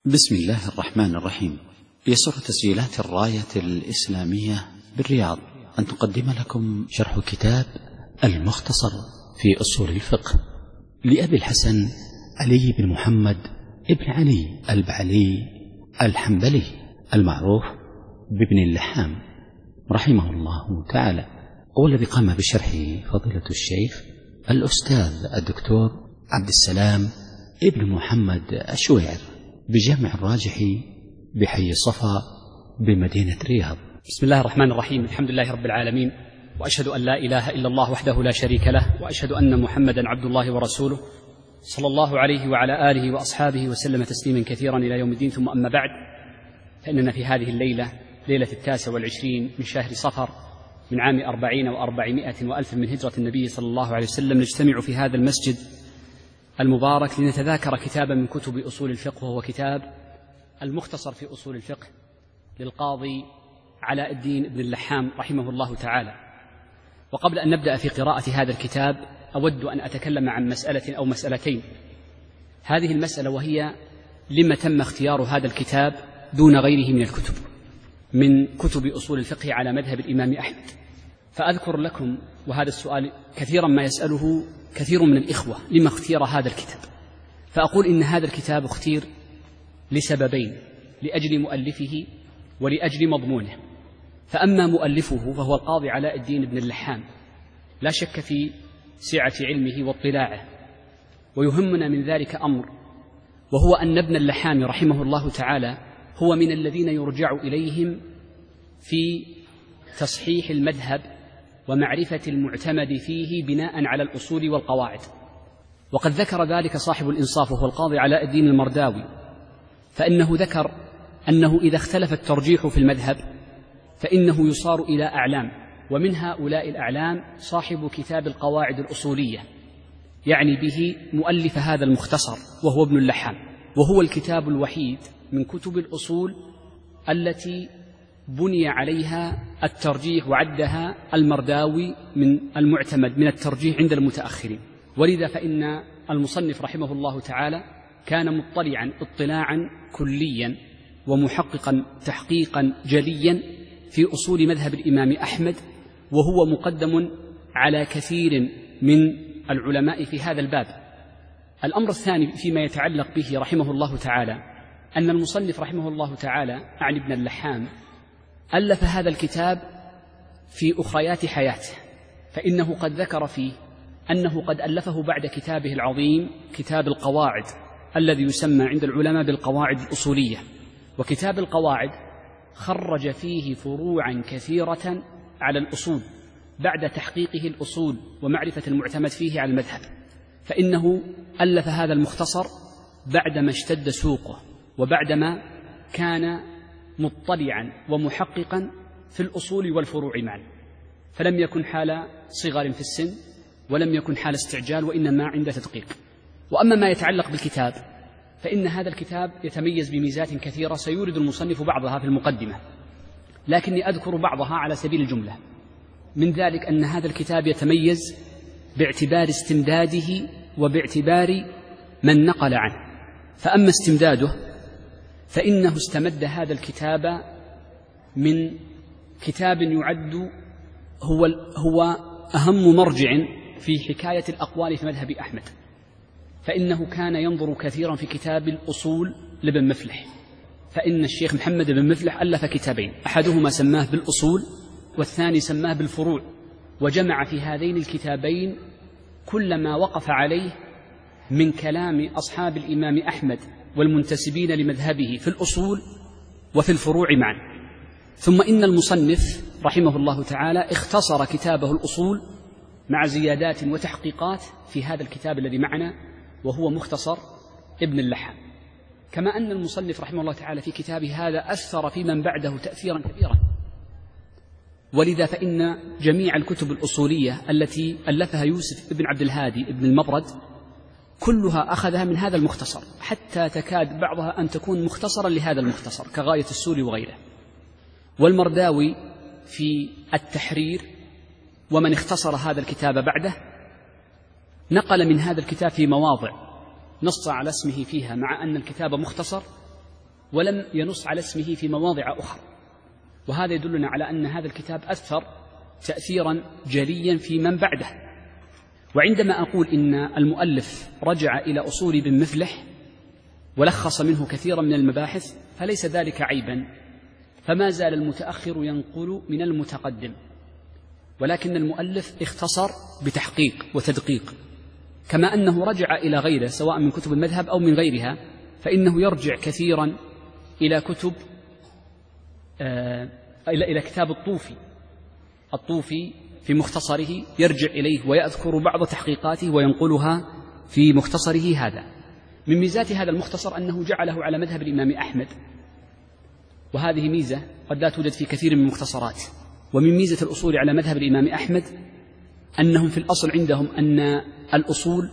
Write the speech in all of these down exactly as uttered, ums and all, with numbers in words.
بسم الله الرحمن الرحيم. يسر تسجيلات الراية الإسلامية بالرياض أن تقدم لكم شرح كتاب المختصر في أصول الفقه لأبي الحسن علي بن محمد ابن علي البعلي الحنبلي المعروف بابن اللحام رحمه الله تعالى، والذي قام بشرحه فضيلة الشيخ الأستاذ الدكتور عبد السلام ابن محمد الشويعر بجامع الراجحي بحي صفا بمدينة رياض. بسم الله الرحمن الرحيم. الحمد لله رب العالمين، وأشهد أن لا إله إلا الله وحده لا شريك له، وأشهد أن محمدا عبد الله ورسوله صلى الله عليه وعلى آله وأصحابه وسلم تسليما كثيرا إلى يوم الدين. ثم أما بعد، فإننا في هذه الليلة ليلة التاسع والعشرين من شهر صفر من عام أربعين وأربعمائة وألف من هجرة النبي صلى الله عليه وسلم نجتمع في هذا المسجد المبارك لنتذاكر كتابا من كتب أصول الفقه، وهو كتاب المختصر في أصول الفقه للقاضي علاء الدين بن اللحام رحمه الله تعالى. وقبل أن نبدأ في قراءة هذا الكتاب أود أن أتكلم عن مسألة أو مسألتين. هذه المسألة وهي لما تم اختيار هذا الكتاب دون غيره من الكتب من كتب أصول الفقه على مذهب الإمام أحمد. فأذكر لكم، وهذا السؤال كثيرا ما يسأله كثير من الإخوة، لما اختير هذا الكتاب؟ فأقول إن هذا الكتاب اختير لسببين: لأجل مؤلفه ولأجل مضمونه. فأما مؤلفه فهو القاضي علاء الدين بن اللحام، لا شك في سعة علمه واطلاعه، ويهمنا من ذلك أمر، وهو أن ابن اللحام رحمه الله تعالى هو من الذين يرجع إليهم في تصحيح المذهب ومعرفة المعتمد فيه بناء على الأصول والقواعد. وقد ذكر ذلك صاحب الإنصاف وهو القاضي علاء الدين المرداوي، فإنه ذكر أنه إذا اختلف الترجيح في المذهب فإنه يصار إلى أعلام، ومن هؤلاء الأعلام صاحب كتاب القواعد الأصولية، يعني به مؤلف هذا المختصر وهو ابن اللحام، وهو الكتاب الوحيد من كتب الأصول التي بني عليها الترجيح، وعدها المرداوي من المعتمد من الترجيح عند المتأخرين. ولذا فإن المصنف رحمه الله تعالى كان مطلعا اطلاعا كليا ومحققا تحقيقا جليا في أصول مذهب الإمام أحمد، وهو مقدم على كثير من العلماء في هذا الباب. الأمر الثاني فيما يتعلق به رحمه الله تعالى أن المصنف رحمه الله تعالى عن ابن اللحام ألف هذا الكتاب في أخريات حياته، فإنه قد ذكر فيه أنه قد ألفه بعد كتابه العظيم كتاب القواعد الذي يسمى عند العلماء بالقواعد الأصولية. وكتاب القواعد خرج فيه فروعا كثيرة على الأصول بعد تحقيقه الأصول ومعرفة المعتمد فيه على المذهب، فإنه ألف هذا المختصر بعدما اشتد سوقه وبعدما كان مطلعا ومحققا في الأصول والفروع معا، فلم يكن حال صغر في السن ولم يكن حال استعجال، وإنما عند تدقيق. وأما ما يتعلق بالكتاب فإن هذا الكتاب يتميز بميزات كثيرة سيورد المصنف بعضها في المقدمة، لكني أذكر بعضها على سبيل الجملة. من ذلك أن هذا الكتاب يتميز باعتبار استمداده وباعتبار من نقل عنه. فأما استمداده فإنه استمد هذا الكتاب من كتاب يعد هو, هو أهم مرجع في حكاية الأقوال في مذهب أحمد، فإنه كان ينظر كثيرا في كتاب الأصول لابن مفلح. فإن الشيخ محمد بن مفلح ألف كتابين، أحدهما سماه بالأصول والثاني سماه بالفروع، وجمع في هذين الكتابين كل ما وقف عليه من كلام أصحاب الإمام أحمد والمنتسبين لمذهبه في الأصول وفي الفروع معا. ثم إن المصنف رحمه الله تعالى اختصر كتابه الأصول مع زيادات وتحقيقات في هذا الكتاب الذي معنا، وهو مختصر ابن اللحام. كما أن المصنف رحمه الله تعالى في كتابه هذا أثر في من بعده تأثيرا كبيرا، ولذا فإن جميع الكتب الأصولية التي ألفها يوسف ابن عبد الهادي ابن المبرد كلها أخذها من هذا المختصر، حتى تكاد بعضها أن تكون مختصرا لهذا المختصر كغاية السوري وغيره. والمرداوي في التحرير ومن اختصر هذا الكتاب بعده نقل من هذا الكتاب في مواضع نص على اسمه فيها، مع أن الكتاب مختصر، ولم ينص على اسمه في مواضع أخرى، وهذا يدلنا على أن هذا الكتاب أثر تأثيرا جليا في من بعده. وعندما أقول إن المؤلف رجع إلى أصول ابن مفلح ولخص منه كثيرا من المباحث فليس ذلك عيبا، فما زال المتأخر ينقل من المتقدم، ولكن المؤلف اختصر بتحقيق وتدقيق، كما أنه رجع إلى غيره سواء من كتب المذهب أو من غيرها، فإنه يرجع كثيرا إلى كتب آه إلى إلى كتاب الطوفي الطوفي في مختصره يرجع إليه ويذكر بعض تحقيقاته وينقلها في مختصره هذا. من ميزات هذا المختصر أنه جعله على مذهب الإمام أحمد، وهذه ميزة قد لا توجد في كثير من المختصرات. ومن ميزة الأصول على مذهب الإمام أحمد أنهم في الأصل عندهم أن الأصول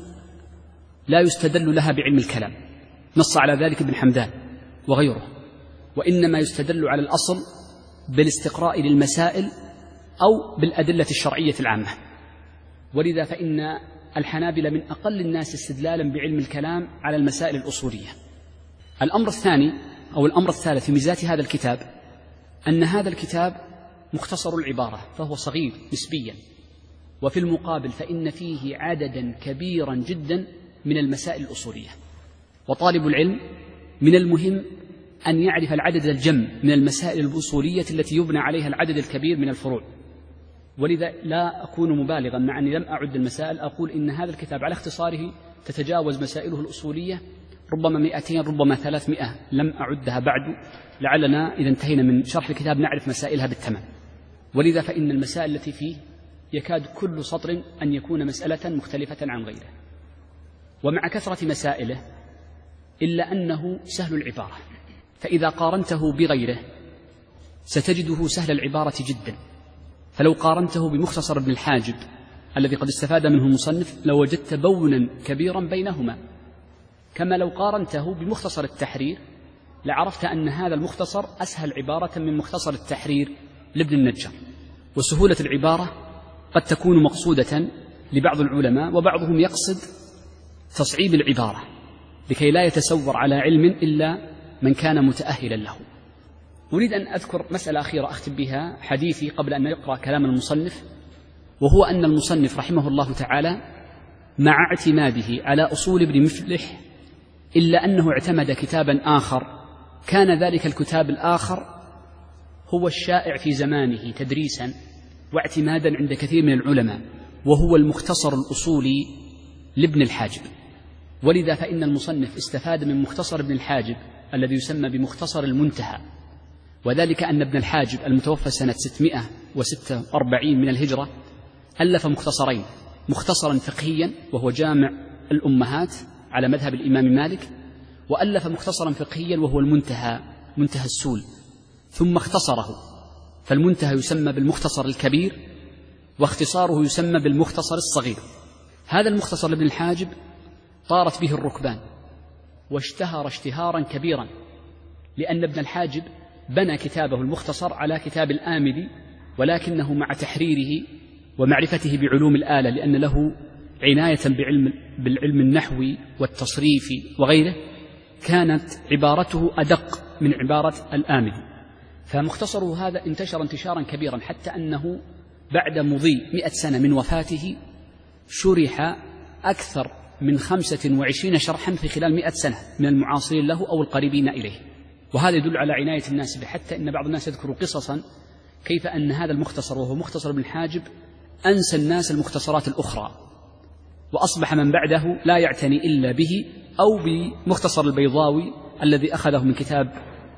لا يستدل لها بعلم الكلام، نص على ذلك ابن حمدان وغيره، وإنما يستدل على الأصل بالاستقراء للمسائل أو بالأدلة الشرعية العامة. ولذا فإن الحنابلة من أقل الناس استدلالا بعلم الكلام على المسائل الأصولية. الأمر الثاني أو الأمر الثالث في ميزات هذا الكتاب أن هذا الكتاب مختصر العبارة، فهو صغير نسبيا، وفي المقابل فإن فيه عددا كبيرا جدا من المسائل الأصولية، وطالب العلم من المهم أن يعرف العدد الجم من المسائل الأصولية التي يبنى عليها العدد الكبير من الفروع. ولذا لا أكون مبالغا مع أني لم أعد المسائل، أقول إن هذا الكتاب على اختصاره تتجاوز مسائله الأصولية ربما مئتين ربما ثلاثمائة، لم أعدها بعد، لعلنا إذا انتهينا من شرح الكتاب نعرف مسائلها بالتمام. ولذا فإن المسائل التي فيه يكاد كل سطر أن يكون مسألة مختلفة عن غيره. ومع كثرة مسائله إلا أنه سهل العبارة، فإذا قارنته بغيره ستجده سهل العبارة جدا. فلو قارنته بمختصر ابن الحاجب الذي قد استفاد منه المصنف لوجدت بونا كبيرا بينهما، كما لو قارنته بمختصر التحرير لعرفت أن هذا المختصر أسهل عبارة من مختصر التحرير لابن النجار. وسهولة العبارة قد تكون مقصودة لبعض العلماء، وبعضهم يقصد تصعيب العبارة لكي لا يتسور على علم إلا من كان متأهلا له. أريد أن أذكر مسألة أخيرة أختم بها حديثي قبل أن نقرأ كلام المصنف، وهو أن المصنف رحمه الله تعالى مع اعتماده على أصول ابن مفلح إلا أنه اعتمد كتابا آخر، كان ذلك الكتاب الآخر هو الشائع في زمانه تدريسا واعتمادا عند كثير من العلماء، وهو المختصر الأصولي لابن الحاجب. ولذا فإن المصنف استفاد من مختصر ابن الحاجب الذي يسمى بمختصر المنتهى، وذلك أن ابن الحاجب المتوفى سنة ستمائة وستة وأربعين من الهجرة ألف مختصرين، مختصرا فقهيا وهو جامع الأمهات على مذهب الإمام مالك، وألف مختصرا فقهيا وهو المنتهى منتهى السول، ثم اختصره، فالمنتهى يسمى بالمختصر الكبير واختصاره يسمى بالمختصر الصغير. هذا المختصر لابن الحاجب طارت به الركبان واشتهر اشتهارا كبيرا، لأن ابن الحاجب بنى كتابه المختصر على كتاب الآمدي، ولكنه مع تحريره ومعرفته بعلوم الآلة لأن له عناية بعلم بالعلم النحوي والتصريفي وغيره، كانت عبارته أدق من عبارة الآمدي، فمختصره هذا انتشر انتشارا كبيرا حتى أنه بعد مضي مئة سنة من وفاته شرح أكثر من خمسة وعشرين شرحا في خلال مئة سنة من المعاصرين له أو القريبين إليه. وهذا يدل على عناية الناس به، حتى إن بعض الناس يذكر قصصا كيف أن هذا المختصر وهو مختصر ابن الحاجب أنسى الناس المختصرات الأخرى، وأصبح من بعده لا يعتني إلا به أو بمختصر البيضاوي الذي أخذه من كتاب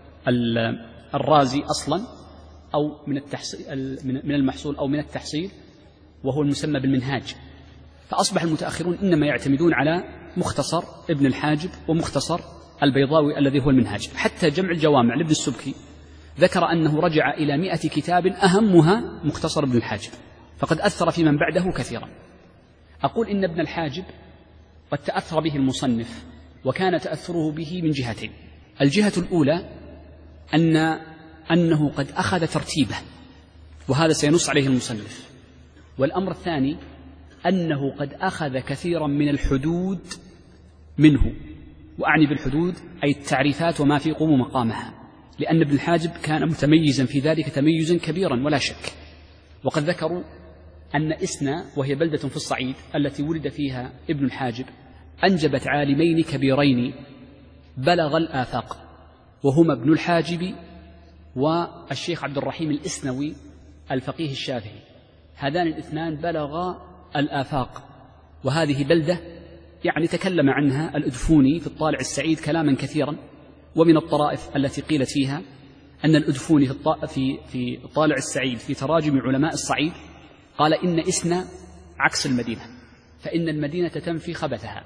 الرازي أصلا أو من التحصيل من المحصول أو من التحصيل وهو المسمى بالمنهاج. فأصبح المتأخرون إنما يعتمدون على مختصر ابن الحاجب ومختصر البيضاوي الذي هو المنهاج. حتى جمع الجوامع لابن السبكي ذكر أنه رجع إلى مئة كتاب أهمها مختصر ابن الحاجب، فقد أثر في من بعده كثيرا. أقول إن ابن الحاجب قد تأثر به المصنف، وكان تأثره به من جهتين. الجهة الأولى أن أنه قد أخذ ترتيبه، وهذا سينص عليه المصنف. والأمر الثاني أنه قد أخذ كثيرا من الحدود منه، وأعني بالحدود أي التعريفات وما في قوم مقامها، لأن ابن الحاجب كان متميزا في ذلك تميزا كبيرا ولا شك. وقد ذكروا أن إسنا وهي بلدة في الصعيد التي ولد فيها ابن الحاجب أنجبت عالمين كبيرين بلغ الآفاق، وهما ابن الحاجب والشيخ عبد الرحيم الإسنوي الفقيه الشافعي. هذان الاثنان بلغا الآفاق، وهذه بلدة يعني تكلم عنها الأدفوني في الطالع السعيد كلاما كثيرا. ومن الطرائف التي قيلت فيها أن الأدفوني في في الطالع السعيد في تراجم علماء الصعيد قال إن إسنا عكس المدينة، فإن المدينة تنفي خبثها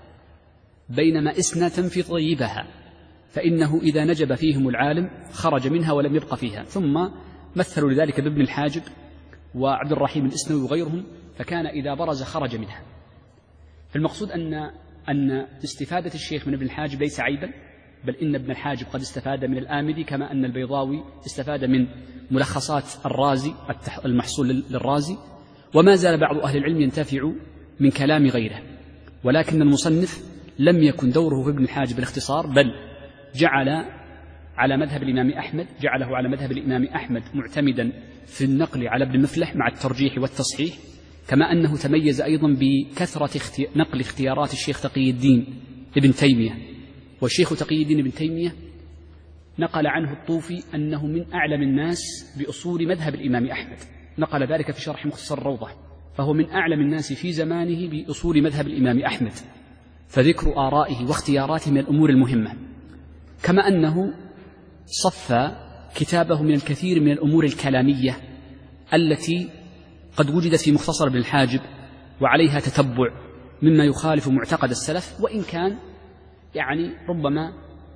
بينما إسنا تنفي طيبها، فإنه إذا نجب فيهم العالم خرج منها ولم يبق فيها. ثم مثلوا لذلك بابن الحاجب وعبد الرحيم الإسنوي وغيرهم، فكان إذا برز خرج منها. فالمقصود أن أن استفادة الشيخ من ابن الحاجب ليس عيبا، بل إن ابن الحاجب قد استفاد من الآمدي كما أن البيضاوي استفاد من ملخصات الرازي المحصول للرازي، وما زال بعض أهل العلم ينتفع من كلام غيره. ولكن المصنف لم يكن دوره في ابن الحاجب الاختصار، بل جعل على مذهب الإمام أحمد جعله على مذهب الإمام أحمد معتمدا في النقل على ابن مفلح مع الترجيح والتصحيح، كما أنه تميز أيضا بكثرة اختي... نقل اختيارات الشيخ تقي الدين ابن تيمية. والشيخ تقي الدين ابن تيمية نقل عنه الطوفي أنه من أعلم الناس بأصول مذهب الإمام أحمد، نقل ذلك في شرح مختصر الروضة، فهو من أعلم الناس في زمانه بأصول مذهب الإمام أحمد، فذكر آرائه واختياراته من الأمور المهمة. كما أنه صفى كتابه من الكثير من الأمور الكلامية التي قد وجدت في مختصر ابن الحاجب وعليها تتبع مما يخالف معتقد السلف، وإن كان يعني ربما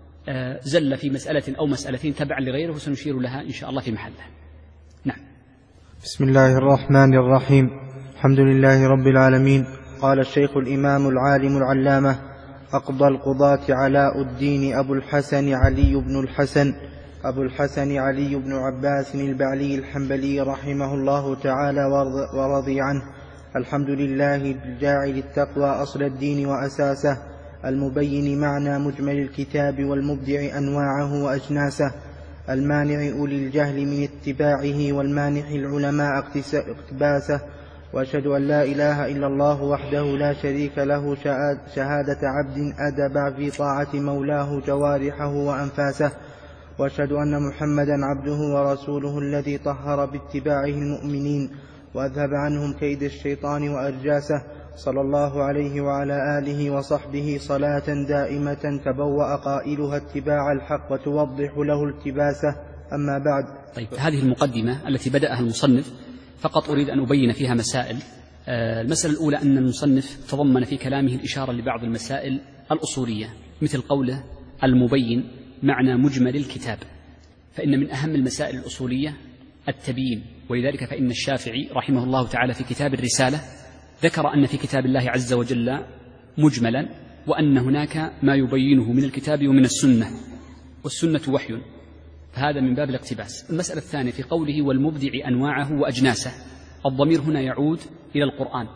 زل في مسألة أو مسألتين تبعا لغيره، وسنشير لها إن شاء الله في محلها. نعم. بسم الله الرحمن الرحيم. الحمد لله رب العالمين. قال الشيخ الإمام العالم العلامة أقضى القضاة علاء الدين أبو الحسن علي بن الحسن أبو الحسن علي بن عباس البعلي الحنبلي رحمه الله تعالى ورضي عنه. الحمد لله الجاعل التقوى أصل الدين وأساسه، المبين معنى مجمل الكتاب والمبدع أنواعه وأجناسه، المانع أولي الجهل من اتباعه والمانح العلماء اقتباسه. وأشهد أن لا إله إلا الله وحده لا شريك له شهادة عبد أدب في طاعة مولاه جوارحه وأنفاسه. وأشهد أن محمدا عبده ورسوله الذي طهر باتباعه المؤمنين وأذهب عنهم كيد الشيطان وأرجاسه، صلى الله عليه وعلى آله وصحبه صلاة دائمة تبوأ قائلها اتباع الحق وتوضح له التباسه. أما بعد. طيب، هذه المقدمة التي بدأها المصنف فقط أريد أن أبين فيها مسائل. المسألة الأولى أن المصنف تضمن في كلامه الإشارة لبعض المسائل الأصولية، مثل قوله المبين معنى مجمل الكتاب، فإن من أهم المسائل الأصولية التبيين، ولذلك فإن الشافعي رحمه الله تعالى في كتاب الرسالة ذكر أن في كتاب الله عز وجل مجملا، وأن هناك ما يبينه من الكتاب ومن السنة، والسنة وحي، فهذا من باب الاقتباس. المسألة الثانية في قوله والمبدع أنواعه وأجناسه، الضمير هنا يعود إلى القرآن،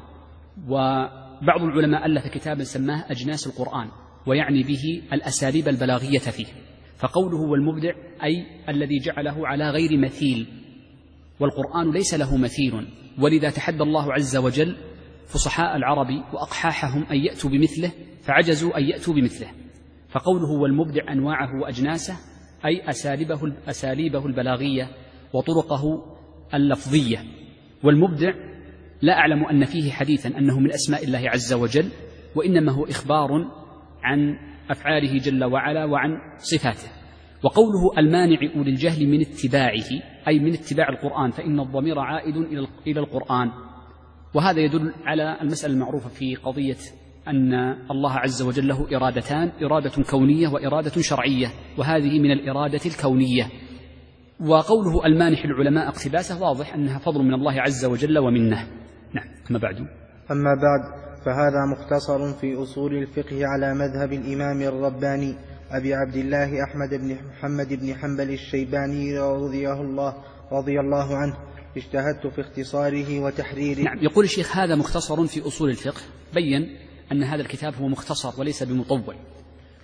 وبعض العلماء ألف كتابا سماه أجناس القرآن، ويعني به الأساليب البلاغية فيه. فقوله والمبدع أي الذي جعله على غير مثيل، والقرآن ليس له مثيل، ولذا تحدى الله عز وجل فصحاء العرب وأقحاحهم أن يأتوا بمثله فعجزوا أن يأتوا بمثله. فقوله والمبدع أنواعه وأجناسه أي أساليبه, أساليبه البلاغية وطرقه اللفظية. والمبدع لا أعلم أن فيه حديثا أنه من أسماء الله عز وجل، وإنما هو إخبار عن أفعاله جل وعلا وعن صفاته. وقوله المانع أولي الجهل من اتباعه أي من اتباع القرآن، فإن الضمير عائد إلى القرآن، وهذا يدل على المسألة المعروفة في قضية أن الله عز وجل له إرادتان، إرادة كونية وإرادة شرعية، وهذه من الإرادة الكونية. وقوله المانح العلماء اقتباسه واضح أنها فضل من الله عز وجل ومنه. نعم. أما بعد أما بعد فهذا مختصر في أصول الفقه على مذهب الإمام الرباني أبي عبد الله أحمد بن محمد بن حنبل الشيباني رضي الله, رضي الله عنه. اجتهدت في اختصاره وتحريره. نعم. يقول الشيخ هذا مختصر في أصول الفقه، بين أن هذا الكتاب هو مختصر وليس بمطول،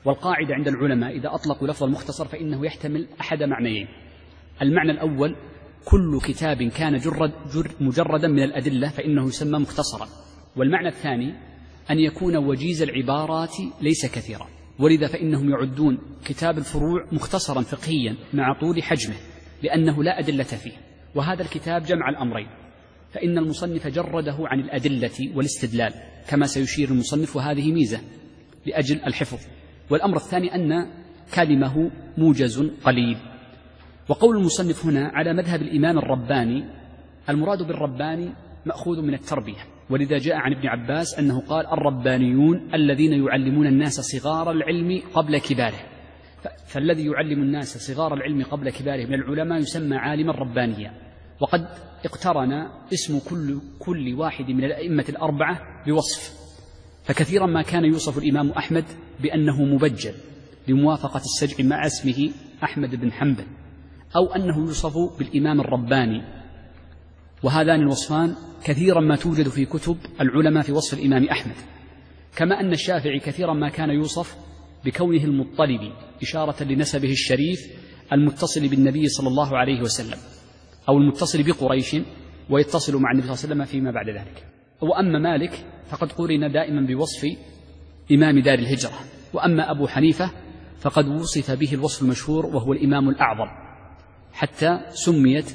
والقاعدة عند العلماء إذا أطلقوا لفظ المختصر فإنه يحتمل أحد معنيين. المعنى الأول: كل كتاب كان جرد جر مجردا من الأدلة فإنه يسمى مختصرا. والمعنى الثاني: أن يكون وجيز العبارات ليس كثيرا، ولذا فإنهم يعدون كتاب الفروع مختصرا فقهيا مع طول حجمه لأنه لا أدلة فيه. وهذا الكتاب جمع الأمرين، فإن المصنف جرده عن الأدلة والاستدلال كما سيشير المصنف، وهذه ميزة لأجل الحفظ. والأمر الثاني أن كلمه موجز قليل. وقول المصنف هنا على مذهب الإمام الرباني، المراد بالرباني مأخوذ من التربية، ولذا جاء عن ابن عباس أنه قال: الربانيون الذين يعلمون الناس صغار العلم قبل كباره. فالذي يعلم الناس صغار العلم قبل كباره من العلماء يسمى عالما ربانيا. وقد اقترن اسم كل, كل واحد من الأئمة الأربعة بوصف، فكثيرا ما كان يوصف الإمام أحمد بأنه مبجل لموافقة السجع مع اسمه أحمد بن حنبل، أو أنه يوصف بالإمام الرباني، وهذان الوصفان كثيرا ما توجد في كتب العلماء في وصف الإمام أحمد. كما أن الشافعي كثيرا ما كان يوصف بكونه المطلب، إشارة لنسبه الشريف المتصل بالنبي صلى الله عليه وسلم، أو المتصل بقريش ويتصل مع النبي صلى الله عليه وسلم فيما بعد ذلك. وأما مالك فقد قرن دائما بوصف إمام دار الهجرة، وأما أبو حنيفة فقد وصف به الوصف المشهور وهو الإمام الأعظم، حتى سميت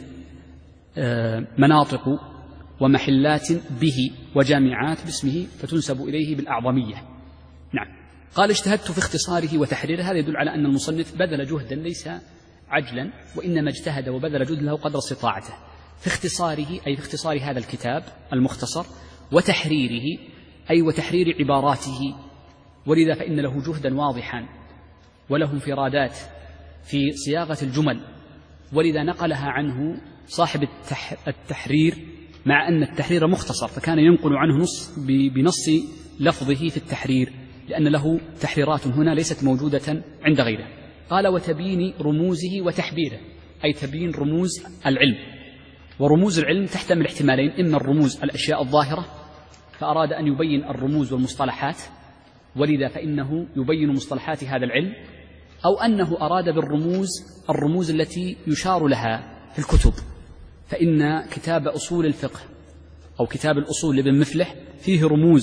مناطق ومحلات به وجامعات باسمه فتنسب إليه بالأعظمية. نعم. قال: اجتهدت في اختصاره وتحريره. هذا يدل على أن المصنف بذل جهدا ليس عجلا، وإنما اجتهد وبذل جهد له قدر استطاعته في اختصاره، أي في اختصار هذا الكتاب المختصر، وتحريره أي وتحرير عباراته، ولذا فإن له جهدا واضحا وله انفرادات في صياغة الجمل، ولذا نقلها عنه صاحب التحرير، مع أن التحرير مختصر فكان ينقل عنه نص بنص لفظه في التحرير، لأن له تحريرات هنا ليست موجودة عند غيره. قال: وتبيين رموزه وتحبيره، أي تبيين رموز العلم. ورموز العلم تحتمل احتمالين: إما الرموز الأشياء الظاهرة فأراد أن يبين الرموز والمصطلحات، ولذا فإنه يبين مصطلحات هذا العلم، أو أنه أراد بالرموز الرموز التي يشار لها في الكتب، فإن كتاب أصول الفقه أو كتاب الأصول لابن مفلح فيه رموز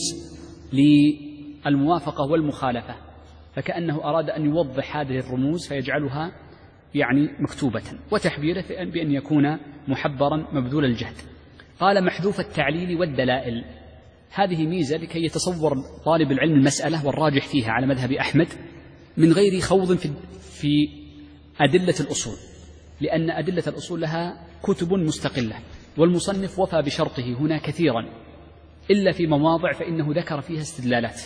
للموافقة والمخالفة، فكأنه أراد أن يوضح هذه الرموز فيجعلها يعني مكتوبة، وتحبيره بأن يكون محبرا مبذول الجهد. قال: محذوف التعليل والدلائل. هذه ميزة لكي يتصور طالب العلم المسألة والراجح فيها على مذهب أحمد من غير خوض في أدلة الأصول، لأن أدلة الأصول لها كتب مستقلة، والمصنف وفى بشرطه هنا كثيرا، إلا في مواضع فإنه ذكر فيها استدلالات،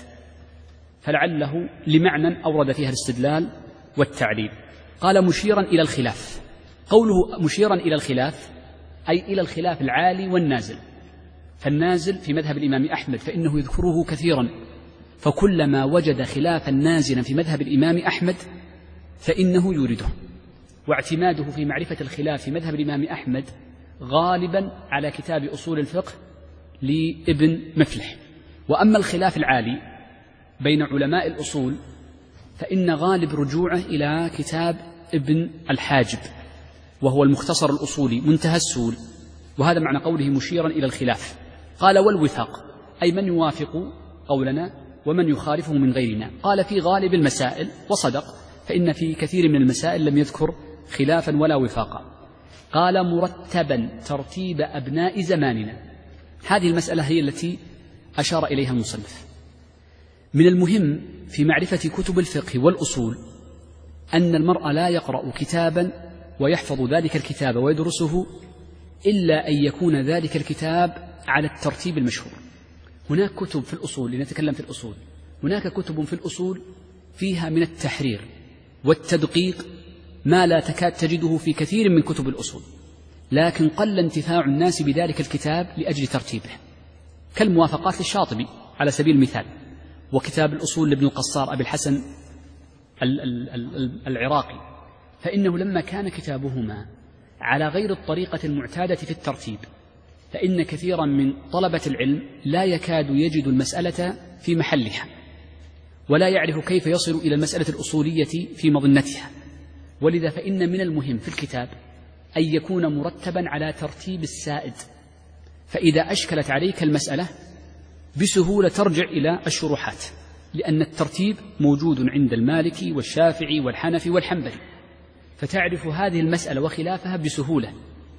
فلعله لمعنى أورد فيها الاستدلال والتعليل. قال: مشيرا إلى الخلاف. قوله مشيرا إلى الخلاف أي إلى الخلاف العالي والنازل، فالنازل في مذهب الإمام أحمد فإنه يذكره كثيرا، فكلما وجد خلافا نازلا في مذهب الإمام أحمد فإنه يورده. واعتماده في معرفة الخلاف في مذهب الإمام أحمد غالبا على كتاب أصول الفقه لابن مفلح. وأما الخلاف العالي بين علماء الأصول فإن غالب رجوعه إلى كتاب ابن الحاجب، وهو المختصر الأصولي منتهى السول، وهذا معنى قوله مشيرا إلى الخلاف. قال: والوفاق أي من يوافق قولنا ومن يخالفه من غيرنا. قال: في غالب المسائل، وصدق، فإن في كثير من المسائل لم يذكر خلافا ولا وفاقا. قال: مرتبا ترتيب أبناء زماننا. هذه المسألة هي التي أشار إليها المصنف. من المهم في معرفة كتب الفقه والأصول أن المرء لا يقرأ كتابا ويحفظ ذلك الكتاب ويدرسه إلا أن يكون ذلك الكتاب على الترتيب المشهور. هناك كتب في الأصول، لنتكلم في الأصول، هناك كتب في الأصول فيها من التحرير والتدقيق ما لا تكاد تجده في كثير من كتب الأصول، لكن قل انتفاع الناس بذلك الكتاب لأجل ترتيبه، كالموافقات للشاطبي على سبيل المثال، وكتاب الأصول لابن القصار أبي الحسن العراقي، فإنه لما كان كتابهما على غير الطريقة المعتادة في الترتيب فإن كثيرا من طلبة العلم لا يكاد يجد المسألة في محلها، ولا يعرف كيف يصل إلى المسألة الأصولية في مظنتها. ولذا فإن من المهم في الكتاب أن يكون مرتبا على ترتيب السائد، فإذا أشكلت عليك المسألة بسهولة ترجع إلى الشروحات، لأن الترتيب موجود عند المالكي والشافعي والحنفي والحنبلي، فتعرف هذه المسألة وخلافها بسهولة.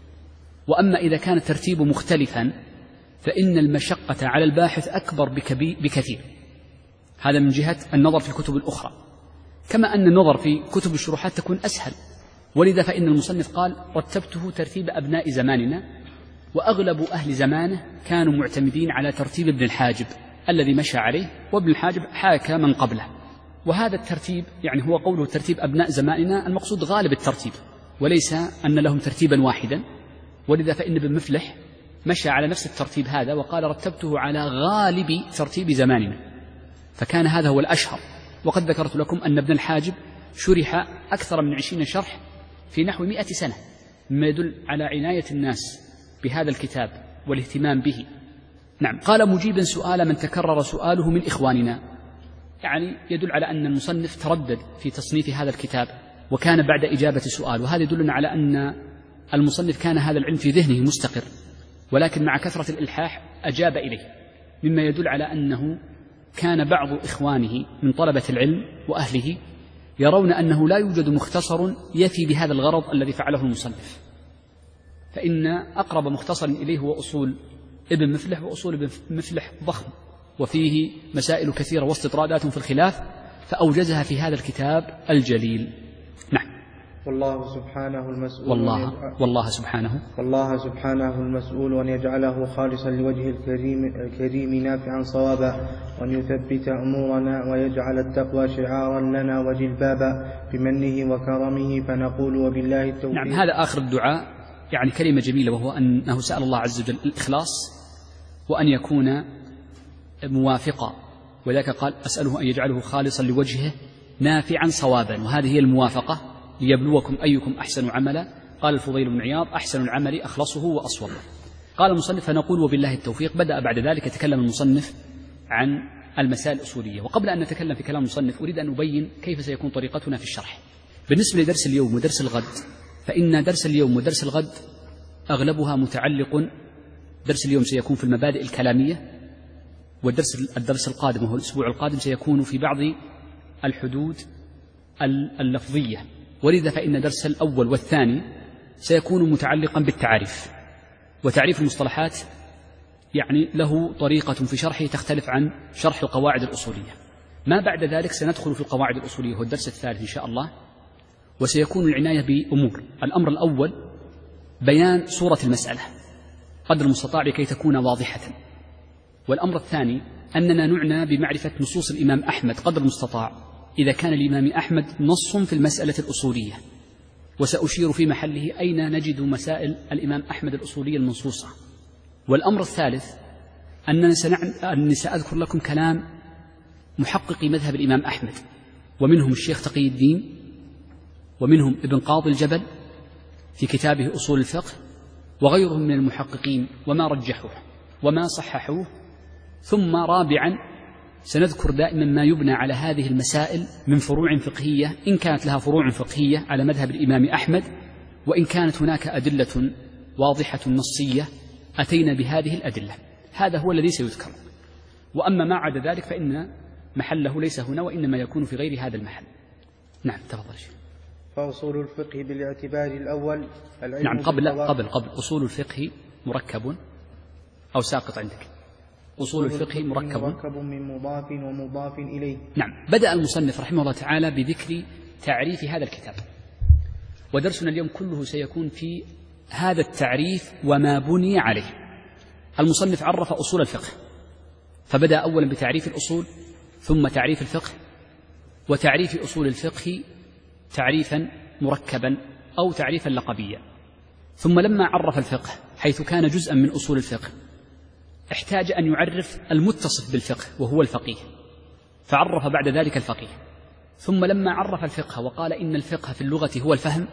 وأما إذا كان الترتيب مختلفا فإن المشقة على الباحث أكبر بكثير. هذا من جهة النظر في الكتب الأخرى، كما أن النظر في كتب الشروحات تكون أسهل. ولذا فإن المصنف قال: رتبته ترتيب أبناء زماننا، وأغلب أهل زمانه كانوا معتمدين على ترتيب ابن الحاجب الذي مشى عليه، وابن الحاجب حاكى من قبله. وهذا الترتيب يعني هو قوله ترتيب أبناء زماننا، المقصود غالب الترتيب، وليس أن لهم ترتيبا واحدا. ولذا فإن ابن مفلح مشى على نفس الترتيب هذا وقال: رتبته على غالب ترتيب زماننا، فكان هذا هو الأشهر. وقد ذكرت لكم أن ابن الحاجب شرح أكثر من عشرين شرح في نحو مئة سنة، مما يدل على عناية الناس بهذا الكتاب والاهتمام به. نعم. قال مجيبا سؤال من تكرر سؤاله من إخواننا، يعني يدل على أن المصنف تردد في تصنيف هذا الكتاب وكان بعد إجابة سؤال، وهذا يدلنا على أن المصنف كان هذا العلم في ذهنه مستقر، ولكن مع كثرة الإلحاح أجاب إليه، مما يدل على أنه كان بعض إخوانه من طلبة العلم وأهله يرون أنه لا يوجد مختصر يفي بهذا الغرض الذي فعله المصنف، فإن أقرب مختصر إليه هو أصول ابن مفلح، وأصول ابن مفلح ضخم وفيه مسائل كثيرة واستطرادات في الخلاف، فأوجزها في هذا الكتاب الجليل. نعم. والله سبحانه المسؤول والله, والله سبحانه والله سبحانه المسؤول أن يجعله خالصا لوجه الكريم, الكريم نافعا صوابا، وأن يثبت أمورنا ويجعل التقوى شعارا لنا وجلبابا بمنه وكرمه، فنقول وبالله التوفيق. نعم. هذا آخر الدعاء، يعني كلمة جميلة، وهو أنه سأل الله عز وجل الإخلاص وأن يكون موافقا، وذاك قال: أسأله أن يجعله خالصا لوجهه نافعا صوابا، وهذه هي الموافقة، ليبلوكم أيكم أحسن عملا. قال الفضيل بن عياض: أحسن العمل أخلصه وأصوبه. قال المصنف: فنقول وبالله التوفيق. بدأ بعد ذلك يتكلم المصنف عن المسائل الأصولية. وقبل أن نتكلم في كلام المصنف أريد أن أبين كيف سيكون طريقتنا في الشرح. بالنسبة لدرس اليوم ودرس الغد، فإن درس اليوم ودرس الغد أغلبها متعلق، درس اليوم سيكون في المبادئ الكلامية، والدرس الدرس القادم وهو الأسبوع القادم سيكون في بعض الحدود اللفظية. ولذا فإن درس الأول والثاني سيكون متعلقا بالتعريف، وتعريف المصطلحات يعني له طريقة في شرحه تختلف عن شرح القواعد الأصولية. ما بعد ذلك سندخل في القواعد الأصولية، هو الدرس الثالث إن شاء الله، وسيكون العناية بأمور. الأمر الأول بيان صورة المسألة قدر المستطاع لكي تكون واضحة، والأمر الثاني أننا نعنى بمعرفة نصوص الإمام أحمد قدر المستطاع إذا كان الإمام أحمد نص في المسألة الأصولية، وسأشير في محله أين نجد مسائل الإمام أحمد الأصولية المنصوصة. والأمر الثالث أنني أنني سأذكر لكم كلام محققي مذهب الإمام أحمد، ومنهم الشيخ تقي الدين، ومنهم ابن قاضي الجبل في كتابه أصول الفقه، وغيرهم من المحققين وما رجحوه وما صححوه. ثم رابعا سنذكر دائما ما يبنى على هذه المسائل من فروع فقهية، إن كانت لها فروع فقهية على مذهب الإمام أحمد، وإن كانت هناك أدلة واضحة نصية أتينا بهذه الأدلة. هذا هو الذي سيذكر، وأما ما عدا ذلك فإن محله ليس هنا، وإنما يكون في غير هذا المحل. نعم تفضل شيخ. فأصول الفقه بالاعتبار الأول العلم. نعم قبل قبل قبل أصول الفقه مركب أو ساقط عندك. أصول الفقه مركب مركب من مضاف ومضاف إليه. نعم. بدأ المصنف رحمه الله تعالى بذكر تعريف هذا الكتاب، ودرسنا اليوم كله سيكون في هذا التعريف وما بني عليه. المصنف عرف أصول الفقه، فبدأ أولا بتعريف الأصول، ثم تعريف الفقه، وتعريف أصول الفقه تعريفا مركبا أو تعريفا لقبيا. ثم لما عرف الفقه حيث كان جزءا من أصول الفقه احتاج أن يعرف المتصف بالفقه وهو الفقيه، فعرف بعد ذلك الفقيه. ثم لما عرف الفقه وقال إن الفقه في اللغة هو الفهم،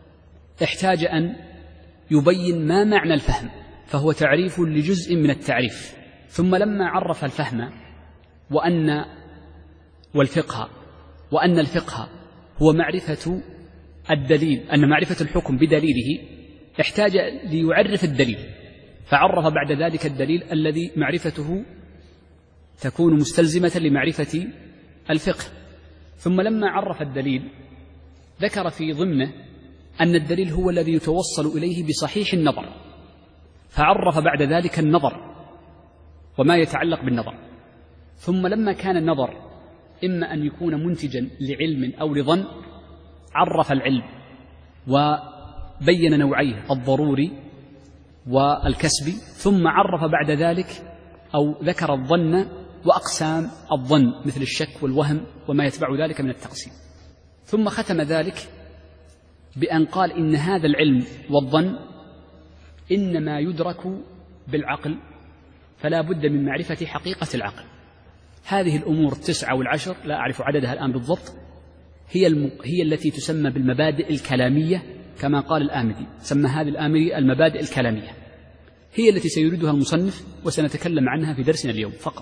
احتاج أن يبين ما معنى الفهم، فهو تعريف لجزء من التعريف. ثم لما عرف الفهم وأن والفقه، وأن الفقه هو معرفة الدليل، أن معرفة الحكم بدليله احتاج ليعرف الدليل، فعرف بعد ذلك الدليل الذي معرفته تكون مستلزمة لمعرفة الفقه. ثم لما عرف الدليل ذكر في ضمنه أن الدليل هو الذي يتوصل إليه بصحيح النظر، فعرف بعد ذلك النظر وما يتعلق بالنظر. ثم لما كان النظر إما أن يكون منتجا لعلم أو لظن عرف العلم وبين نوعيه الضروري والكسبي، ثم عرف بعد ذلك أو ذكر الظن وأقسام الظن مثل الشك والوهم وما يتبع ذلك من التقسيم. ثم ختم ذلك بأن قال إن هذا العلم والظن إنما يدرك بالعقل، فلا بد من معرفة حقيقة العقل. هذه الأمور التسعة والعشر لا أعرف عددها الآن بالضبط، هي, الم... هي التي تسمى بالمبادئ الكلامية كما قال الآمدي، سمى هذه الآمدي المبادئ الكلامية، هي التي سيريدها المصنف وسنتكلم عنها في درسنا اليوم فقط.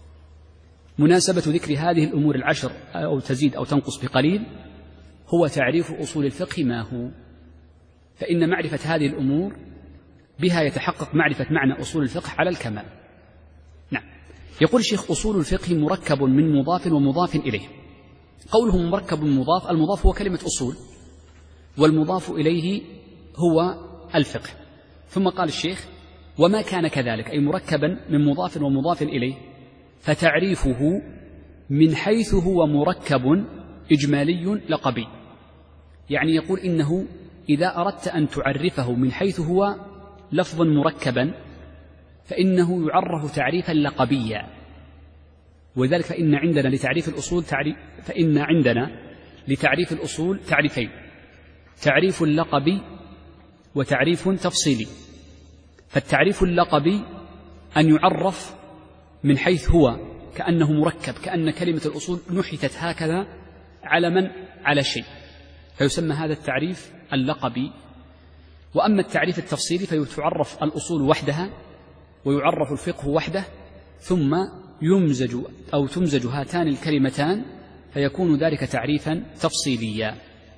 مناسبة ذكر هذه الأمور العشر أو تزيد أو تنقص بقليل هو تعريف أصول الفقه ما هو، فإن معرفة هذه الأمور بها يتحقق معرفة معنى أصول الفقه على الكمال. نعم. يقول الشيخ أصول الفقه مركب من مضاف ومضاف إليه. قوله مركب مضاف، المضاف هو كلمة أصول والمضاف إليه هو الفقه. ثم قال الشيخ وما كان كذلك أي مركبا من مضاف ومضاف إليه فتعريفه من حيث هو مركب إجمالي لقبي، يعني يقول إنه إذا أردت أن تعرفه من حيث هو لفظا مركبا فإنه يعرف تعريفا لقبيا. وذلك فإن عندنا لتعريف الأصول تعريف فإن عندنا لتعريف الأصول تعريفين، تعريف اللقبي وتعريف تفصيلي. فالتعريف اللقبي أن يعرف من حيث هو كأنه مركب، كأن كلمة الأصول نحتت هكذا على من على شيء، فيسمى هذا التعريف اللقبي. وأما التعريف التفصيلي فيتعرف الأصول وحدها ويعرف الفقه وحده، ثم يمزج أو تمزج هاتان الكلمتان فيكون ذلك تعريفا تفصيليا.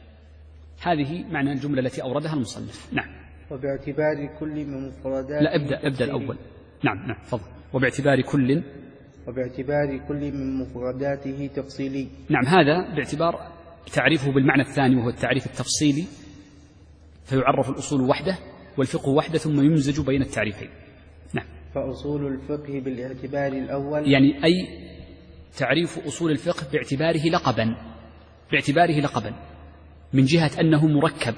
هذه معنى الجملة التي أوردها المصنف. نعم. وباعتبار كل من مفردات لا ابدأ ابدأ الأول. نعم نعم تفضل. وباعتبار كل وباعتبار كل من مفرداته تفصيلي. نعم، هذا باعتبار تعريفه بالمعنى الثاني وهو التعريف التفصيلي، فيعرف الأصول وحده والفقه وحده ثم يمزج بين التعريفين. نعم. فأصول الفقه بالاعتبار الأول يعني أي تعريف أصول الفقه باعتباره لقبا باعتباره لقبا من جهة أنه مركب،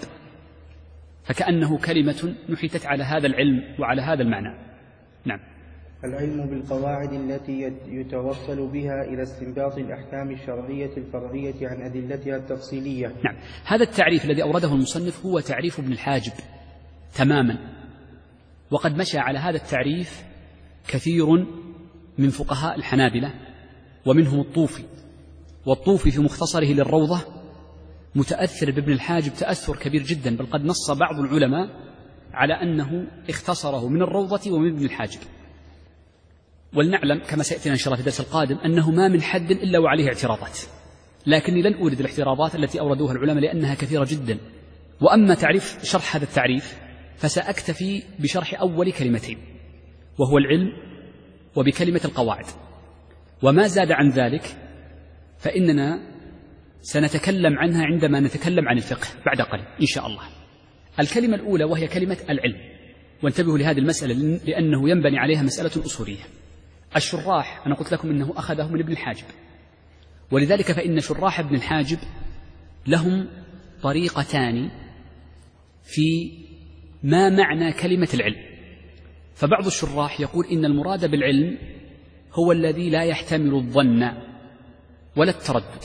فكأنه كلمة نحتت على هذا العلم وعلى هذا المعنى. نعم. العلم بالقواعد التي يتوصل بها إلى استنباط الأحكام الشرعية الفرعية عن أدلتها التفصيلية. نعم، هذا التعريف الذي أورده المصنف هو تعريف ابن الحاجب تماما، وقد مشى على هذا التعريف كثير من فقهاء الحنابلة ومنهم الطوفي، والطوفي في مختصره للروضة متأثر بابن الحاجب تأثر كبير جدا، بل قد نص بعض العلماء على أنه اختصره من الروضة ومن ابن الحاجب. ولنعلم كما سيأتينا إن شاء الله في الدرس القادم أنه ما من حد إلا وعليه اعتراضات، لكني لن أورد الاعتراضات التي أوردوها العلماء لأنها كثيرة جدا. وأما تعريف شرح هذا التعريف فسأكتفي بشرح أول كلمتين وهو العلم وبكلمة القواعد، وما زاد عن ذلك فإننا سنتكلم عنها عندما نتكلم عن الفقه بعد قليل إن شاء الله. الكلمة الأولى وهي كلمة العلم، وانتبهوا لهذه المسألة لأنه ينبني عليها مسألة أصولية. الشراح أنا قلت لكم إنه أخذه من ابن الحاجب، ولذلك فإن شراح ابن الحاجب لهم طريقتان في ما معنى كلمة العلم. فبعض الشراح يقول إن المراد بالعلم هو الذي لا يحتمل الظن ولا التردد،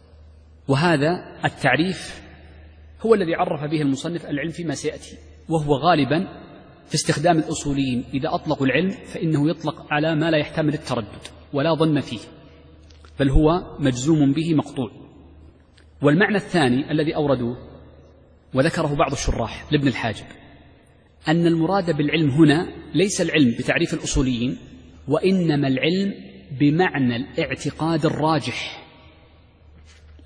وهذا التعريف هو الذي عرف به المصنف العلم فيما سيأتي، وهو غالبا في استخدام الأصوليين إذا أطلقوا العلم فإنه يطلق على ما لا يحتمل التردد ولا ظن فيه، بل هو مجزوم به مقطوع. والمعنى الثاني الذي أوردوه وذكره بعض الشراح لابن الحاجب أن المراد بالعلم هنا ليس العلم بتعريف الأصوليين، وإنما العلم بمعنى الاعتقاد الراجح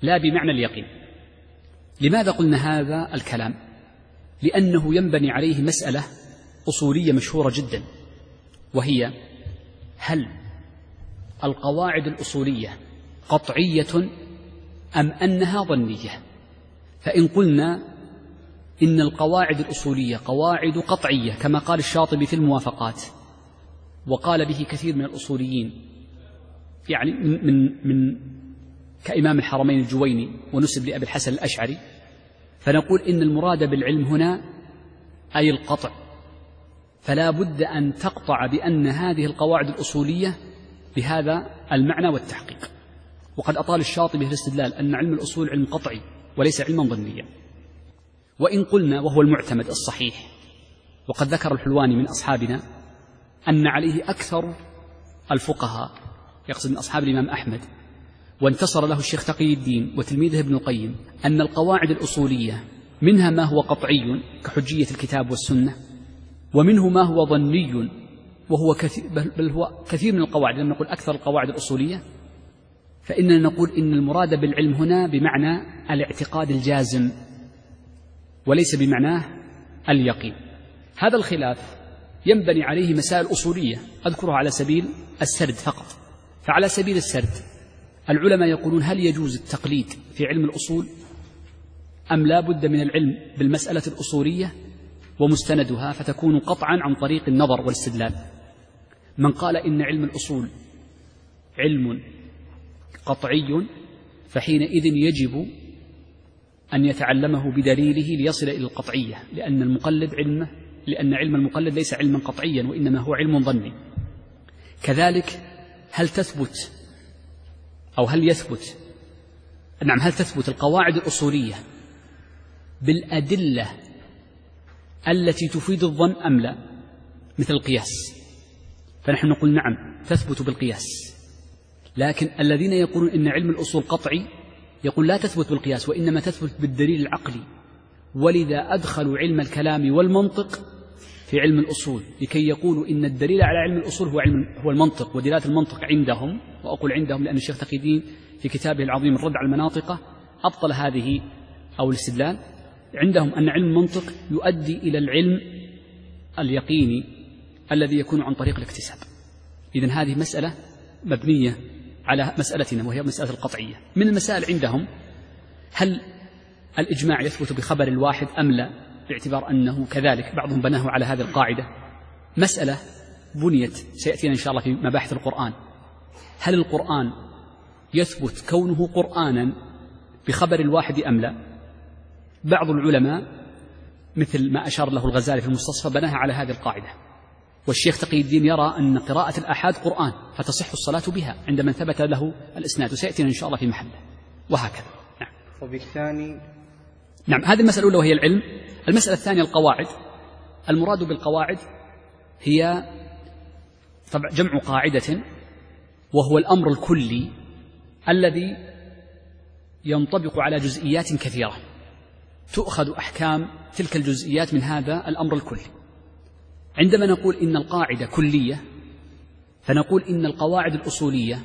لا بمعنى اليقين. لماذا قلنا هذا الكلام؟ لأنه ينبني عليه مسألة أصولية مشهورة جدا، وهي: هل القواعد الأصولية قطعية أم أنها ظنية؟ فإن قلنا إن القواعد الأصولية قواعد قطعية كما قال الشاطبي في الموافقات، وقال به كثير من الأصوليين، يعني من, من, من كإمام الحرمين الجويني ونسب لأبي الحسن الأشعري، فنقول إن المراد بالعلم هنا أي القطع، فلا بد أن تقطع بأن هذه القواعد الأصولية بهذا المعنى والتحقيق. وقد أطال الشاطبي في الاستدلال أن علم الأصول علم قطعي وليس علما ظنيا. وإن قلنا، وهو المعتمد الصحيح، وقد ذكر الحلواني من أصحابنا أن عليه أكثر الفقهاء، يقصد من أصحاب الإمام أحمد، وانتصر له الشيخ تقي الدين وتلميذه ابن القيم، أن القواعد الأصولية منها ما هو قطعي كحجية الكتاب والسنة، ومنه ما هو ظني وهو كثير، بل هو كثير من القواعد. لما نقول أكثر القواعد الأصولية فإننا نقول إن المراد بالعلم هنا بمعنى الاعتقاد الجازم وليس بمعناه اليقين. هذا الخلاف ينبني عليه مسائل أصولية أذكرها على سبيل السرد فقط. فعلى سبيل السرد العلماء يقولون: هل يجوز التقليد في علم الأصول أم لا بد من العلم بالمسألة الأصولية ومستندها فتكون قطعا عن طريق النظر والاستدلال؟ من قال إن علم الأصول علم قطعي فحينئذ يجب أن يتعلمه بدليله ليصل إلى القطعية، لأن المقلد علمه لأن علم المقلد ليس علما قطعيا وإنما هو علم ظني. كذلك هل تثبت أو هل يثبت نعم هل تثبت القواعد الأصولية بالأدلة التي تفيد الظن أم لا، مثل القياس؟ فنحن نقول نعم تثبت بالقياس، لكن الذين يقولون إن علم الأصول قطعي يقول لا تثبت بالقياس وإنما تثبت بالدليل العقلي، ولذا أدخلوا علم الكلام والمنطق في علم الأصول لكي يقولوا إن الدليل على علم الأصول هو علم هو المنطق ودلالة المنطق عندهم. وأقول عندهم لأن الشيخ تقي الدين في كتابه العظيم الرد على المناطق أبطل هذه أو الاستدلال. عندهم أن علم المنطق يؤدي إلى العلم اليقيني الذي يكون عن طريق الاكتساب. إذن هذه مسألة مبنية على مسألتنا وهي مسألة القطعية. من المسائل عندهم هل الإجماع يثبت بخبر الواحد أم لا، باعتبار أنه كذلك بعضهم بناه على هذه القاعدة. مسألة بنيت سيأتينا إن شاء الله في مباحث القرآن: هل القرآن يثبت كونه قرآنا بخبر الواحد أم لا؟ بعض العلماء مثل ما أشار له الغزالي في المستصفى بناها على هذه القاعدة، والشيخ تقي الدين يرى أن قراءة الآحاد قرآن فتصح الصلاة بها عند من ثبت له الإسناد، وسيأتينا إن شاء الله في محله، وهكذا. نعم. وبالثاني نعم هذه المسألة الأولى وهي العلم. المسألة الثانية القواعد. المراد بالقواعد هي طبعا جمع قاعدة، وهو الأمر الكلي الذي ينطبق على جزئيات كثيرة، تؤخذ أحكام تلك الجزئيات من هذا الأمر الكلي. عندما نقول إن القاعدة كلية فنقول إن القواعد الأصولية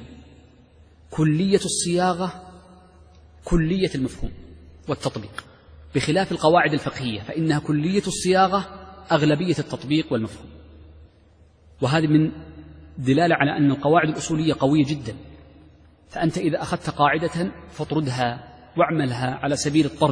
كلية الصياغة كلية المفهوم والتطبيق، بخلاف القواعد الفقهية فإنها كلية الصياغة أغلبية التطبيق والمفهوم. وهذه من دلالة على أن القواعد الأصولية قوية جدا. فأنت إذا أخذت قاعدة فاطردها واعملها على سبيل الطرد،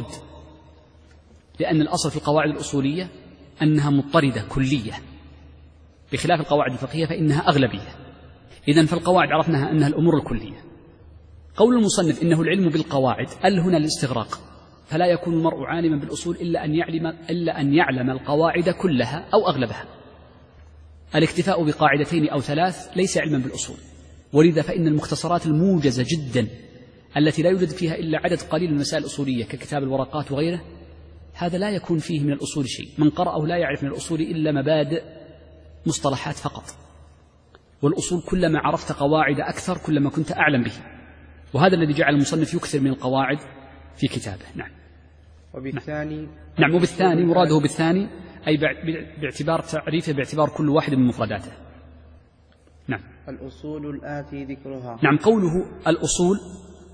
لأن الأصل في القواعد الأصولية أنها مضطردة كلية، بخلاف القواعد الفقهية فإنها أغلبية. إذن فالقواعد عرفناها أنها الأمور الكلية. قول المصنف إنه العلم بالقواعد ال هنا الاستغراق، فلا يكون المرء عالما بالأصول إلا أن يعلم إلا أن يعلم القواعد كلها أو أغلبها. الاكتفاء بقاعدتين أو ثلاث ليس علما بالأصول، ولذا فإن المختصرات الموجزة جدا التي لا يوجد فيها إلا عدد قليل من المسائل الأصولية ككتاب الورقات وغيره، هذا لا يكون فيه من الأصول شيء. من قرأه لا يعرف من الأصول إلا مبادئ مصطلحات فقط، والأصول كلما عرفت قواعد أكثر كلما كنت أعلم به، وهذا الذي جعل المصنف يكثر من القواعد في كتابه. نعم. وبالثاني نعم وبالثاني مراده بالثاني أي باعتبار تعريفه باعتبار كل واحد من مفرداته. نعم. الأصول الآتي ذكرها. نعم قوله الأصول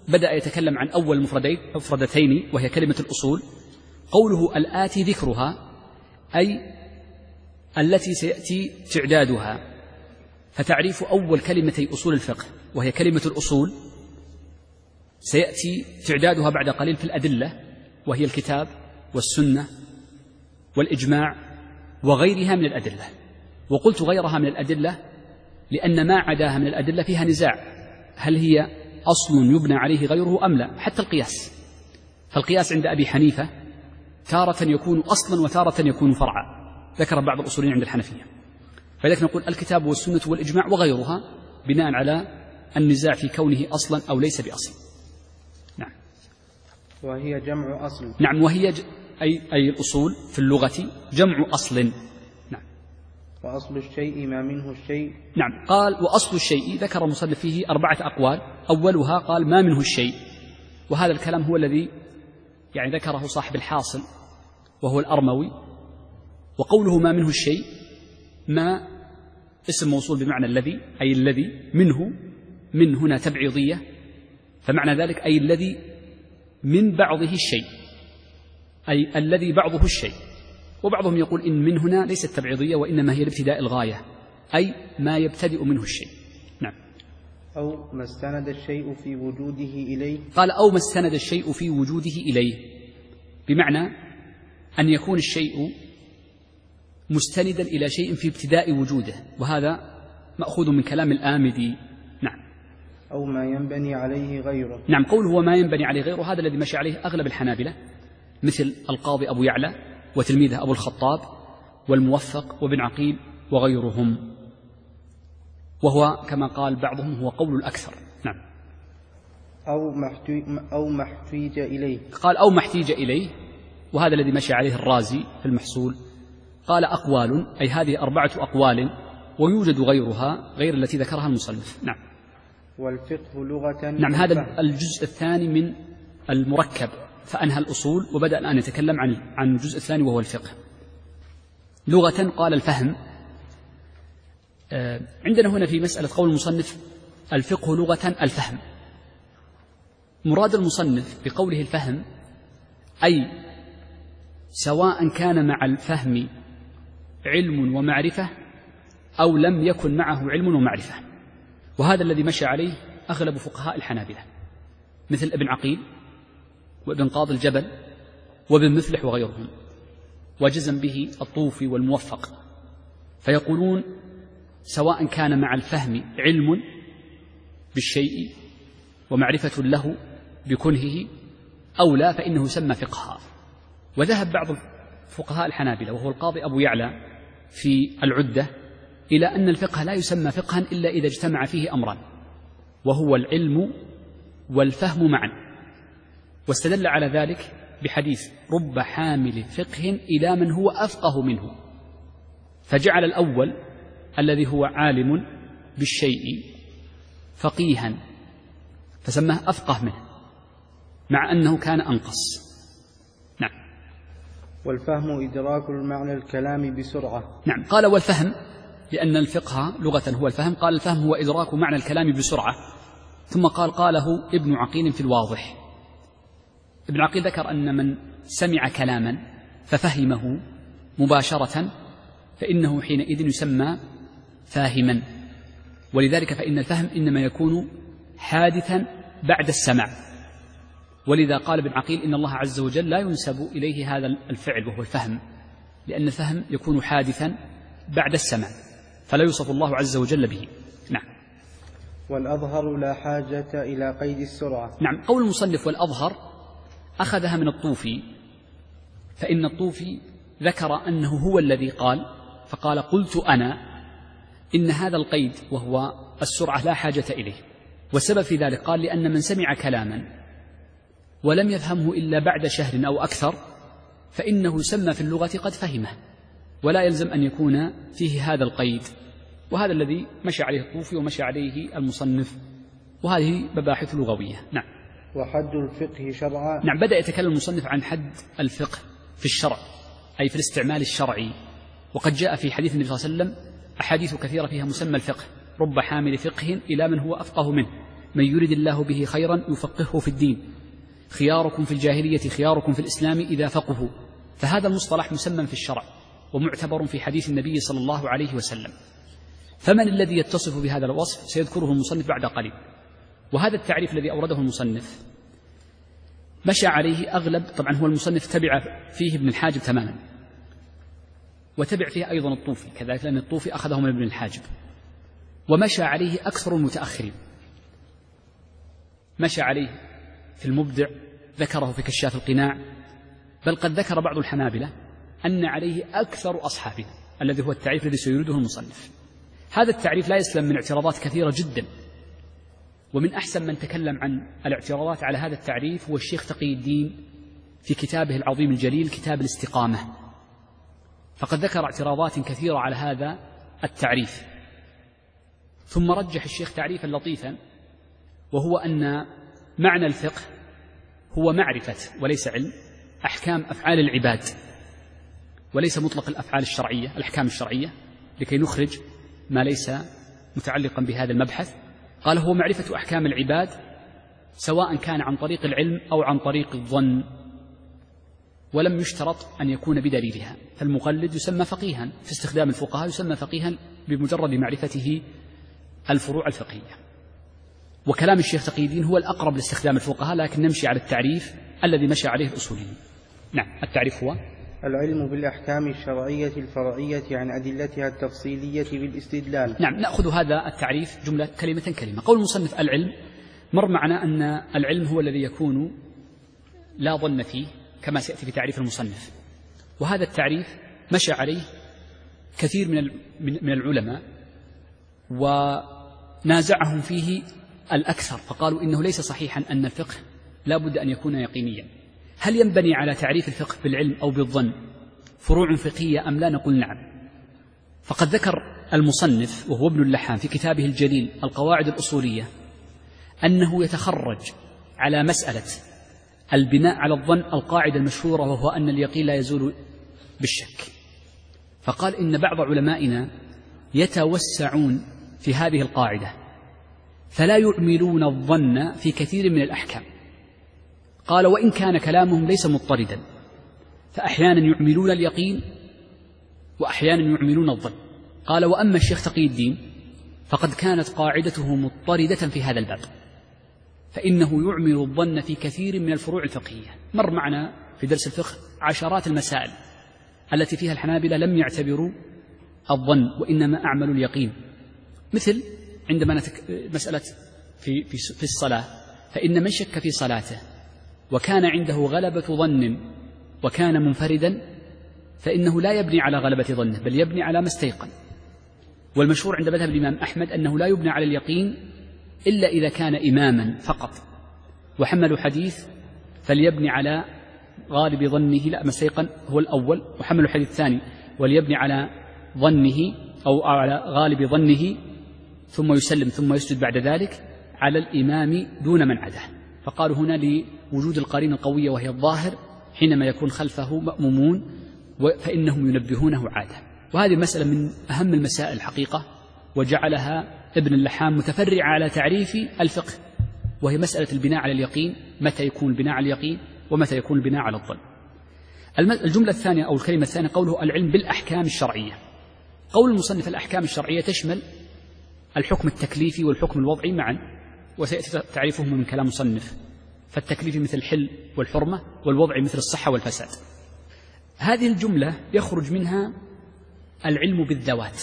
بدأ يتكلم عن أول مفردين مفردتين وهي كلمة الأصول. قوله الآتي ذكرها أي التي سيأتي تعدادها، فتعريف أول كلمتي أصول الفقه وهي كلمة الأصول سيأتي تعدادها بعد قليل في الأدلة، وهي الكتاب والسنة والإجماع وغيرها من الأدلة. وقلت غيرها من الأدلة لأن ما عداها من الأدلة فيها نزاع، هل هي أصل يبنى عليه غيره أم لا؟ حتى القياس، فالقياس عند أبي حنيفة تارة يكون أصلا وتارة يكون فرعا، ذكر بعض الأصولين عند الحنفية. فلذلك نقول الكتاب والسنة والإجماع وغيرها بناء على النزاع في كونه أصلا أو ليس بأصل. نعم. وهي جمع أصل. نعم، وهي ج... أي... أي الأصول في اللغة جمع أصل. نعم. وأصل الشيء ما منه الشيء. نعم. قال وأصل الشيء، ذكر المصنف فيه أربعة أقوال. أولها قال ما منه الشيء، وهذا الكلام هو الذي يعني ذكره صاحب الحاصل وهو الأرموي. وقوله ما منه الشيء، ما اسم موصول بمعنى الذي، أي الذي منه، من هنا تبعيضية، فمعنى ذلك أي الذي من بعضه الشيء، أي الذي بعضه الشيء. وبعضهم يقول إن من هنا ليست تبعيضية وإنما هي لابتداء الغاية، أي ما يبتدئ منه الشيء. نعم. أو ما استند الشيء في وجوده إليه. قال أو ما استند الشيء في وجوده إليه، بمعنى أن يكون الشيء مستندا إلى شيء في ابتداء وجوده، وهذا مأخوذ من كلام الآمدي. نعم. أو ما ينبني عليه غيره. نعم. قوله وما ينبني عليه غيره هذا الذي مشى عليه أغلب الحنابلة، مثل القاضي أبو يعلى وتلميذه أبو الخطاب والموفق وابن عقيل وغيرهم، وهو كما قال بعضهم هو قول الأكثر. نعم. أو ما احتيج إليه. قال أو ما احتيج إليه، وهذا الذي مشى عليه الرازي في المحصول. قال أقوال، أي هذه أربعة أقوال ويوجد غيرها غير التي ذكرها المصنف. نعم. والفقه لغة. نعم. هذا الجزء الثاني من المركب، فأنهى الأصول وبدأ الآن يتكلم عن عن الجزء الثاني وهو الفقه. لغة قال الفهم. عندنا هنا في مسألة قول المصنف الفقه لغة الفهم، مراد المصنف بقوله الفهم أي سواء كان مع الفهم علم ومعرفة أو لم يكن معه علم ومعرفة، وهذا الذي مشى عليه أغلب فقهاء الحنابلة مثل ابن عقيل وابن قاضي الجبل وابن مفلح وغيرهم، وجزم به الطوفي والموفق، فيقولون سواء كان مع الفهم علم بالشيء ومعرفة له بكنهه أو لا فإنه يسمى فقها. وذهب بعض فقهاء الحنابلة وهو القاضي أبو يعلى في العدة إلى أن الفقه لا يسمى فقها إلا إذا اجتمع فيه أمران، وهو العلم والفهم معا، واستدل على ذلك بحديث رب حامل فقه إلى من هو أفقه منه، فجعل الأول الذي هو عالم بالشيء فقيها فسماه أفقه منه مع أنه كان أنقص. نعم. والفهم إدراك المعنى الكلام بسرعة. نعم. قال والفهم، لأن الفقه لغة هو الفهم، قال الفهم هو إدراك معنى الكلام بسرعة. ثم قال قاله ابن عقيل في الواضح. ابن عقيل ذكر أن من سمع كلاما ففهمه مباشرة فإنه حينئذ يسمى فاهما، ولذلك فإن الفهم إنما يكون حادثا بعد السمع، ولذا قال ابن عقيل إن الله عز وجل لا ينسب إليه هذا الفعل وهو الفهم، لأن الفهم يكون حادثا بعد السمع فلا يوصف الله عز وجل به. نعم. والأظهر لا حاجة إلى قيد السرعة. نعم. قول المصنف والأظهر أخذها من الطوفي، فإن الطوفي ذكر أنه هو الذي قال، فقال قلت أنا إن هذا القيد وهو السرعة لا حاجة إليه، والسبب في ذلك قال لأن من سمع كلاما ولم يفهمه إلا بعد شهر أو أكثر فإنه يسمى في اللغة قد فهمه، ولا يلزم أن يكون فيه هذا القيد، وهذا الذي مشى عليه الطوفي ومشى عليه المصنف، وهذه مباحث لغوية. نعم. وحد الفقه شرعا. نعم. بدأ يتكلم المصنف عن حد الفقه في الشرع، أي في الاستعمال الشرعي، وقد جاء في حديث النبي صلى الله عليه وسلم أحاديث كثيرة فيها مسمى الفقه، رب حامل فقه إلى من هو أفقه منه، من يرد الله به خيرا يفقهه في الدين، خياركم في الجاهلية خياركم في الإسلام إذا فقهوا. فهذا المصطلح مسمى في الشرع ومعتبر في حديث النبي صلى الله عليه وسلم. فمن الذي يتصف بهذا الوصف سيذكره المصنف بعد قليل. وهذا التعريف الذي أورده المصنف مشى عليه أغلب، طبعا هو المصنف تبع فيه ابن الحاجب تماما، وتبع فيه أيضا الطوفي كذلك، لأن الطوفي أخذه من ابن الحاجب، ومشى عليه أكثر المتأخرين. مشى عليه في المبدع، ذكره في كشاف القناع، بل قد ذكر بعض الحنابلة أن عليه أكثر أصحابنا، الذي هو التعريف الذي سيريده المصنف. هذا التعريف لا يسلم من اعتراضات كثيرة جدا، ومن أحسن من تكلم عن الاعتراضات على هذا التعريف هو الشيخ تقي الدين في كتابه العظيم الجليل كتاب الاستقامة، فقد ذكر اعتراضات كثيرة على هذا التعريف. ثم رجح الشيخ تعريفا لطيفا، وهو أن معنى الفقه هو معرفة وليس علم أحكام أفعال العباد، وليس مطلق الأفعال الشرعية الأحكام الشرعية، لكي نخرج ما ليس متعلقا بهذا المبحث. قال هو معرفة أحكام العباد سواء كان عن طريق العلم أو عن طريق الظن، ولم يشترط أن يكون بدليلها. فالمقلد يسمى فقيها في استخدام الفقهاء، يسمى فقيها بمجرد معرفته الفروع الفقهية. وكلام الشيخ تقي الدين هو الأقرب لاستخدام الفقهاء، لكن نمشي على التعريف الذي مشى عليه الأصوليين. نعم، التعريف هو العلم بالأحكام الشرعية الفرعية عن أدلتها التفصيلية بالاستدلال. نعم، نأخذ هذا التعريف جملة كلمة كلمة. قول المصنف العلم، مر معنا أن العلم هو الذي يكون لا ظن فيه كما سيأتي في تعريف المصنف، وهذا التعريف مشى عليه كثير من من العلماء ونازعهم فيه الأكثر، فقالوا إنه ليس صحيحا أن الفقه لا بد أن يكون يقينيا. هل ينبني على تعريف الفقه بالعلم أو بالظن فروع فقهية أم لا؟ نقول نعم. فقد ذكر المصنف وهو ابن اللحام في كتابه الجليل القواعد الأصولية أنه يتخرج على مسألة البناء على الظن القاعدة المشهورة، وهو أن اليقين لا يزول بالشك. فقال إن بعض علمائنا يتوسعون في هذه القاعدة فلا يعملون الظن في كثير من الأحكام. قال وإن كان كلامهم ليس مضطردا، فأحيانا يعملون اليقين وأحيانا يعملون الظن. قال وأما الشيخ تقي الدين فقد كانت قاعدته مضطردة في هذا الباب، فإنه يعمل الظن في كثير من الفروع الفقهية. مر معنا في درس الفقه عشرات المسائل التي فيها الحنابلة لم يعتبروا الظن وإنما أعملوا اليقين، مثل عندما نتك... مسألة في, في, في الصلاة، فإن من شك في صلاته وكان عنده غلبة ظن وكان منفردا فإنه لا يبني على غلبة ظنه بل يبني على ما استيقن. والمشهور عند مذهب الإمام أحمد أنه لا يبنى على اليقين إلا إذا كان إماما فقط، وحملوا حديث فليبني على غالب ظنه لا ما استيقن هو الأول، وحملوا الحديث الثاني وليبني على ظنه أو على غالب ظنه ثم يسلم ثم يسجد بعد ذلك على الإمام دون من عده. فقالوا هنا لوجود القرينة القوية وهي الظاهر حينما يكون خلفه مأمومون فإنهم ينبهونه عادة. وهذه مسألة من أهم المسائل الحقيقة، وجعلها ابن اللحام متفرع على تعريف الفقه، وهي مسألة البناء على اليقين، متى يكون البناء على اليقين ومتى يكون البناء على الظن. الجملة الثانية أو الكلمة الثانية قوله العلم بالأحكام الشرعية. قول المصنف الأحكام الشرعية تشمل الحكم التكليفي والحكم الوضعي معا، وسيأتي تعريفهما من كلام المصنف. فالتكليفي مثل الحل والحرمة، والوضعي مثل الصحة والفساد. هذه الجملة يخرج منها العلم بالذوات،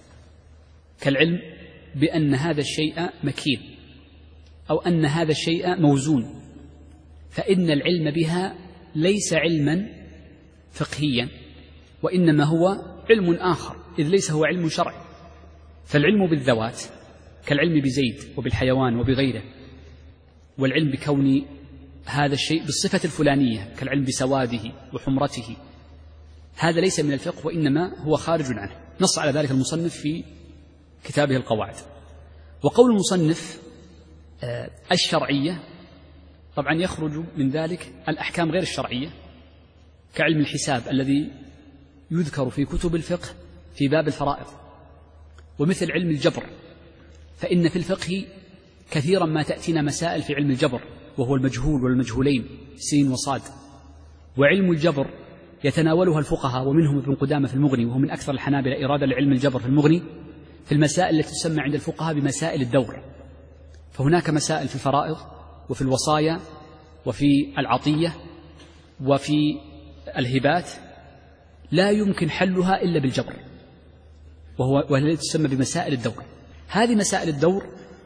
كالعلم بأن هذا الشيء مكيل أو أن هذا الشيء موزون، فإن العلم بها ليس علما فقهيا وإنما هو علم آخر، إذ ليس هو علم شرعي. فالعلم بالذوات كالعلم بزيد وبالحيوان وبغيره، والعلم بكون هذا الشيء بالصفة الفلانية كالعلم بسواده وحمرته، هذا ليس من الفقه وإنما هو خارج عنه. نص على ذلك المصنف في كتابه القواعد. وقول المصنف الشرعية طبعا يخرج من ذلك الأحكام غير الشرعية، كعلم الحساب الذي يذكر في كتب الفقه في باب الفرائض، ومثل علم الجبر، فإن في الفقه كثيرا ما تأتينا مسائل في علم الجبر وهو المجهول والمجهولين سين وصاد، وعلم الجبر يتناولها الفقهاء ومنهم ابن قدامة في المغني، وهو من أكثر الحنابلة إرادة لعلم الجبر في المغني، في المسائل التي تسمى عند الفقهاء بمسائل الدور. فهناك مسائل في الفرائض وفي الوصايا وفي العطية وفي الهبات لا يمكن حلها إلا بالجبر، وهو والتي تسمى بمسائل الدور. هذه مسائل الدور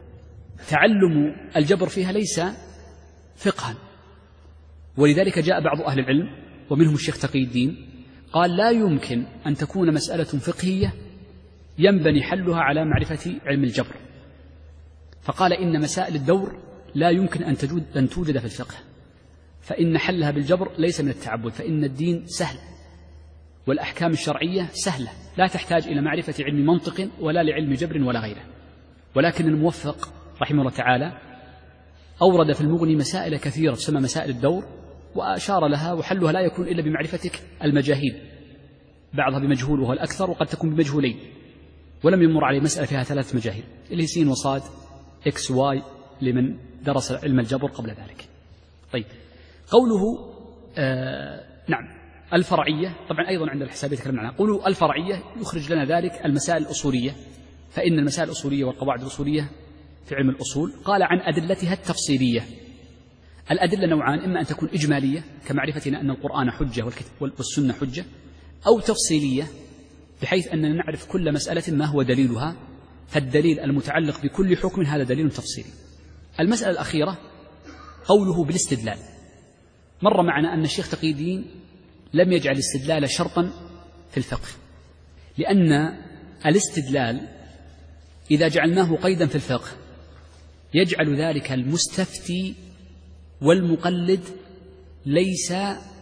تعلم الجبر فيها ليس فقها، ولذلك جاء بعض أهل العلم ومنهم الشيخ تقي الدين قال لا يمكن أن تكون مسألة فقهية ينبني حلها على معرفة علم الجبر، فقال إن مسائل الدور لا يمكن أن توجد, أن توجد في الفقه، فإن حلها بالجبر ليس من التعبد، فإن الدين سهل والأحكام الشرعية سهلة لا تحتاج إلى معرفة علم منطق ولا لعلم جبر ولا غيره. ولكن الموفق رحمه الله تعالى أورد في المغني مسائل كثيرة تسمى مسائل الدور، وأشار لها وحلها لا يكون إلا بمعرفتك المجاهيل، بعضها بمجهول وهو الأكثر، وقد تكون بمجهولين، ولم يمر عليه مسألة فيها ثلاث مجاهيل اللي هي سين وصاد إكس واي لمن درس علم الجبر قبل ذلك. طيب، قوله آه نعم الفرعية، طبعا أيضا عند الحساب يتكلم عنها، قوله الفرعية يخرج لنا ذلك المسائل الأصولية، فإن المسائل الأصولية والقواعد الأصولية في علم الأصول قال عن أدلتها التفصيلية. الأدلة نوعان، إما أن تكون إجمالية كمعرفتنا أن القرآن حجة والسنة حجة، أو تفصيلية بحيث أننا نعرف كل مسألة ما هو دليلها، فالدليل المتعلق بكل حكم هذا دليل تفصيلي. المسألة الأخيرة قوله بالاستدلال. مر معنا أن الشيخ تقي الدين لم يجعل الاستدلال شرطا في الفقه، لأن الاستدلال إذا جعلناه قيدا في الفقه يجعل ذلك المستفتي والمقلد ليس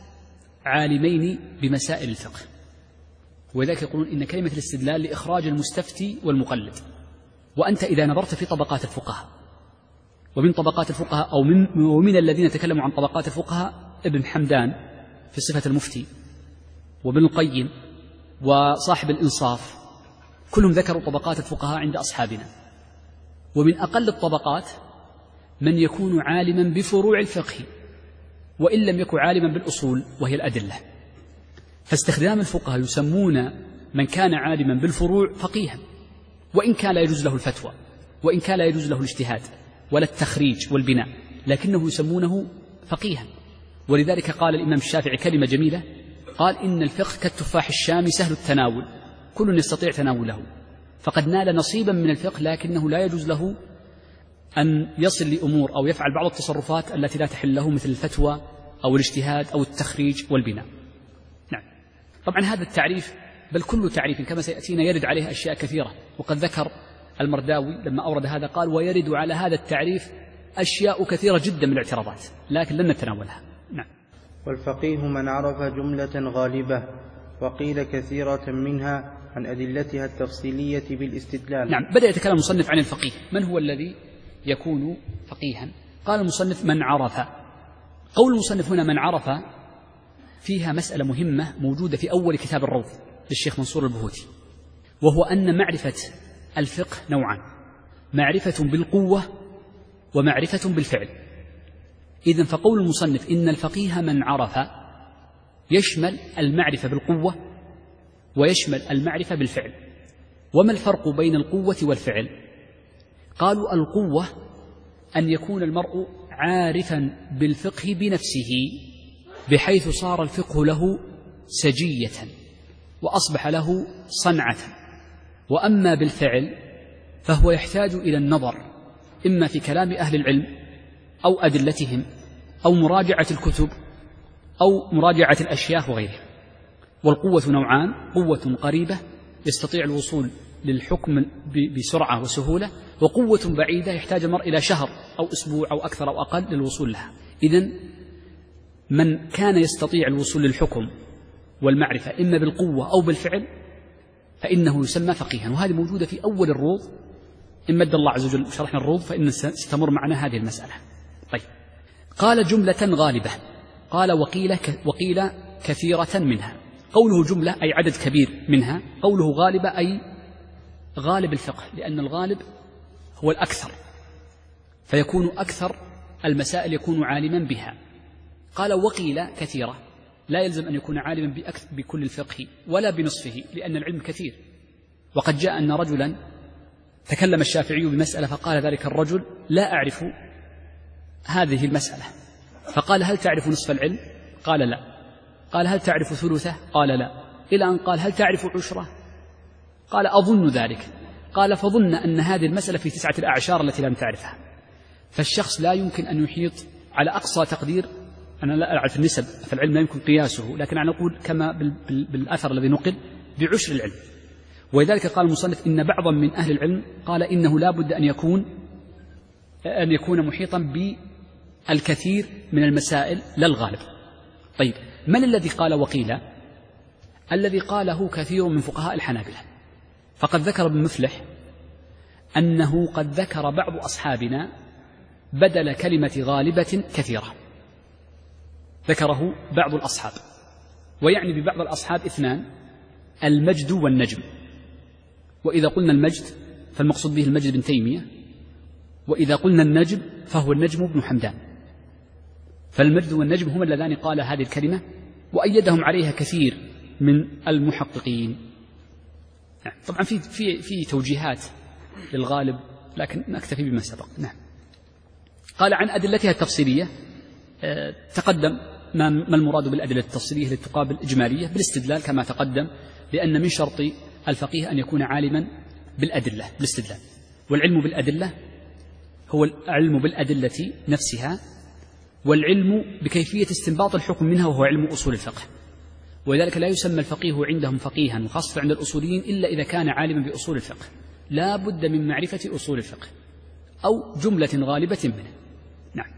عالمين بمسائل الفقه، وذلك يقولون إن كلمة الاستدلال لإخراج المستفتي والمقلد. وأنت إذا نظرت في طبقات الفقهاء، ومن طبقات الفقهاء أو من, ومن الذين تكلموا عن طبقات الفقهاء ابن حمدان في صفة المفتي، وابن القيم، وصاحب الإنصاف، كلهم ذكروا طبقات الفقهاء عند أصحابنا. ومن أقل الطبقات من يكون عالما بفروع الفقه وإن لم يكن عالما بالأصول وهي الأدلة. فاستخدام الفقهاء يسمون من كان عالما بالفروع فقيها، وإن كان لا يجوز له الفتوى، وإن كان لا يجوز له الاجتهاد ولا التخريج والبناء، لكنه يسمونه فقيها. ولذلك قال الإمام الشافعي كلمة جميلة، قال إن الفقه كالتفاح الشامي سهل التناول، كل يستطيع تناوله، فقد نال نصيبا من الفقه لكنه لا يجوز له أن يصل لأمور أو يفعل بعض التصرفات التي لا تحل له مثل الفتوى أو الاجتهاد أو التخريج والبناء. نعم، طبعا هذا التعريف بل كل تعريف كما سيأتينا يرد عليه أشياء كثيرة، وقد ذكر المرداوي لما أورد هذا قال ويرد على هذا التعريف أشياء كثيرة جدا من الاعتراضات لكن لن نتناولها. نعم. والفقيه من عرف جملة غالبة، وقيل كثيرة منها عن أدلتها التفصيلية بالاستدلال. نعم، بدأ يتكلم المصنف عن الفقيه، من هو الذي يكون فقيها؟ قال المصنف من عرف. قول المصنف هنا من عرف فيها مسألة مهمة موجودة في أول كتاب الروض للشيخ منصور البهوتي، وهو أن معرفة الفقه نوعان، معرفة بالقوة ومعرفة بالفعل. إذن فقول المصنف إن الفقيه من عرف يشمل المعرفة بالقوة ويشمل المعرفة بالفعل. وما الفرق بين القوة والفعل؟ قالوا القوة أن يكون المرء عارفا بالفقه بنفسه بحيث صار الفقه له سجية وأصبح له صنعة. وأما بالفعل فهو يحتاج إلى النظر إما في كلام أهل العلم أو أدلتهم أو مراجعة الكتب أو مراجعة الأشياء وغيرها. والقوة نوعان، قوة قريبة يستطيع الوصول للحكم بسرعة وسهولة، وقوة بعيدة يحتاج المرء إلى شهر أو أسبوع أو أكثر أو أقل للوصول لها. إذن من كان يستطيع الوصول للحكم والمعرفة إما بالقوة أو بالفعل فإنه يسمى فقيها، وهذه موجودة في أول الروض. إن مد الله عز وجل شرحنا الروض فإن ستمر معنا هذه المسألة. طيب، قال جملة غالبة، قال وقيل, ك وقيل كثيرة منها. قوله جملة أي عدد كبير منها، قوله غالبة أي غالب الفقه، لأن الغالب هو الأكثر، فيكون أكثر المسائل يكون عالما بها. قال وقيل كثيرة، لا يلزم أن يكون عالما بكل الفقه ولا بنصفه، لأن العلم كثير. وقد جاء أن رجلا تكلم الشافعي بمسألة فقال ذلك الرجل لا أعرف هذه المسألة، فقال هل تعرف نصف العلم؟ قال لا. قال هل تعرف ثلثه؟ قال لا. إلى أن قال هل تعرف عشرة؟ قال أظن ذلك. قال فظن أن هذه المسألة في تسعة الأعشار التي لم تعرفها. فالشخص لا يمكن أن يحيط على أقصى تقدير، أنا لا أعرف النسب فالعلم لا يمكن قياسه، لكن أنا أقول كما بالأثر الذي نقل بعشر العلم. ولذلك قال المصنف إن بعضا من أهل العلم قال إنه لا بد أن يكون أن يكون محيطا بالكثير من المسائل لا الغالب. طيب من الذي قال وقيل؟ الذي قاله كثير من فقهاء الحنابلة. فقد ذكر ابن مفلح أنه قد ذكر بعض أصحابنا بدل كلمة غالبة كثيرة، ذكره بعض الأصحاب، ويعني ببعض الأصحاب اثنان: المجد والنجم. وإذا قلنا المجد فالمقصود به المجد بن تيمية، وإذا قلنا النجم فهو النجم بن حمدان. فالمجد والنجم هما اللذان قال هذه الكلمة، وأيدهم عليها كثير من المحققين. طبعا في في في توجيهات للغالب، لكن نكتفي بما سبق. نعم. قال عن أدلتها التفصيلية، تقدم ما المراد بالأدلة التفصيلية التي تقابل الإجمالية بالاستدلال كما تقدم، لأن من شرط الفقيه أن يكون عالما بالأدلة بالاستدلال. والعلم بالأدلة هو العلم بالأدلة نفسها، والعلم بكيفية استنباط الحكم منها، وهو علم أصول الفقه. ولذلك لا يسمى الفقيه عندهم فقيها، وخاصة عند الأصوليين، إلا إذا كان عالما بأصول الفقه. لا بد من معرفة أصول الفقه أو جملة غالبة منه. نعم.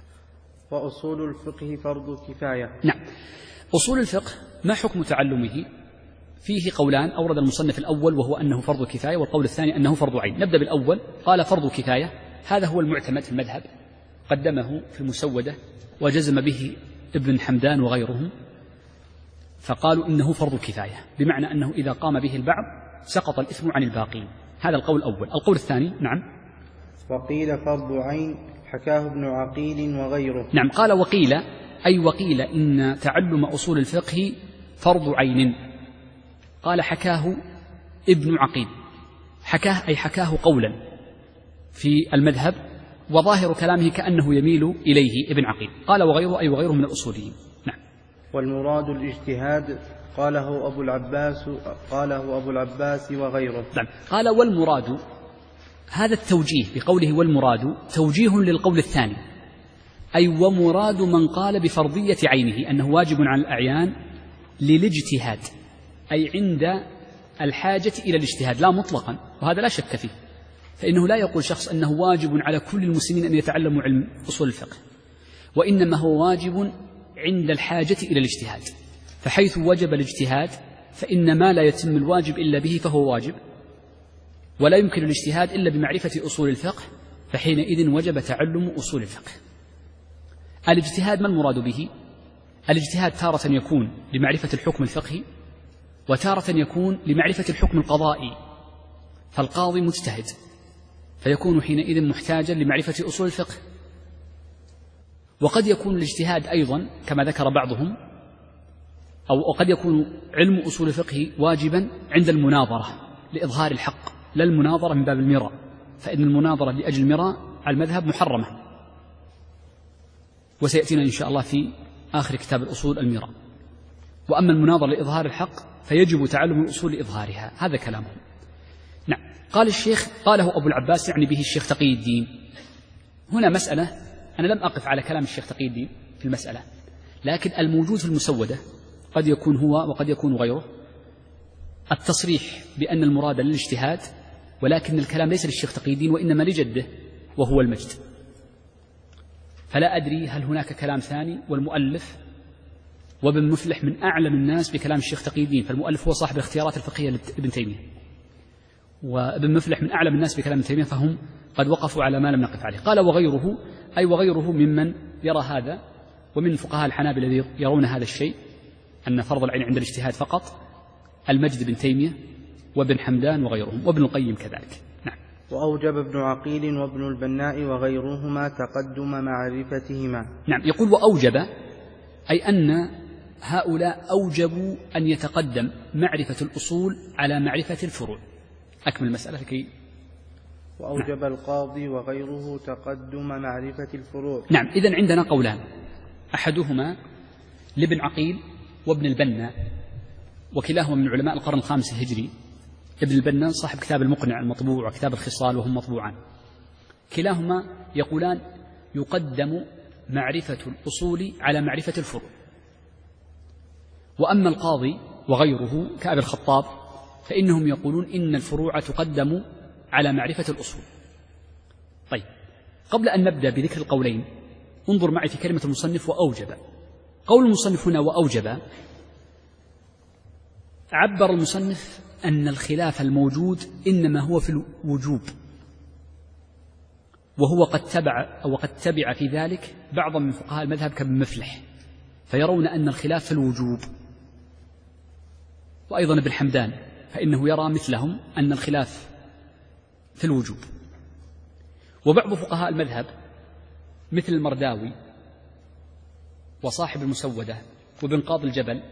وأصول الفقه فرض كفاية. نعم. أصول الفقه ما حكم تعلمه؟ فيه قولان أورد المصنف الأول وهو أنه فرض كفاية، والقول الثاني أنه فرض عين. نبدأ بالأول. قال فرض كفاية، هذا هو المعتمد في المذهب، قدمه في المسودة وجزم به ابن حمدان وغيرهم، فقالوا إنه فرض كفاية، بمعنى أنه إذا قام به البعض سقط الإثم عن الباقين. هذا القول الأول. القول الثاني نعم. وقيل فرض عين حكاه ابن عقيل وغيره. نعم. قال وقيل أي وقيل إن تعلم أصول الفقه فرض عين. قال حكاه ابن عقيل، حكاه أي حكاه قولا في المذهب، وظاهر كلامه كأنه يميل إليه ابن عقيل. قال وغيره أي وغيره من الأصوليين. نعم. والمراد الاجتهاد قاله أبو العباس قاله أبو العباس وغيره. نعم. قال والمراد، هذا التوجيه بقوله والمراد توجيه للقول الثاني، أي ومراد من قال بفرضية عينه أنه واجب على الأعيان للاجتهاد، أي عند الحاجة إلى الاجتهاد، لا مطلقا، وهذا لا شك فيه، فإنه لا يقول شخص أنه واجب على كل المسلمين أن يتعلموا علم أصول الفقه، وإنما هو واجب عند الحاجة إلى الاجتهاد. فحيث وجب الاجتهاد فإن ما لا يتم الواجب إلا به فهو واجب، ولا يمكن الاجتهاد إلا بمعرفة أصول الفقه، فحينئذ وجب تعلم أصول الفقه. الاجتهاد ما المراد به؟ الاجتهاد تارة يكون لمعرفة الحكم الفقهي، وتارة يكون لمعرفة الحكم القضائي، فالقاضي مجتهد فيكون حينئذ محتاجا لمعرفة أصول الفقه. وقد يكون الاجتهاد أيضا كما ذكر بعضهم، أو قد يكون علم أصول الفقه واجبا عند المناظرة لإظهار الحق، لا المناظرة من باب المراء، فإن المناظرة لأجل المراء على المذهب محرمة، وسيأتينا إن شاء الله في آخر كتاب الأصول المراء. وأما المناظرة لإظهار الحق فيجب تعلم الأصول لإظهارها. هذا كلامه. نعم. قال الشيخ قاله أبو العباس، يعني به الشيخ تقي الدين. هنا مسألة أنا لم أقف على كلام الشيخ تقي الدين في المسألة، لكن الموجود في المسودة قد يكون هو وقد يكون غيره، التصريح بأن المراد للاجتهاد، ولكن الكلام ليس للشيخ تقي الدين وإنما لجده وهو المجد. فلا أدري هل هناك كلام ثاني، والمؤلف وابن مفلح من أعلم الناس بكلام الشيخ تقي الدين، فالمؤلف هو صاحب الاختيارات الفقهية لابن تيمية، وابن مفلح من أعلم الناس بكلام ابن تيمية، فهم قد وقفوا على ما لم نقف عليه. قال وغيره أي وغيره ممن يرى هذا، ومن فقهاء الحنابلة يرون هذا الشيء، أن فرض العين عند الاجتهاد فقط، المجد بن تيمية وابن حمدان وغيرهم، وابن القيم كذلك. نعم. وأوجب ابن عقيل وابن البناء وغيرهما تقدم معرفتهما. نعم، يقول وأوجب أي أن هؤلاء أوجبوا أن يتقدم معرفة الأصول على معرفة الفروع. أكمل المسألة كي. وأوجب نعم. القاضي وغيره تقدم معرفة الفروع. نعم، إذن عندنا قولان، أحدهما لابن عقيل وابن البنا، وكلاهما من علماء القرن الخامس الهجري. ابن البنا صاحب كتاب المقنع المطبوع وكتاب الخصال وهم مطبوعان، كلاهما يقولان يقدم معرفة الأصول على معرفة الفروع. وأما القاضي وغيره كأبي الخطاب فإنهم يقولون إن الفروع تقدم على معرفة الأصول. طيب، قبل أن نبدأ بذكر القولين انظر معي في كلمة المصنف وأوجب. قول المصنف هنا وأوجب، عبر المصنف أن الخلاف الموجود إنما هو في الوجوب، وهو قد تبع أو قد تبع في ذلك بعضا من فقهاء المذهب كابن مفلح، فيرون أن الخلاف في الوجوب، وأيضا ابن حمدان فإنه يرى مثلهم أن الخلاف في الوجوب. وبعض فقهاء المذهب مثل المرداوي وصاحب المسودة وابن قاضي الجبل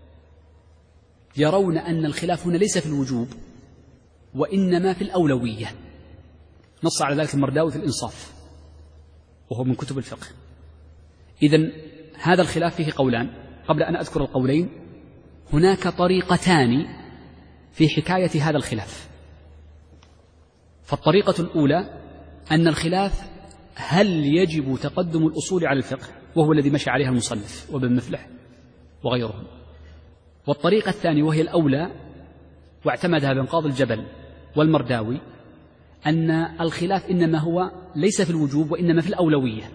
يرون أن الخلاف هنا ليس في الوجوب وإنما في الأولوية. نص على ذلك المرداوي في الإنصاف وهو من كتب الفقه. إذن هذا الخلاف فيه قولان. قبل أن أذكر القولين، هناك طريقتان في حكاية هذا الخلاف. فالطريقة الأولى أن الخلاف هل يجب تقدم الأصول على الفقه، وهو الذي مشى عليها المصنف وابن مفلح وغيرهم. والطريقة الثانية وهي الأولى واعتمدها ابن قاضي الجبل والمرداوي، أن الخلاف إنما هو ليس في الوجوب وإنما في الأولوية.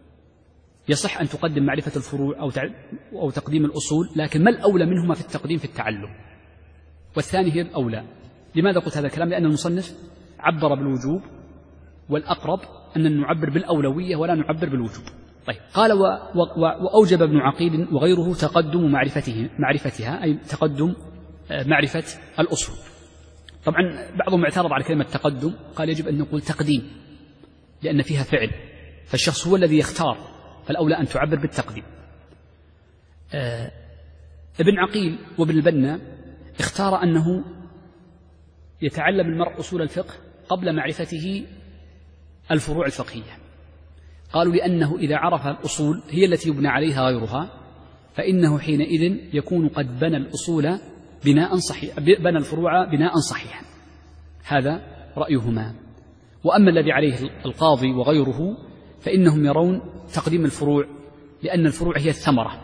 يصح أن تقدم معرفة الفروع أو أو تقديم الأصول، لكن ما الأولى منهما في التقديم في التعلم؟ والثاني هي الأولى. لماذا قلت هذا الكلام؟ لأن المصنف عبر بالوجوب، والأقرب أن نعبر بالأولوية ولا نعبر بالوجوب. طيب، قال و و وأوجب ابن عقيل وغيره تقدم معرفته معرفتها أي تقدم معرفة الأصول. طبعا بعضهم اعترض على كلمة تقدم، قال يجب أن نقول تقديم لأن فيها فعل، فالشخص هو الذي يختار، فالأولى أن تعبر بالتقديم. آه ابن عقيل وابن البنا اختار أنه يتعلم المرء أصول الفقه قبل معرفته الفروع الفقهية. قالوا لأنه إذا عرف الأصول هي التي يبنى عليها غيرها، فإنه حينئذ يكون قد بنى الأصول بناء صحيح، بنى الفروع بناء صحيحا. هذا رأيهما. وأما الذي عليه القاضي وغيره فإنهم يرون تقديم الفروع، لأن الفروع هي الثمرة،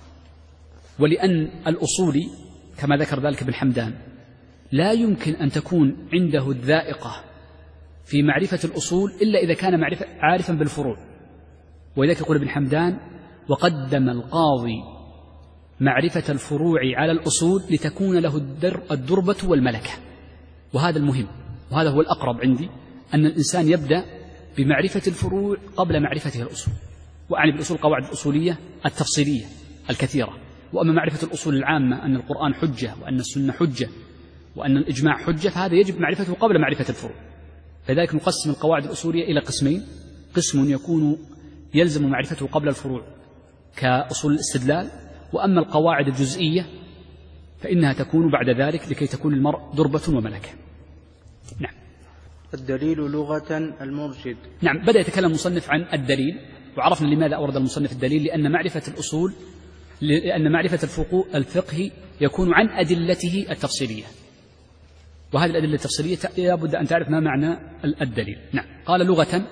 ولأن الأصول كما ذكر ذلك ابن حمدان لا يمكن أن تكون عنده الذائقة في معرفة الأصول إلا إذا كان معرفة عارفا بالفروع. ولذلك يقول ابن حمدان وقدم القاضي معرفة الفروع على الأصول لتكون له الدربة والملكة. وهذا المهم، وهذا هو الأقرب عندي، أن الإنسان يبدأ بمعرفة الفروع قبل معرفته الأصول. وأعني بالأصول قواعد الأصولية التفصيلية الكثيرة. وأما معرفة الأصول العامة أن القرآن حجة وأن السنة حجة وأن الإجماع حجة، فهذا يجب معرفته قبل معرفة الفروع. لذلك نقسم القواعد الأصولية إلى قسمين: قسم يكون يلزم معرفته قبل الفروع كأصول الاستدلال، وأما القواعد الجزئية فإنها تكون بعد ذلك لكي تكون المرء دربة وملكة. نعم. الدليل لغة المرشد. نعم، بدأ يتكلم المصنف عن الدليل، وعرفنا لماذا أورد المصنف الدليل، لأن معرفة الأصول لأن معرفة الفقه يكون عن أدلته التفصيلية، وهذه الأدلة التفصيلية لابد أن تعرف ما معنى الدليل. نعم. قال لغة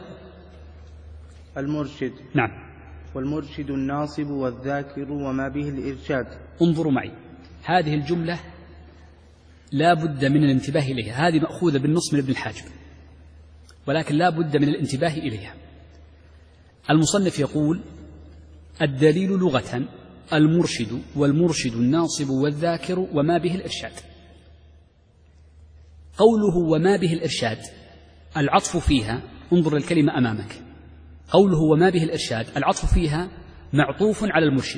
المرشد. نعم. والمرشد الناصب والذاكر وما به الإرشاد. انظروا معي، هذه الجملة لا بد من الانتباه إليها. هذه مأخوذة بالنص من ابن الحاجب، ولكن لا بد من الانتباه إليها. المصنف يقول الدليل لغة المرشد والمرشد الناصب والذاكر وما به الإرشاد. قوله وما به الإرشاد العطف فيها، انظر الكلمة أمامك، قوله وما به الإرشاد العطف فيها معطوف على المرشد،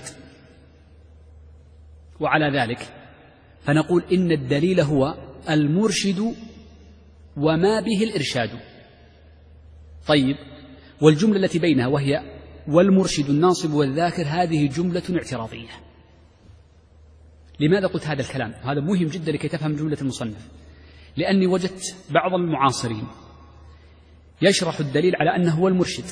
وعلى ذلك فنقول إن الدليل هو المرشد وما به الإرشاد. طيب، والجملة التي بينها وهي والمرشد الناصب والذاكر هذه جملة اعتراضية. لماذا قلت هذا الكلام؟ هذا مهم جدا لكي تفهم جملة المصنف، لأني وجدت بعض المعاصرين يشرح الدليل على أنه هو المرشد،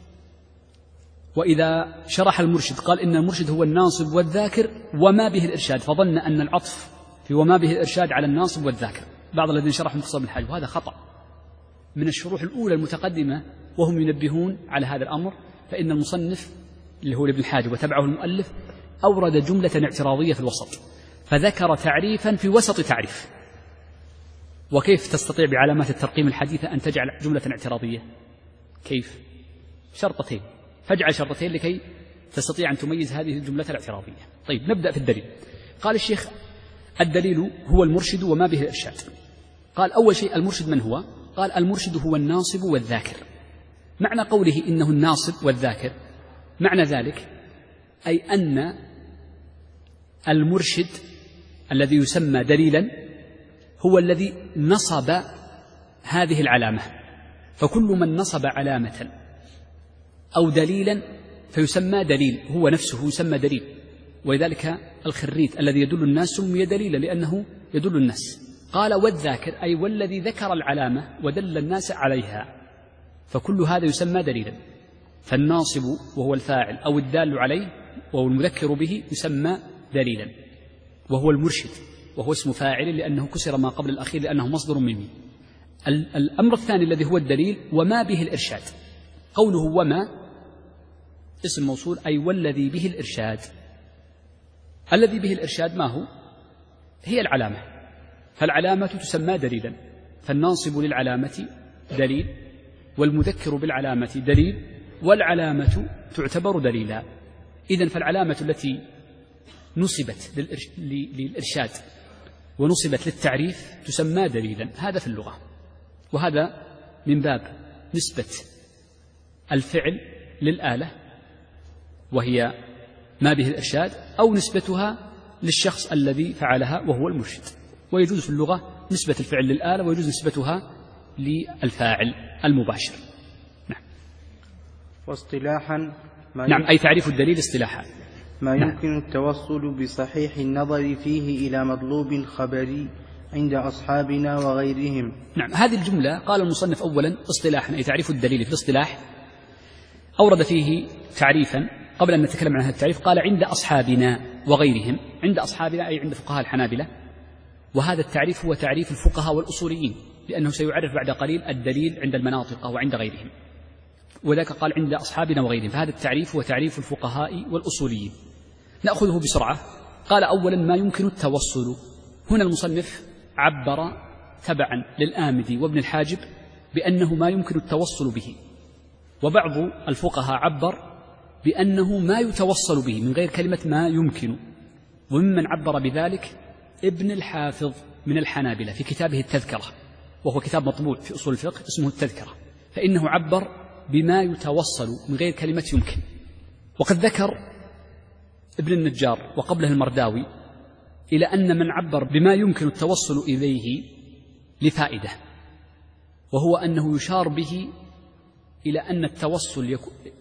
وإذا شرح المرشد قال إن المرشد هو الناصب والذاكر وما به الإرشاد، فظن أن العطف في وما به الإرشاد على الناصب والذاكر. بعض الذين شرحوا مختصر ابن الحاج، وهذا خطأ من الشروح الأولى المتقدمة، وهم ينبهون على هذا الأمر. فإن المصنف اللي هو ابن الحاج وتبعه المؤلف أورد جملة اعتراضية في الوسط، فذكر تعريفا في وسط تعريف. وكيف تستطيع بعلامات الترقيم الحديثة أن تجعل جملة اعتراضية؟ كيف؟ شرطتين، فاجعل شرطتين لكي تستطيع أن تميز هذه الجملة الاعتراضية. طيب، نبدأ في الدليل. قال الشيخ: الدليل هو المرشد وما به الإرشاد. قال: أول شيء المرشد من هو؟ قال: المرشد هو الناصب والذاكر. معنى قوله إنه الناصب والذاكر، معنى ذلك أي أن المرشد الذي يسمى دليلا هو الذي نصب هذه العلامة. فكل من نصب علامة أو دليلا فيسمى دليل، هو نفسه يسمى دليل. ولذلك الخريت الذي يدل الناس سمي دليلا لأنه يدل الناس. قال: والذاكر أي والذي ذكر العلامة ودل الناس عليها، فكل هذا يسمى دليلا. فالناصب وهو الفاعل أو الدال عليه وهو المذكر به يسمى دليلا، وهو المرشد وهو اسم فاعل لأنه كسر ما قبل الأخير لأنه مصدر منه. الأمر الثاني الذي هو الدليل وما به الإرشاد. قوله وما اسم موصول أي والذي به الإرشاد. الذي به الإرشاد ما هو؟ هي العلامة، فالعلامة تسمى دليلا، فالناصب للعلامة دليل، والمذكر بالعلامة دليل، والعلامة تعتبر دليلا. إذن فالعلامة التي نصبت للإرشاد ونصبت للتعريف تسمى دليلا، هذا في اللغة. وهذا من باب نسبة الفعل للآلة وهي ما به الإرشاد، أو نسبتها للشخص الذي فعلها وهو المرشد. ويجوز في اللغة نسبة الفعل للآلة، ويجوز نسبتها للفاعل المباشر. نعم. واصطلاحا ما نعم، أي تعريف الدليل اصطلاحا ما نعم. يمكن التوصل بصحيح النظر فيه إلى مطلوب خبري عند أصحابنا وغيرهم. نعم، هذه الجملة قال المصنف أولا اصطلاحا أي تعريف الدليل في الاصطلاح، أورد فيه تعريفا. قبل أن نتكلم عن هذا التعريف قال عند أصحابنا وغيرهم. عند أصحابنا أي عند فقهاء الحنابلة، وهذا التعريف هو تعريف الفقهاء والأصوليين، لأنه سيعرف بعد قليل الدليل عند المناطق وعند غيرهم، وذلك قال عند أصحابنا وغيرهم. فهذا التعريف هو تعريف الفقهاء والأصوليين. نأخذه بسرعة. قال أولا ما يمكن التوصل. هنا المصنف عبر تبعا للآمدي وابن الحاجب بأنه ما يمكن التوصل به، وبعض الفقهاء عبر بأنه ما يتوصل به من غير كلمة ما يمكن. وممن عبر بذلك ابن الحافظ من الحنابلة في كتابه التذكرة، وهو كتاب مطبوع في أصول الفقه اسمه التذكرة، فإنه عبر بما يتوصل من غير كلمة يمكن. وقد ذكر ابن النجار وقبله المرداوي إلى أن من عبر بما يمكن التوصل إليه لفائدة، وهو أنه يشار به إلى أن التوصل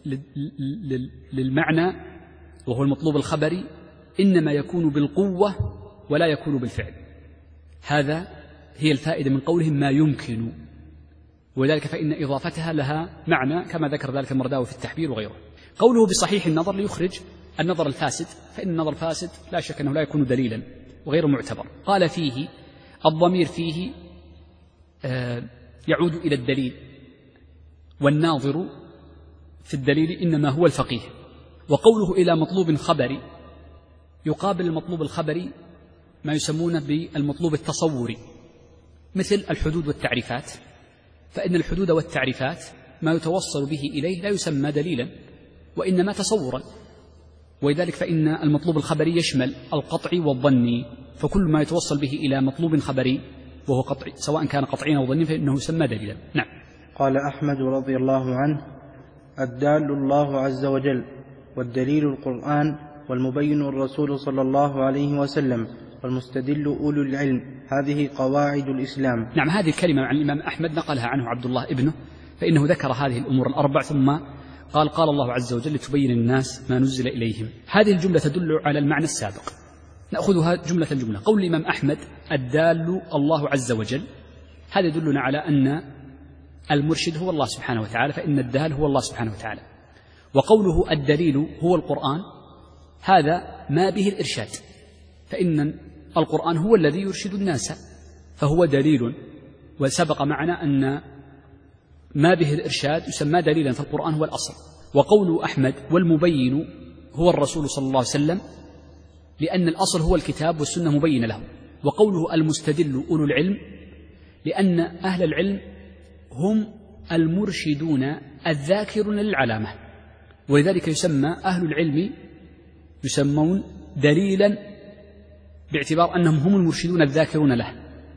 للمعنى وهو المطلوب الخبري إنما يكون بالقوة ولا يكون بالفعل. هذا هي الفائدة من قولهم ما يمكن، وذلك فإن إضافتها لها معنى كما ذكر ذلك المرداوي في التحبير وغيره. قوله بصحيح النظر ليخرج النظر الفاسد، فإن النظر الفاسد لا شك أنه لا يكون دليلا وغير معتبر. قال فيه الضمير فيه آه يعود إلى الدليل، والناظر في الدليل إنما هو الفقيه. وقوله إلى مطلوب خبري يقابل المطلوب الخبري ما يسمونه بالمطلوب التصوري، مثل الحدود والتعريفات، فإن الحدود والتعريفات ما يتوصل به إليه لا يسمى دليلا وإنما تصورا. ولذلك فإن المطلوب الخبري يشمل القطعي والظني، فكل ما يتوصل به إلى مطلوب خبري وهو قطعي سواء كان قطعيا أو ظنيا فإنه يسمى دليلا. نعم. قال أحمد رضي الله عنه الدال الله عز وجل، والدليل القرآن، والمبين الرسول صلى الله عليه وسلم، والمستدل أولو العلم. هذه قواعد الإسلام. نعم، هذه الكلمة عن الإمام أحمد نقلها عنه عبد الله ابنه، فإنه ذكر هذه الأمور الأربع ثم قال قال الله عز وجل لتبين الناس ما نزل إليهم. هذه الجملة تدل على المعنى السابق، نأخذها جملة جملة. قول الإمام أحمد الدال الله عز وجل، هذا يدلنا على أن المرشد هو الله سبحانه وتعالى، فإن الدال هو الله سبحانه وتعالى. وقوله الدليل هو القرآن، هذا ما به الإرشاد، فإن القرآن هو الذي يرشد الناس فهو دليل. وسبق معنا أن ما به الإرشاد يسمى دليلا، فالقرآن هو الأصل. وقول أحمد والمبين هو الرسول صلى الله عليه وسلم، لأن الأصل هو الكتاب والسنة مبين له. وقوله المستدل أولو العلم، لأن أهل العلم هم المرشدون الذاكرون للعلامة، ولذلك يسمى أهل العلم يسمون دليلا باعتبار أنهم هم المرشدون الذاكرون له،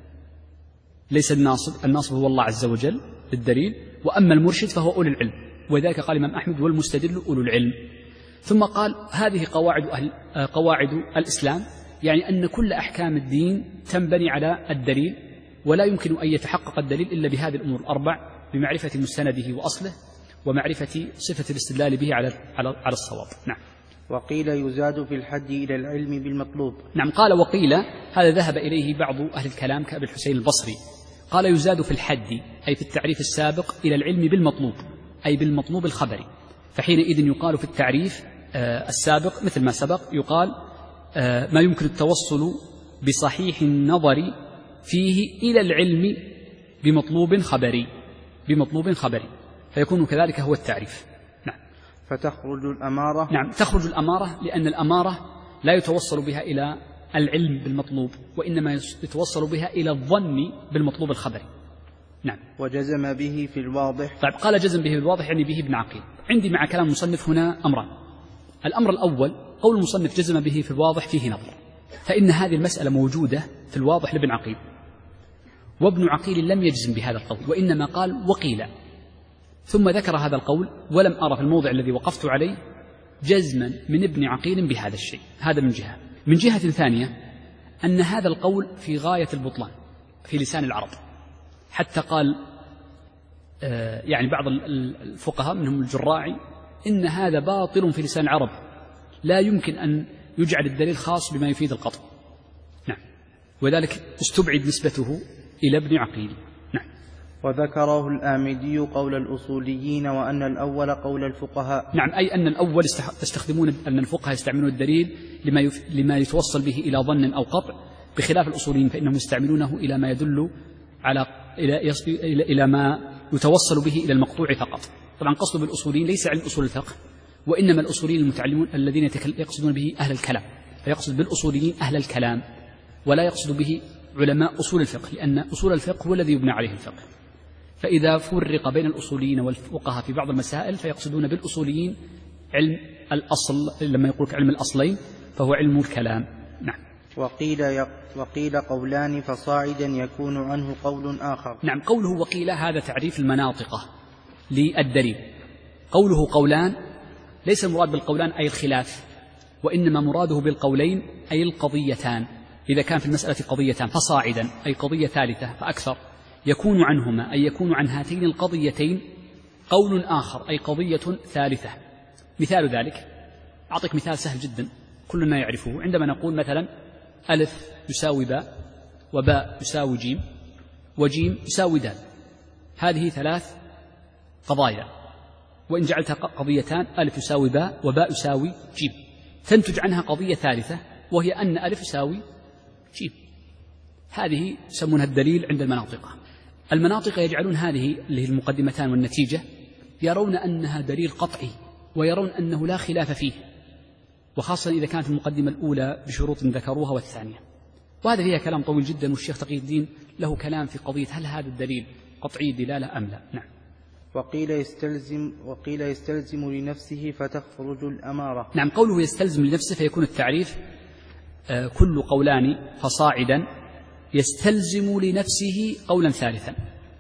ليس الناصب. الناصب هو الله عز وجل بالدليل، وأما المرشد فهو أولو العلم، وذلك قال الإمام أحمد والمستدل أولو العلم. ثم قال هذه قواعد, أهل قواعد الإسلام، يعني أن كل أحكام الدين تنبني على الدليل، ولا يمكن أن يتحقق الدليل إلا بهذه الأمور الأربع، بمعرفة مستنده وأصله، ومعرفة صفة الاستدلال به على على الصواب. نعم. وقيل يزاد في الحد إلى العلم بالمطلوب. نعم، قال وقيل، هذا ذهب إليه بعض أهل الكلام كأبي الحسين البصري، قال يزاد في الحد أي في التعريف السابق إلى العلم بالمطلوب، أي بالمطلوب الخبري. فحينئذ يقال في التعريف آه السابق مثل ما سبق، يقال آه ما يمكن التوصل بصحيح النظر فيه إلى العلم بمطلوب خبري، بمطلوب خبري، فيكون كذلك هو التعريف. نعم. فتخرج الأمارة. نعم، تخرج الأمارة، لأن الأمارة لا يتوصل بها إلى العلم بالمطلوب، وإنما يتوصل بها إلى الظن بالمطلوب الخبري. نعم. وجزم به في الواضح. طيب، قال جزم به الواضح يعني به ابن عقيل. عندي مع كلام المصنف هنا أمران. الأمر الأول، قول المصنف جزم به في الواضح فيه نظر، فإن هذه المسألة موجودة في الواضح لابن عقيل، وابن عقيل لم يجزم بهذا القول، وإنما قال وقيل، ثم ذكر هذا القول، ولم أرى في الموضع الذي وقفت عليه جزما من ابن عقيل بهذا الشيء. هذا من جهة. من جهة ثانية، أن هذا القول في غاية البطلان في لسان العرب، حتى قال آه يعني بعض الفقهاء منهم الجراعي إن هذا باطل في لسان العرب، لا يمكن أن يجعل الدليل خاص بما يفيد القطع. نعم. وذلك استبعد نسبته إلى ابن عقيل. نعم. وذكره الآمدي قول الأصوليين، وأن الأول قول الفقهاء. نعم، أي أن الأول يستخدمون، أن الفقهاء يستعملون الدليل لما, يف... لما يتوصل به إلى ظن أو قطع، بخلاف الأصوليين فإنهم يستعملونه إلى ما يدل على إلى, يص... إلى... إلى ما يتوصل به إلى المقطوع فقط. طبعا قصد بالأصوليين ليس علم أصول الفقه، وإنما الأصوليين المتعلمون الذين يقصدون به أهل الكلام، فيقصد بالأصوليين أهل الكلام، ولا يقصد به علماء أصول الفقه، لأن أصول الفقه هو الذي يبنى عليه الفقه. فإذا فرق بين الأصوليين والفقهاء في بعض المسائل فيقصدون بالأصوليين علم الأصل، لما يقول علم الأصلين فهو علم الكلام. نعم. وقيل, يق... وقيل قولان فصاعدا يكون عنه قول آخر. نعم، قوله وقيل هذا تعريف المناطقة للدليل. قوله قولان ليس المراد بالقولان أي الخلاف، وإنما مراده بالقولين أي القضيتان. إذا كان في المسألة قضيتان فصاعدا أي قضية ثالثة فأكثر، يكون عنهما أي يكون عن هاتين القضيتين قول آخر أي قضية ثالثة. مثال ذلك، أعطيك مثال سهل جدا كلنا يعرفه، عندما نقول مثلا ألف يساوي باء، وباء يساوي جيم، وجيم يساوي دال، هذه ثلاث قضايا، وإن جعلتها قضيتان ألف يساوي باء وباء يساوي جيم، تنتج عنها قضية ثالثة وهي أن ألف يساوي جيم. هذه يسمونها الدليل عند المناطق. المناطق يجعلون هذه اللي هي المقدمتان والنتيجة يرون أنها دليل قطعي، ويرون أنه لا خلاف فيه، وخاصة إذا كانت المقدمة الأولى بشروط ذكروها والثانية. وهذا فيها كلام طويل جدا، والشيخ تقي الدين له كلام في قضية هل هذا الدليل قطعي دلالة أم لا. نعم. وقيل يستلزم, وقيل يستلزم لنفسه فتخرج الأمارة. نعم، قوله يستلزم لنفسه فيكون التعريف آه كل قولان فصاعدا يستلزم لنفسه قولا ثالثا.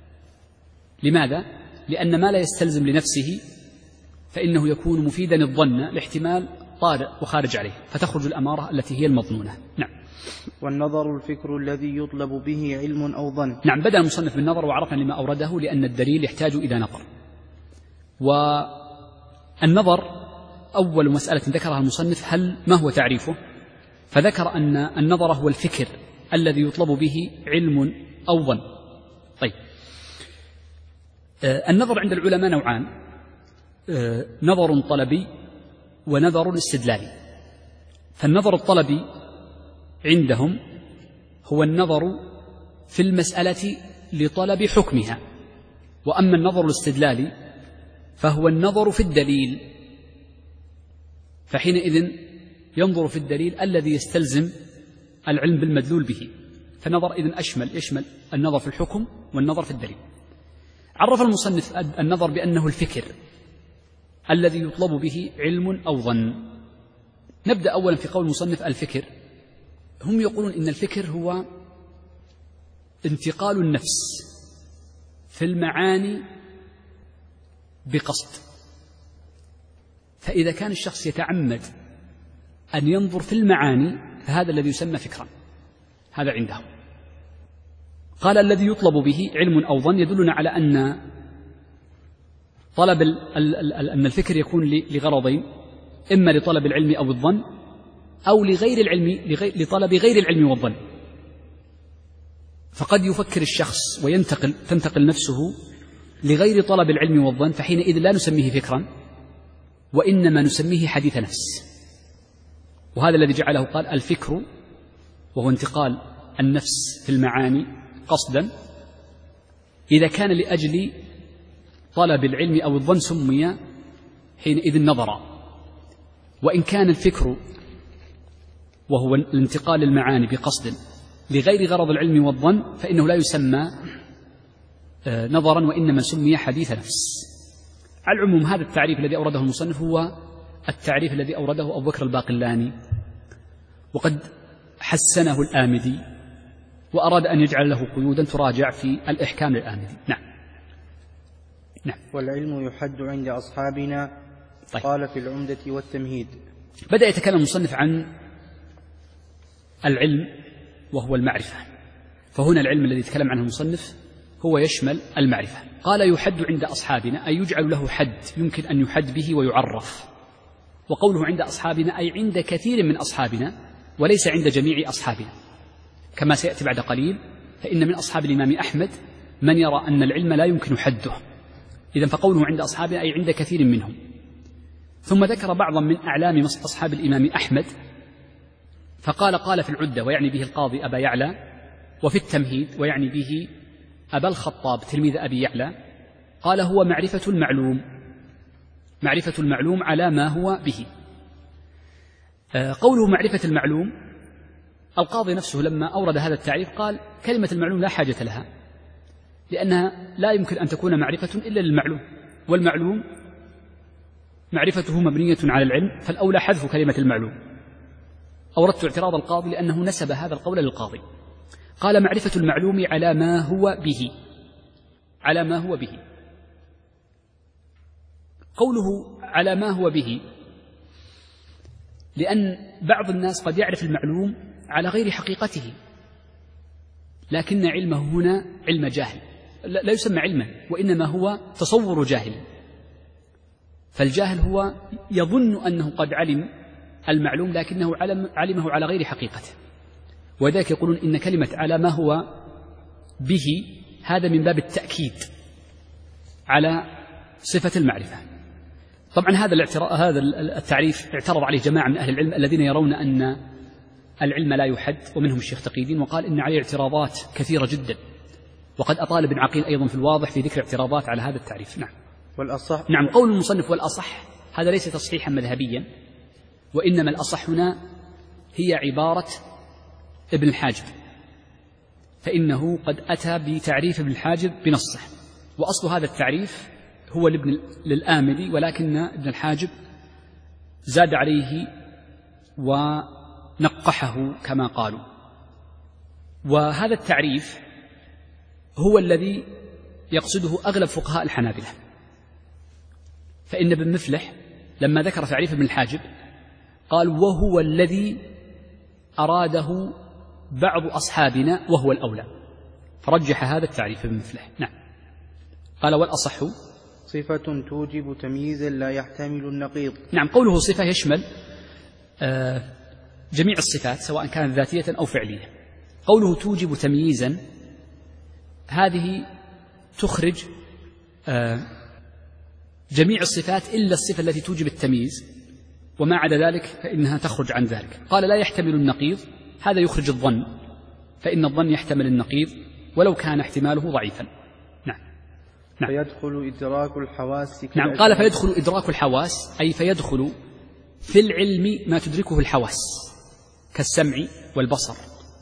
لماذا؟ لأن ما لا يستلزم لنفسه فإنه يكون مفيدا الظن لاحتمال طارئ وخارج عليه، فتخرج الأمارة التي هي المظنونة. نعم. والنظر الفكر الذي يطلب به علم أو ظن. نعم، بدأ المصنف بالنظر وعرفنا لما أورده لأن الدليل يحتاج إلى نظر. والنظر أول مسألة ذكرها المصنف هل ما هو تعريفه، فذكر أن النظر هو الفكر الذي يطلب به علم أو ظن. طيب، النظر عند العلماء نوعان، نظر طلبي ونظر استدلالي. فالنظر الطلبي عندهم هو النظر في المسألة لطلب حكمها، وأما النظر الاستدلالي فهو النظر في الدليل، فحينئذ ينظر في الدليل الذي يستلزم العلم بالمدلول به. فالنظر إذن أشمل، يشمل النظر في الحكم والنظر في الدليل. عرف المصنف النظر بأنه الفكر الذي يطلب به علم أو ظن. نبدأ أولا في قول المصنف الفكر. هم يقولون إن الفكر هو انتقال النفس في المعاني بقصد، فإذا كان الشخص يتعمد أن ينظر في المعاني فهذا الذي يسمى فكرا، هذا عندهم. قال الذي يطلب به علم أو ظن يدلنا على أن طلب أن الفكر يكون لغرضين، إما لطلب العلم أو الظن، أو لغير العلم لطلب غير العلم والظن. فقد يفكر الشخص وينتقل تنتقل نفسه لغير طلب العلم والظن، فحينئذ لا نسميه فكرا وإنما نسميه حديث نفس. وهذا الذي جعله قال الفكر، وهو انتقال النفس في المعاني قصدا. إذا كان لأجل طلب العلم أو الظن سمي حينئذ نظرا، وإن كان الفكر وهو الانتقال المعاني بقصد لغير غرض العلم والظن فإنه لا يسمى نظرا وإنما سمي حديث نفس. على العموم هذا التعريف الذي أورده المصنف هو التعريف الذي أورده أبو بكر الباقلاني، وقد حسنه الآمدي وأراد أن يجعل له قيودا تراجع في الإحكام للآمدي. نعم. نعم. والعلم يحد عند أصحابنا. طيب. قال في العمدة والتمهيد. بدأ يتكلم المصنف عن العلم وهو المعرفة، فهنا العلم الذي يتكلم عنه المصنف هو يشمل المعرفة. قال يحد عند أصحابنا أي يجعل له حد يمكن أن يحد به ويعرف. وقوله عند أصحابنا أي عند كثير من أصحابنا وليس عند جميع أصحابنا، كما سيأتي بعد قليل. فإن من أصحاب الإمام أحمد من يرى أن العلم لا يمكن حده، إذن فقوله عند أصحابنا أي عند كثير منهم. ثم ذكر بعضا من أعلام أصحاب الإمام أحمد فقال قال في العدة ويعني به القاضي أبا يعلى، وفي التمهيد ويعني به أبا الخطاب تلميذ أبي يعلى، قال هو معرفة المعلوم، معرفة المعلوم على ما هو به. قوله معرفة المعلوم، القاضي نفسه لما أورد هذا التعريف قال كلمة المعلوم لا حاجة لها، لأنها لا يمكن أن تكون معرفة إلا للمعلوم، والمعلوم معرفته مبنية على العلم، فالأولى حذف كلمة المعلوم. أوردت اعتراض القاضي لأنه نسب هذا القول للقاضي. قال معرفة المعلوم على ما هو به، على ما هو به. قوله على ما هو به لأن بعض الناس قد يعرف المعلوم على غير حقيقته، لكن علمه هنا علم جاهل، لا يسمى علما وإنما هو تصور جاهل. فالجاهل هو يظن أنه قد علم المعلوم لكنه علمه على غير حقيقته، وذلك يقولون إن كلمة على ما هو به هذا من باب التأكيد على صفة المعرفة. طبعا هذا هذا التعريف اعترض عليه جماعة من أهل العلم الذين يرون أن العلم لا يحد، ومنهم الشيخ تقي الدين، وقال إن عليه اعتراضات كثيرة جدا، وقد أطال ابن عقيل أيضا في الواضح في ذكر اعتراضات على هذا التعريف. نعم. والأصح نعم. قول المصنف والأصح هذا ليس تصحيحا مذهبيا، وإنما الأصح هنا هي عبارة ابن الحاجب، فإنه قد أتى بتعريف ابن الحاجب بنصه، وأصل هذا التعريف هو لابن للآمدي، ولكن ابن الحاجب زاد عليه ونقحه كما قالوا. وهذا التعريف هو الذي يقصده أغلب فقهاء الحنابلة، فإن ابن مفلح لما ذكر تعريف ابن الحاجب قال وهو الذي أراده بعض أصحابنا وهو الأولى، فرجح هذا التعريف بمثله. نعم. قال والأصح صفة توجب تمييزا لا يحتمل النقيض. نعم، قوله صفة يشمل آه جميع الصفات سواء كانت ذاتية أو فعلية. قوله توجب تمييزا هذه تخرج آه جميع الصفات إلا الصفة التي توجب التمييز، وما عدا ذلك فإنها تخرج عن ذلك. قال لا يحتمل النقيض، هذا يخرج الظن، فإن الظن يحتمل النقيض ولو كان احتماله ضعيفا. نعم. نعم. فيدخل إدراك الحواس. نعم. قال فيدخل إدراك الحواس، أي فيدخل في العلم ما تدركه الحواس كالسمع والبصر.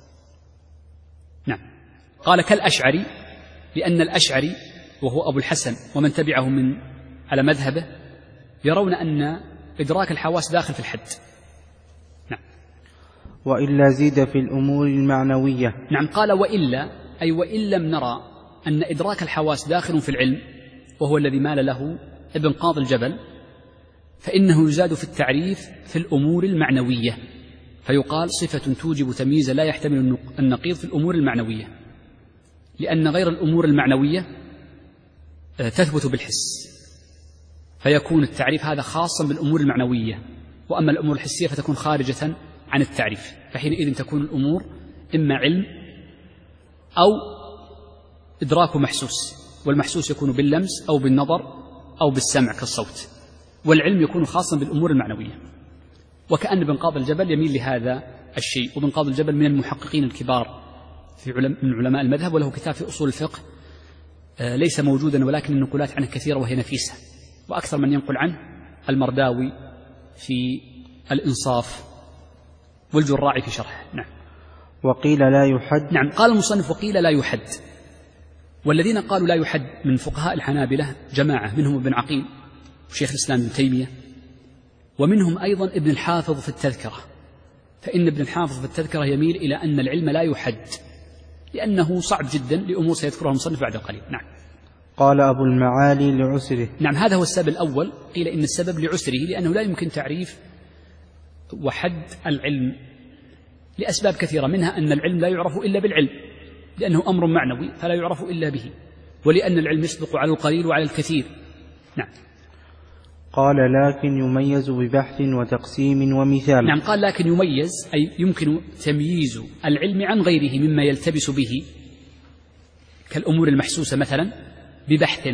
نعم. قال كالأشعري، لأن الأشعري وهو أبو الحسن ومن تبعه من على مذهبه يرون أن إدراك الحواس داخل في الحد. نعم. وإلا زيد في الأمور المعنوية. نعم. قال وإلا، أي وإن لم نرى أن إدراك الحواس داخل في العلم وهو الذي مال له ابن قاضي الجبل، فإنه يزاد في التعريف في الأمور المعنوية، فيقال صفة توجب تمييز لا يحتمل النقيض في الأمور المعنوية، لأن غير الأمور المعنوية تثبت بالحس، فيكون التعريف هذا خاصا بالأمور المعنوية، وأما الأمور الحسية فتكون خارجة عن التعريف، فحينئذ تكون الأمور إما علم أو إدراك محسوس، والمحسوس يكون باللمس أو بالنظر أو بالسمع كالصوت، والعلم يكون خاصا بالأمور المعنوية. وكأن ابن قاضي الجبل يميل لهذا الشيء، وابن قاضي الجبل من المحققين الكبار في علم من علماء المذهب، وله كتاب في أصول الفقه ليس موجودا ولكن النقولات عنه كثيرة وهي نفيسة، وأكثر من ينقل عنه المرداوي في الإنصاف والجراعي في شرحه. نعم. وقيل لا يحد. نعم. قال المصنف وقيل لا يحد، والذين قالوا لا يحد من فقهاء الحنابلة جماعة، منهم ابن عقيل وشيخ الإسلام ابن تيمية، ومنهم أيضا ابن الحافظ في التذكرة، فإن ابن الحافظ في التذكرة يميل إلى أن العلم لا يحد، لأنه صعب جدا لأمور سيذكرها المصنف بعد قليل. نعم. قال أبو المعالي لعسره. نعم. هذا هو السبب الأول، قيل إن السبب لعسره، لأنه لا يمكن تعريف وحد العلم لأسباب كثيرة، منها أن العلم لا يعرف إلا بالعلم، لأنه أمر معنوي فلا يعرف إلا به، ولأن العلم يسبق على القليل وعلى الكثير. نعم. قال لكن يميز ببحث وتقسيم ومثال. نعم. قال لكن يميز، أي يمكن تمييز العلم عن غيره مما يلتبس به كالأمور المحسوسة مثلا ببحث،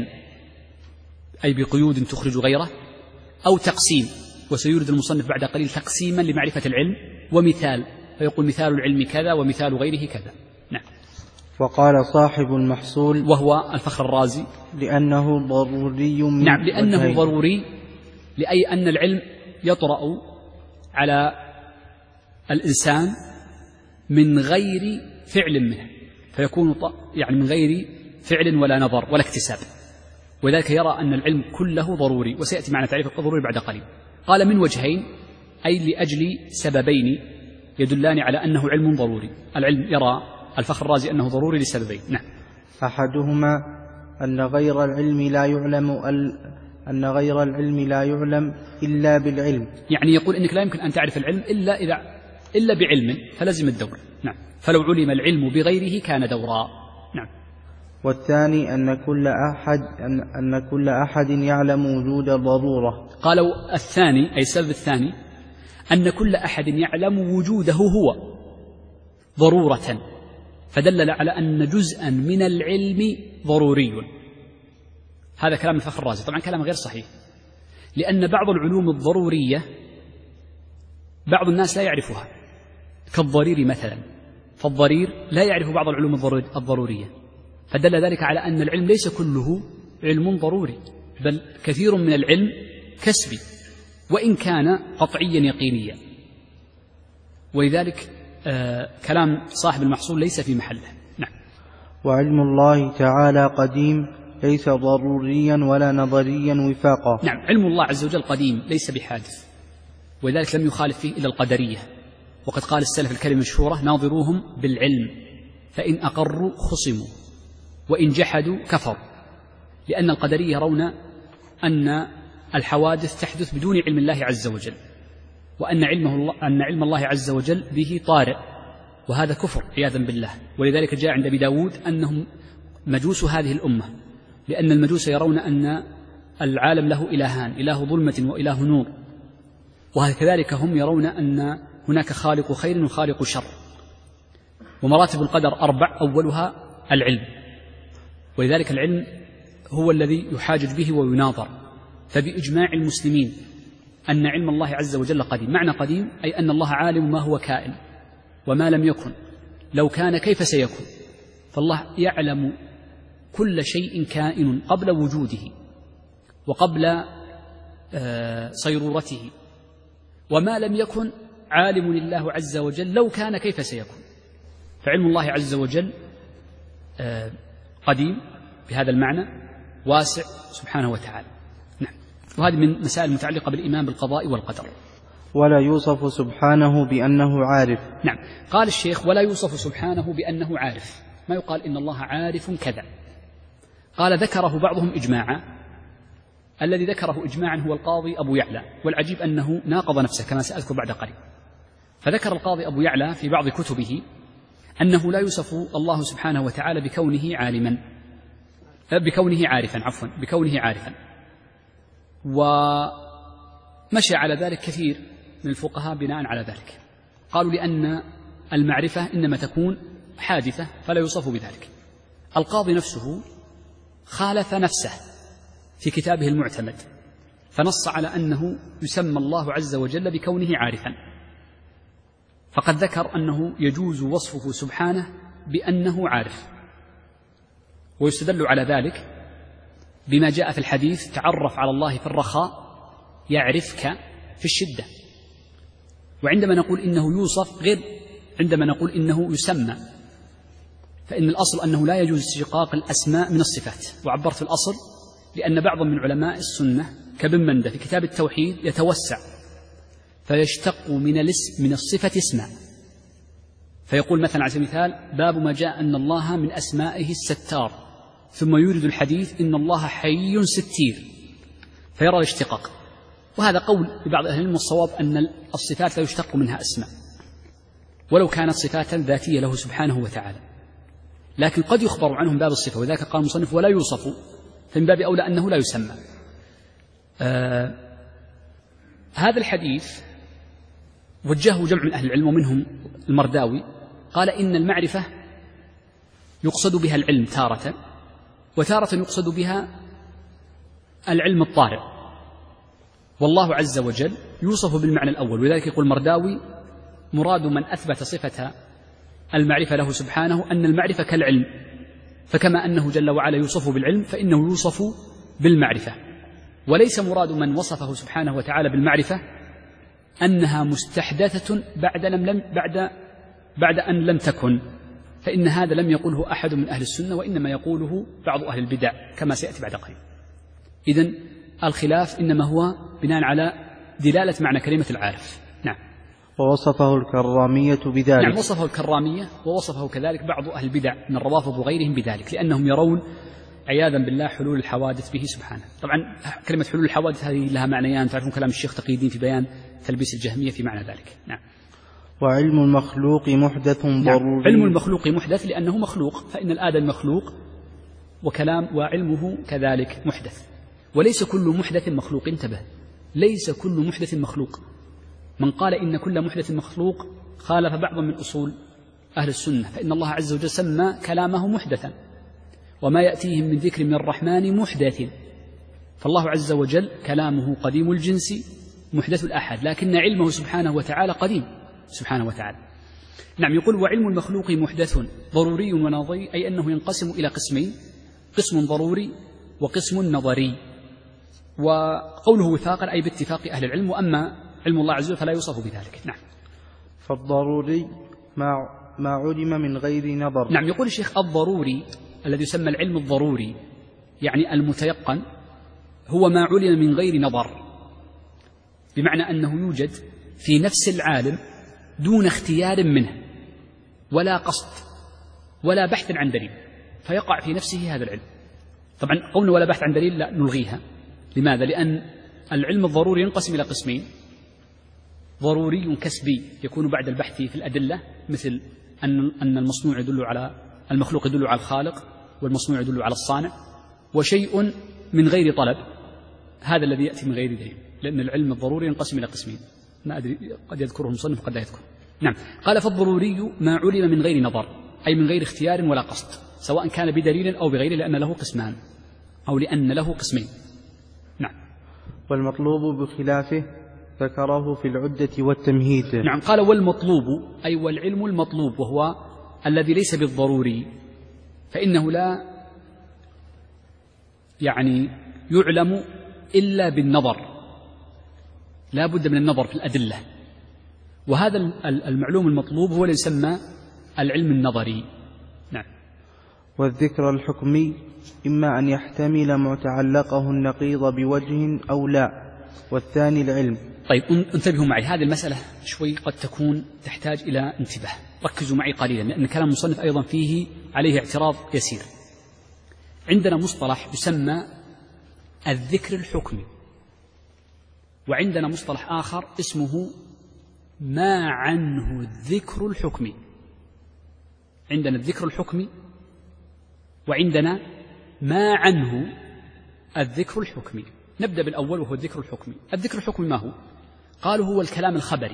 أي بقيود تخرج غيره، أو تقسيم، وسيورد المصنف بعد قليل تقسيما لمعرفة العلم، ومثال، فيقول مثال العلم كذا ومثال غيره كذا. نعم. وقال صاحب المحصول وهو الفخر الرازي لأنه ضروري من نعم لأنه وجهين. ضروري، لأي أن العلم يطرأ على الإنسان من غير فعل منه، فيكون يعني من غير فعل ولا نظر ولا اكتساب، وذلك يرى أن العلم كله ضروري، وسيأتي معنا تعريف الضروري بعد قليل. قال من وجهين، أي لأجل سببين يدلان على أنه علم ضروري. العلم يرى الفخر الرازي أنه ضروري لسببين. نعم. أحدهما أن غير العلم لا يعلم أن غير العلم لا يعلم إلا بالعلم، يعني يقول إنك لا يمكن أن تعرف العلم إلا إذا إلا بعلم، فلزم الدور. نعم. فلو علم العلم بغيره كان دورا. نعم. والثاني أن كل أحد أن, أن كل أحد يعلم وجود ضرورة. قالوا الثاني، أي السبب الثاني، أن كل أحد يعلم وجوده هو ضرورة، فدلل على أن جزءا من العلم ضروري. هذا كلام الفخر الرازي، طبعا كلام غير صحيح، لأن بعض العلوم الضرورية بعض الناس لا يعرفها، كالضرير مثلا، فالضرير لا يعرف بعض العلوم الضرورية، فدل ذلك على أن العلم ليس كله علم ضروري، بل كثير من العلم كسبي وإن كان قطعيا يقينيا. ولذلك آه كلام صاحب المحصول ليس في محله. نعم. وعلم الله تعالى قديم ليس ضروريا ولا نظريا وفاقا. نعم. علم الله عز وجل قديم ليس بحادث، ولذلك لم يخالف فيه إلا القدرية، وقد قال السلف الكلمة المشهورة: ناظروهم بالعلم فإن أقروا خصموا وإن جحدوا كفروا، لأن القدرية يرون أن الحوادث تحدث بدون علم الله عز وجل، وأن علمه الله أن علم الله عز وجل به طارئ وهذا كفر عياذا بالله. ولذلك جاء عند أبي داود أنهم مجوس هذه الأمة، لأن المجوس يرون أن العالم له إلهان، إله ظلمة وإله نور، وكذلك هم يرون أن هناك خالق خير وخالق شر. ومراتب القدر أربع، أولها العلم، ولذلك العلم هو الذي يحاجج به ويناظر. فبإجماع المسلمين أن علم الله عز وجل قديم. معنى قديم أي أن الله عالم ما هو كائن وما لم يكن، لو كان كيف سيكون. فالله يعلم كل شيء كائن قبل وجوده وقبل صيرورته، وما لم يكن عالم لله عز وجل لو كان كيف سيكون. فعلم الله عز وجل قديم بهذا المعنى، واسع سبحانه وتعالى. نعم. وهذه من مسائل متعلقة بالإيمان بالقضاء والقدر. ولا يوصف سبحانه بأنه عارف. نعم. قال الشيخ ولا يوصف سبحانه بأنه عارف، ما يقال إن الله عارف كذا. قال ذكره بعضهم إجماعا، الذي ذكره إجماعا هو القاضي أبو يعلى، والعجيب أنه ناقض نفسه كما سأذكر بعد قليل. فذكر القاضي أبو يعلى في بعض كتبه أنه لا يوصف الله سبحانه وتعالى بكونه عالما، بكونه عارفا عفوا بكونه عارفا. ومشى على ذلك كثير من الفقهاء بناء على ذلك، قالوا لأن المعرفة إنما تكون حادثة فلا يوصف بذلك. القاضي نفسه خالف نفسه في كتابه المعتمد، فنص على أنه يسمى الله عز وجل بكونه عارفا، فقد ذكر أنه يجوز وصفه سبحانه بأنه عارف. ويستدل على ذلك بما جاء في الحديث تعرف على الله في الرخاء يعرفك في الشدة. وعندما نقول إنه يوصف غير عندما نقول إنه يسمى، فإن الأصل أنه لا يجوز اشتقاق الأسماء من الصفات. وعبرت الأصل لأن بعض من علماء السنة كابن مندة في كتاب التوحيد يتوسع فيشتق من الاسم من الصفة اسما، فيقول مثلا على سبيل المثال باب ما جاء أن الله من أسمائه الستار، ثم يورد الحديث إن الله حي ستير، فيرى الاشتقاق. وهذا قول لبعض أهل العلم، والصواب أن الصفات لا يشتق منها أسماء ولو كانت صفات ذاتية له سبحانه وتعالى، لكن قد يخبر عنهم باب الصفة، وذاك قال المصنف ولا يوصف، فمن باب أولى أنه لا يسمى. آه هذا الحديث وجهه جمع من أهل العلم ومنهم المرداوي، قال إن المعرفة يقصد بها العلم تارة، وتارة يقصد بها العلم الطارئ، والله عز وجل يوصف بالمعنى الأول. ولذلك يقول المرداوي مراد من أثبت صفة المعرفة له سبحانه أن المعرفة كالعلم، فكما أنه جل وعلا يوصف بالعلم فإنه يوصف بالمعرفة. وليس مراد من وصفه سبحانه وتعالى بالمعرفة أنها مستحدثة بعد, لم لم بعد, بعد أن لم تكن، فإن هذا لم يقوله أحد من أهل السنة، وإنما يقوله بعض أهل البدع كما سيأتي بعد قليل. إذن الخلاف إنما هو بناء على دلالة معنى كلمة العارف. نعم. ووصفه الكرامية بذلك. نعم، وصفه الكرامية، ووصفه كذلك بعض أهل البدع من الروافض وغيرهم بذلك، لأنهم يرون عياذا بالله حلول الحوادث به سبحانه. طبعا كلمة حلول الحوادث هذه لها معنيان، تعرفون كلام الشيخ تقي الدين في بيان تلبيس الجهمية في معنى ذلك. نعم. وعلم المخلوق محدث ضروري. نعم. علم المخلوق محدث لأنه مخلوق، فإن الآدم مخلوق، وكلام وعلمه كذلك محدث. وليس كل محدث مخلوق، انتبه، ليس كل محدث مخلوق. من قال إن كل محدث مخلوق خالف بعضا من أصول أهل السنة، فإن الله عز وجل سمى كلامه محدثا، وما يأتيهم من ذكر من الرحمن محدث. فالله عز وجل كلامه قديم الجنس محدث الأحد، لكن علمه سبحانه وتعالى قديم سبحانه وتعالى. نعم. يقول وعلم المخلوق محدث ضروري ونظري، أي أنه ينقسم إلى قسمين، قسم ضروري وقسم نظري. وقوله وفاقا أي باتفاق أهل العلم، وأما علم الله عز وجل فلا يوصف بذلك. نعم. فالضروري ما ما علم من غير نظر. نعم. يقول الشيخ الضروري الذي يسمى العلم الضروري يعني المتيقن هو ما علم من غير نظر، بمعنى أنه يوجد في نفس العالم دون اختيار منه ولا قصد ولا بحث عن دليل، فيقع في نفسه هذا العلم. طبعا قولنا ولا بحث عن دليل لا نلغيها. لماذا؟ لأن العلم الضروري ينقسم إلى قسمين: ضروري كسبي يكون بعد البحث في الأدلة مثل أن أن المصنوع يدل على المخلوق يدل على الخالق، والمصنوع يدل على الصانع، وشيء من غير طلب هذا الذي يأتي من غير دليل، لأن العلم الضروري ينقسم إلى قسمين، ما أدري قد يذكره المصنف وقد لا يذكر. نعم. قال فالضروري ما علم من غير نظر، أي من غير اختيار ولا قصد، سواء كان بدليل أو بغيره، لأن له قسمان أو لأن له قسمين. نعم. والمطلوب بخلافه ذكره في العدة والتمهيد. نعم. قال والمطلوب أي والعلم المطلوب، وهو الذي ليس بالضروري، فإنه لا يعني يعلم إلا بالنظر، لا بد من النظر في الأدلة، وهذا المعلوم المطلوب هو اللي يسمى العلم النظري. نعم. والذكر الحكمي إما أن يحتمل متعلقه النقيض بوجه أو لا، والثاني العلم. طيب انتبهوا معي، هذه المسألة شوي قد تكون تحتاج إلى انتباه، ركزوا معي قليلا، لأن كلام المصنف أيضا فيه عليه اعتراض يسير. عندنا مصطلح يسمى الذكر الحكمي، وعندنا مصطلح آخر اسمه ما عنه الذكر الحكمي. عندنا الذكر الحكمي وعندنا ما عنه الذكر الحكمي. نبدأ بالأول وهو الذكر الحكمي. الذكر الحكمي ما هو؟ قالوا هو الكلام الخبري،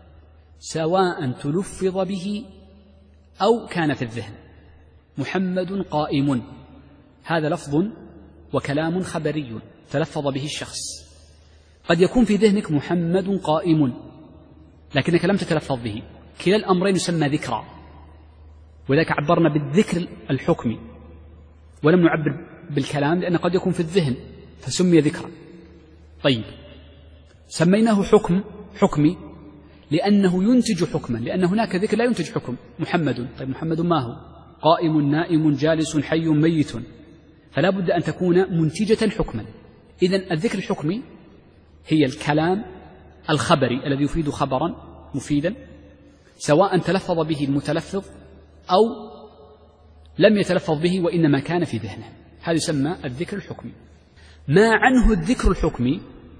سواء تلفظ به أو كان في الذهن. محمد قائم، هذا لفظ وكلام خبري تلفظ به الشخص. قد يكون في ذهنك محمد قائم لكنك لم تتلفظ به، كلا الأمرين يسمى ذكرى، وذلك عبرنا بالذكر الحكمي ولم نعبر بالكلام، لأن قد يكون في الذهن فسمي ذكرا. طيب سميناه حكم حكمي لأنه ينتج حكما، لأن هناك ذكر لا ينتج حكم. محمد، طيب محمد ما هو؟ قائم، نائم، جالس، حي، ميت، فلا بد أن تكون منتجة حكما. إذن الذكر الحكمي هي الكلام الخبري الذي يفيد خبرا مفيدا، سواء تلفظ به المتلفظ أو لم يتلفظ به وإنما كان في ذهنه، هذا يسمى الذكر الحكمي. ما عنه الذكر الحكمي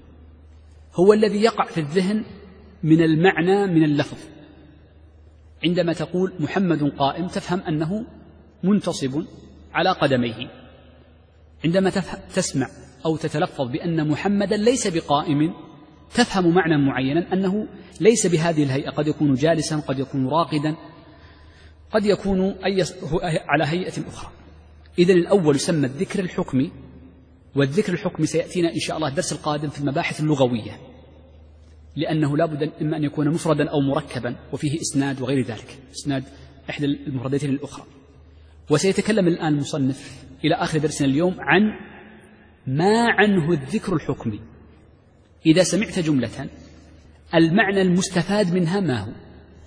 هو الذي يقع في الذهن من المعنى من اللفظ. عندما تقول محمد قائم تفهم أنه منتصب على قدميه. عندما تسمع أو تتلفظ بأن محمدا ليس بقائم تفهم معنى معينا، أنه ليس بهذه الهيئة، قد يكون جالسا، قد يكون راقدا، قد يكون أي على هيئة أخرى. إذن الأول يسمى الذكر الحكمي، والذكر الحكمي سيأتينا إن شاء الله الدرس القادم في المباحث اللغوية، لأنه لا بد إما أن يكون مفردا أو مركبا وفيه إسناد وغير ذلك، إسناد إحدى المفردتين الأخرى. وسيتكلم الآن المصنف إلى آخر درسنا اليوم عن ما عنه الذكر الحكمي. إذا سمعت جملة المعنى المستفاد منها ما هو؟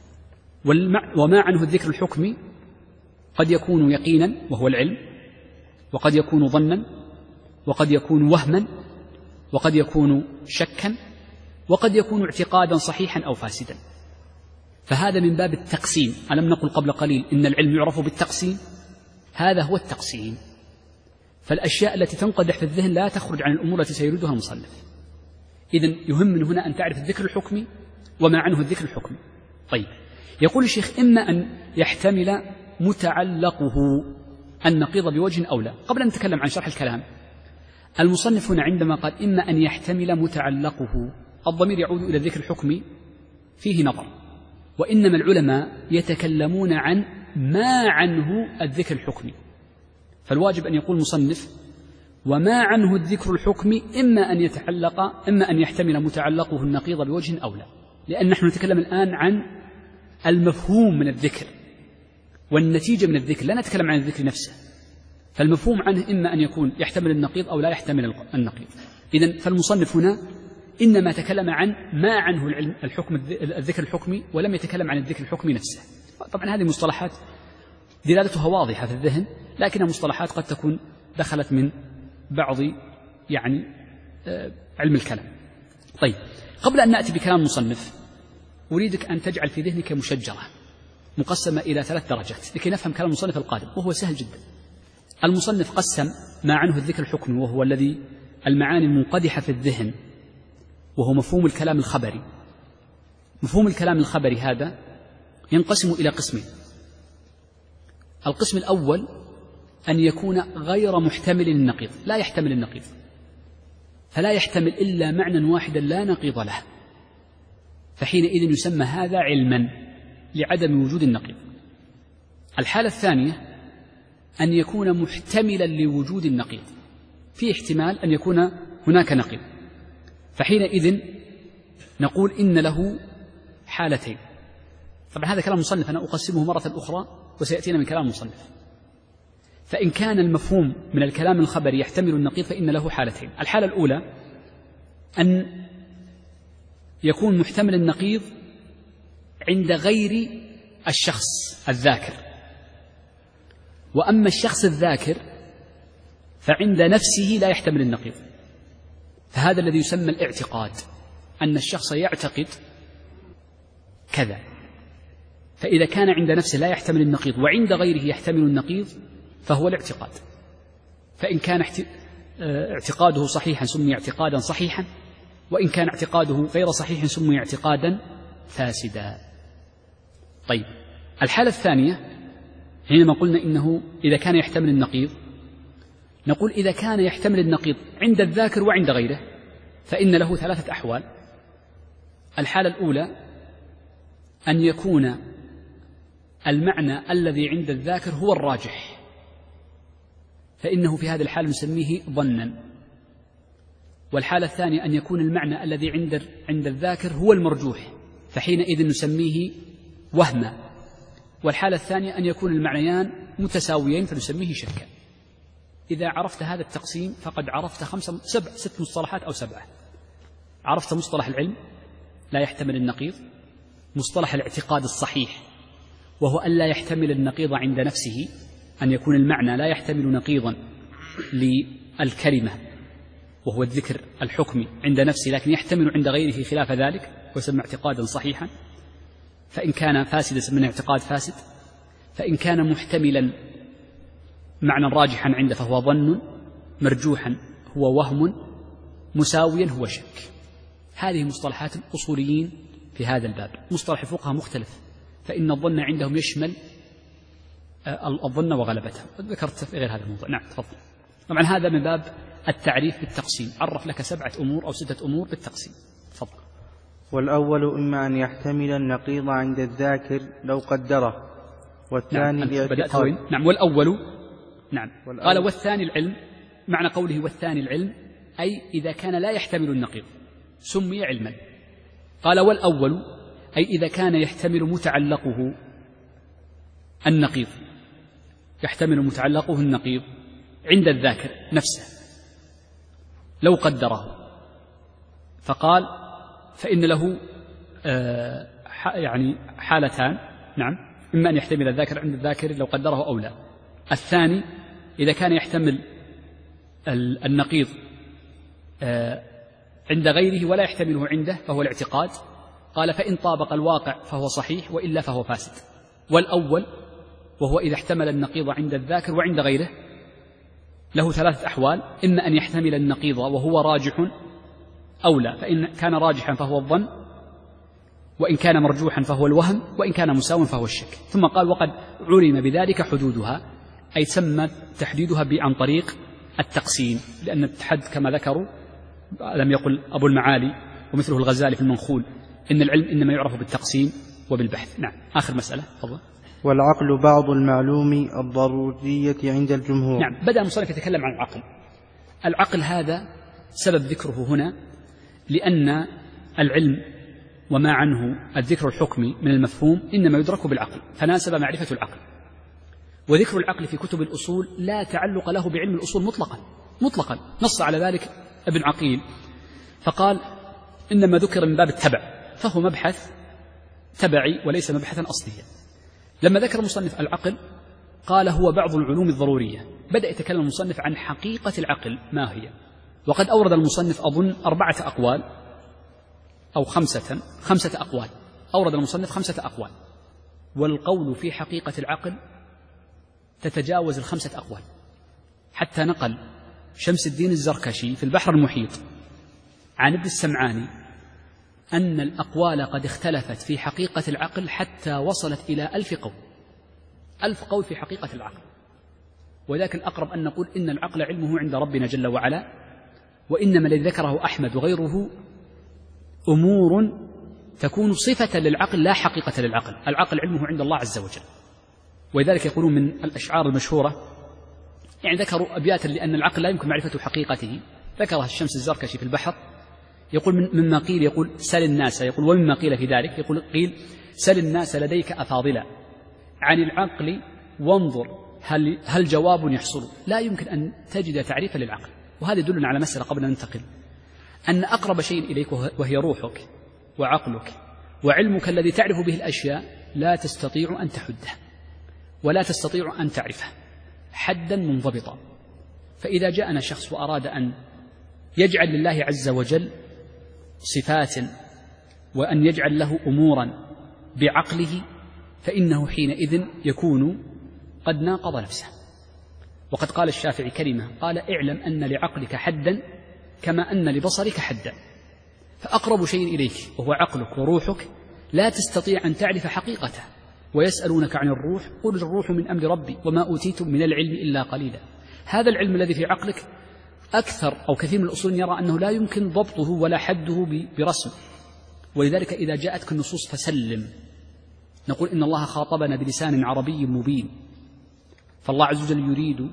وما عنه الذكر الحكمي قد يكون يقينا وهو العلم، وقد يكون ظنا، وقد يكون وهما، وقد يكون شكا، وقد يكون اعتقادا صحيحا أو فاسدا. فهذا من باب التقسيم. ألم نقل قبل قليل إن العلم يعرف بالتقسيم؟ هذا هو التقسيم. فالأشياء التي تنقدح في الذهن لا تخرج عن الأمور التي سيردها المصنف. إذن يهم من هنا أن تعرف الذكر الحكمي وما عنه الذكر الحكمي. طيب يقول الشيخ إما أن يحتمل متعلقه النقيض بوجه أو لا. قبل أن نتكلم عن شرح الكلام، المصنف هنا عندما قال إما أن يحتمل متعلقه، الضمير يعود إلى الذكر الحكمي فيه نظر، وإنما العلماء يتكلمون عن ما عنه الذكر الحكمي. فالواجب أن يقول المصنف وما عنه الذكر الحكمي إما أن يتعلق إما أن يحتمل متعلقه النقيض بوجه أو لا، لأن نحن نتكلم الآن عن المفهوم من الذكر والنتيجة من الذكر، لا نتكلم عن الذكر نفسه. فالمفهوم عنه إما أن يكون يحتمل النقيض أو لا يحتمل النقيض. إذن فالمصنف هنا إنما تكلم عن ما عنه العلم الحكم الذكر الحكمي، ولم يتكلم عن الذكر الحكمي نفسه. طبعا هذه مصطلحات دلالتها واضحة في الذهن، لكنها مصطلحات قد تكون دخلت من بعض يعني علم الكلام. طيب قبل أن نأتي بكلام المصنف أريدك أن تجعل في ذهنك مشجرة مقسمة إلى ثلاث درجات لكي نفهم كلام المصنف القادم، وهو سهل جدا. المصنف قسم ما عنه الذكر الحكمي، وهو الذي المعاني المنقدحة في الذهن، وهو مفهوم الكلام الخبري. مفهوم الكلام الخبري هذا ينقسم إلى قسمين. القسم الأول أن يكون غير محتمل للنقيض، لا يحتمل النقيض، فلا يحتمل إلا معنى واحدا لا نقيض له، فحينئذ يسمى هذا علما لعدم وجود النقيض. الحالة الثانية أن يكون محتملا لوجود النقيض، في احتمال أن يكون هناك نقيض، فحينئذ نقول إن له حالتين. طبعا هذا كلام المصنف، أنا أقسمه مرة أخرى وسيأتينا من كلام المصنف. فإن كان المفهوم من الكلام الخبري يحتمل النقيض فإن له حالتين. الحالة الأولى أن يكون محتمل النقيض عند غير الشخص الذاكر، وأما الشخص الذاكر فعند نفسه لا يحتمل النقيض، فهذا الذي يسمى الاعتقاد، أن الشخص يعتقد كذا. فإذا كان عند نفسه لا يحتمل النقيض وعند غيره يحتمل النقيض فهو الاعتقاد. فإن كان اعتقاده صحيحا سمي اعتقادا صحيحا، وإن كان اعتقاده غير صحيح سمي اعتقادا فاسدا. طيب، الحالة الثانية حينما قلنا إنه إذا كان يحتمل النقيض، نقول إذا كان يحتمل النقيض عند الذاكر وعند غيره فإن له ثلاثة أحوال. الحالة الأولى أن يكون المعنى الذي عند الذاكر هو الراجح، فإنه في هذه الحالة نسميه ظنا. والحالة الثانية أن يكون المعنى الذي عند عند الذاكر هو المرجوح، فحينئذ نسميه وهما. والحالة الثانية أن يكون المعنيان متساويين فنسميه شكا. إذا عرفت هذا التقسيم فقد عرفت خمسة سبع ست مصطلحات أو سبعة. عرفت مصطلح العلم لا يحتمل النقيض، مصطلح الاعتقاد الصحيح وهو أن لا يحتمل النقيض عند نفسه، أن يكون المعنى لا يحتمل نقيضا للكلمة وهو الذكر الحكمي عند نفسه، لكن يحتمل عند غيره خلاف ذلك ويسمى اعتقادا صحيحا. فإن كان فاسدا سميناه اعتقاد فاسد، فإن كان محتملا معنى راجحا عنده فهو ظن، مرجوحا هو وهم، مساويا هو شك. هذه مصطلحات الأصوليين في هذا الباب. مصطلح الفقهاء مختلف، فإن الظن عندهم يشمل الظن وغلبته، ذكرت في غير هذا الموضوع. نعم تفضل. طبعا هذا من باب التعريف بالتقسيم، عرف لك سبعة أمور أو ستة أمور بالتقسيم. تفضل. والأول إما أن يحتمل النقيض عند الذاكر لو قدره، والثاني نعم. الاعتقاد. نعم. والأول نعم والأول. قال والثاني العلم، معنى قوله والثاني العلم أي إذا كان لا يحتمل النقيض سمي علما. قال والأول أي إذا كان يحتمل متعلقه النقيض، يحتمل متعلقه النقيض عند الذاكر نفسه لو قدره. فقال فإن له آه يعني حالتان، نعم، إما أن يحتمل الذاكر عند الذاكر لو قدره أو لا. الثاني إذا كان يحتمل النقيض آه عند غيره ولا يحتمله عنده فهو الاعتقاد. قال فإن طابق الواقع فهو صحيح وإلا فهو فاسد. والأول وهو إذا احتمل النقيض عند الذاكر وعند غيره له ثلاثة أحوال، إما أن يحتمل النقيض وهو راجح أو لا، فإن كان راجحا فهو الظن، وإن كان مرجوحا فهو الوهم، وإن كان مساوا فهو الشك. ثم قال وقد علم بذلك حدودها، أي تم تحديدها عن طريق التقسيم، لأن التحد كما ذكروا لم يقل أبو المعالي ومثله الغزالي في المنخول إن العلم إنما يعرف بالتقسيم وبالبحث. نعم. آخر مسألة فضل. والعقل بعض المعلوم الضرورية عند الجمهور. نعم. بدأ المصنف يتكلم عن العقل. العقل هذا سبب ذكره هنا لأن العلم وما عنه الذكر الحكمي من المفهوم إنما يدرك بالعقل، فناسب معرفة العقل. وذكر العقل في كتب الأصول لا تعلق له بعلم الأصول مطلقا مطلقا نص على ذلك ابن عقيل، فقال إنما ذكر من باب التبع، فهو مبحث تبعي وليس مبحثا أصليا. لما ذكر المصنف العقل قال هو بعض العلوم الضرورية. بدأ يتكلم المصنف عن حقيقة العقل ما هي، وقد أورد المصنف أظن أربعة أقوال أو خمسة خمسة أقوال أورد المصنف خمسة أقوال، والقول في حقيقة العقل تتجاوز الخمسة أقوال، حتى نقل شمس الدين الزركشي في البحر المحيط عن ابن السمعاني أن الأقوال قد اختلفت في حقيقة العقل حتى وصلت إلى ألف قول. ألف قول في حقيقة العقل، وذاك الأقرب أن نقول إن العقل علمه عند ربنا جل وعلا، وإنما الذي ذكره أحمد وغيره أمور تكون صفة للعقل لا حقيقة للعقل. العقل علمه عند الله عز وجل، ولذلك يقولون من الأشعار المشهورة، يعني ذكروا أبياتا لأن العقل لا يمكن معرفة حقيقته، ذكرها الشمس الزركشي في البحر، يقول مما قيل، يقول سل الناس، يقول ومما قيل في ذلك، يقول قيل سل الناس لديك أفاضلا عن العقل وانظر هل, هل جواب يحصل. لا يمكن أن تجد تعريفا للعقل. وهذا يدلنا على مسألة قبل أن ننتقل، أن أقرب شيء إليك وهي روحك وعقلك وعلمك الذي تعرف به الأشياء لا تستطيع أن تحده ولا تستطيع أن تعرفه حدا منضبطا. فإذا جاءنا شخص وأراد أن يجعل لله عز وجل صفات وأن يجعل له أمورا بعقله، فإنه حينئذ يكون قد ناقض نفسه. وقد قال الشافعي كلمة، قال اعلم أن لعقلك حدا كما أن لبصرك حدا. فأقرب شيء إليك وهو عقلك وروحك لا تستطيع أن تعرف حقيقته. ويسألونك عن الروح قل الروح من أمر ربي وما أوتيتم من العلم إلا قليلا. هذا العلم الذي في عقلك أكثر أو كثير من الأصول يرى أنه لا يمكن ضبطه ولا حده برسم، ولذلك إذا جاءتك النصوص فسلم. نقول إن الله خاطبنا بلسان عربي مبين، فالله عز وجل يريد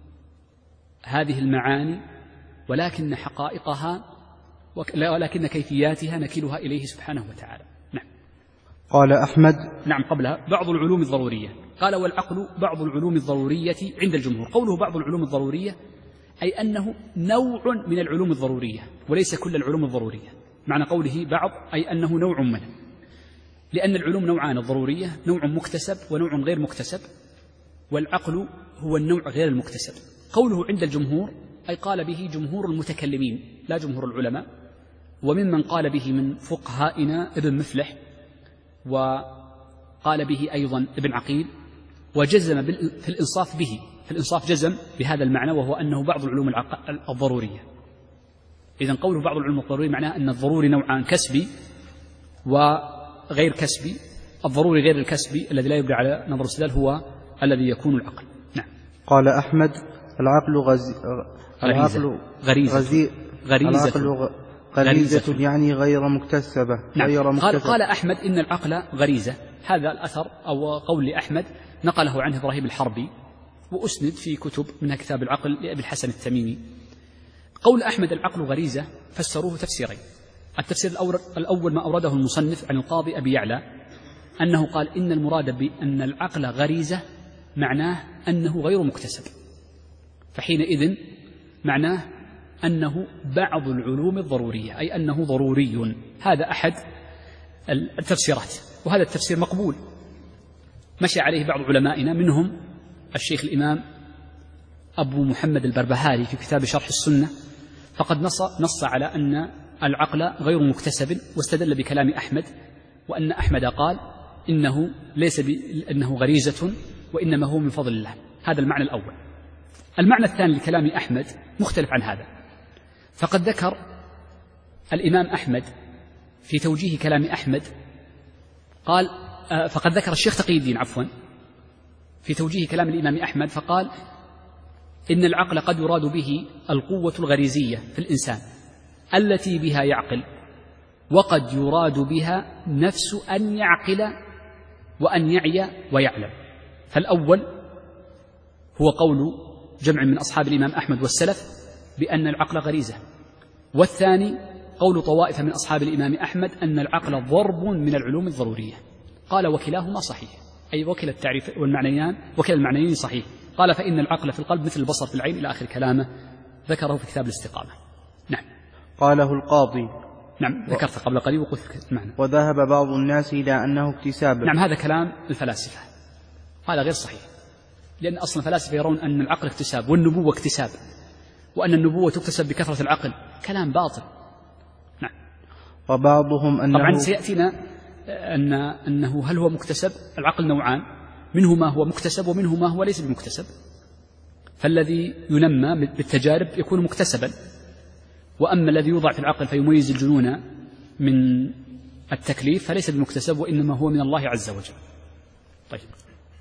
هذه المعاني، ولكن حقائقها ولكن كيفياتها نكلها إليه سبحانه وتعالى. نعم. قال أحمد. نعم، قبلها بعض العلوم الضرورية. قال والعقل بعض العلوم الضرورية عند الجمهور. قوله بعض العلوم الضرورية أي أنه نوع من العلوم الضرورية وليس كل العلوم الضرورية. معنى قوله بعض أي أنه نوع منه، لأن العلوم نوعان الضرورية، نوع مكتسب ونوع غير مكتسب، والعقل هو النوع غير المكتسب. قوله عند الجمهور أي قال به جمهور المتكلمين لا جمهور العلماء، وممن قال به من فقهائنا ابن مفلح، وقال به أيضا ابن عقيل، وجزم في الإنصاف به، في الإنصاف جزم بهذا المعنى، وهو أنه بعض العلوم الضرورية. إذن قوله بعض العلوم الضرورية معناه أن الضروري نوعان، كسبي وغير كسبي. الضروري غير الكسبي الذي لا يبني على نظر الاستدلال هو الذي يكون العقل. نعم. قال أحمد العقل غزي العقل غريزة غزي غريزة العقل غريزة يعني غير مكتسبة. نعم. غير قال, مكتسبة. قال أحمد إن العقل غريزة. هذا الأثر أو قول لأحمد نقله عنه إبراهيم الحربي، وأسند في كتب منها كتاب العقل لأبي الحسن التميمي. قول أحمد العقل غريزة فسروه تفسيرين. التفسير الأول ما أورده المصنف عن القاضي أبي يعلى أنه قال إن المراد بأن العقل غريزة معناه أنه غير مكتسب، فحينئذ معناه أنه بعض العلوم الضرورية، أي أنه ضروري. هذا أحد التفسيرات، وهذا التفسير مقبول مشى عليه بعض علمائنا، منهم الشيخ الإمام أبو محمد البربهاري في كتاب شرح السنة، فقد نص, نص على أن العقل غير مكتسب، واستدل بكلام أحمد، وأن أحمد قال إنه ليس بأنه غريزة وإنما هو من فضل الله. هذا المعنى الأول. المعنى الثاني لكلام أحمد مختلف عن هذا، فقد ذكر الإمام أحمد في توجيه كلام أحمد قال فقد ذكر الشيخ تقي الدين عفوا في توجيه كلام الإمام أحمد فقال إن العقل قد يراد به القوة الغريزية في الإنسان التي بها يعقل، وقد يراد بها نفس أن يعقل وأن يعي ويعلم. فالأول هو قول جمع من أصحاب الإمام أحمد والسلف بأن العقل غريزة، والثاني قول طوائف من أصحاب الإمام أحمد أن العقل ضرب من العلوم الضرورية. قال وكلاهما صحيح، أي وكلا التعريف والمعنيان وكلا المعنيين صحيح. قال فإن العقل في القلب مثل البصر في العين إلى آخر كلامه، ذكره في كتاب الاستقامة. نعم. قاله القاضي. نعم، ذكرت قبل قليل وقلت المعنى. وذهب بعض الناس إلى أنه اكتساب. نعم، هذا كلام الفلاسفة، هذا غير صحيح، لأن أصلا الفلاسفة يرون أن العقل اكتساب والنبوة اكتساب، وأن النبوة تكتسب بكثرة العقل، كلام باطل. نعم. وبعضهم أنه طبعا سيأتينا أن أنه هل هو مكتسب؟ العقل نوعان، منه ما هو مكتسب ومنه ما هو ليس بمكتسب، فالذي ينمى بالتجارب يكون مكتسبا، وأما الذي يوضع في العقل فيميز الجنون من التكليف فليس بمكتسب وإنما هو من الله عز وجل. طيب.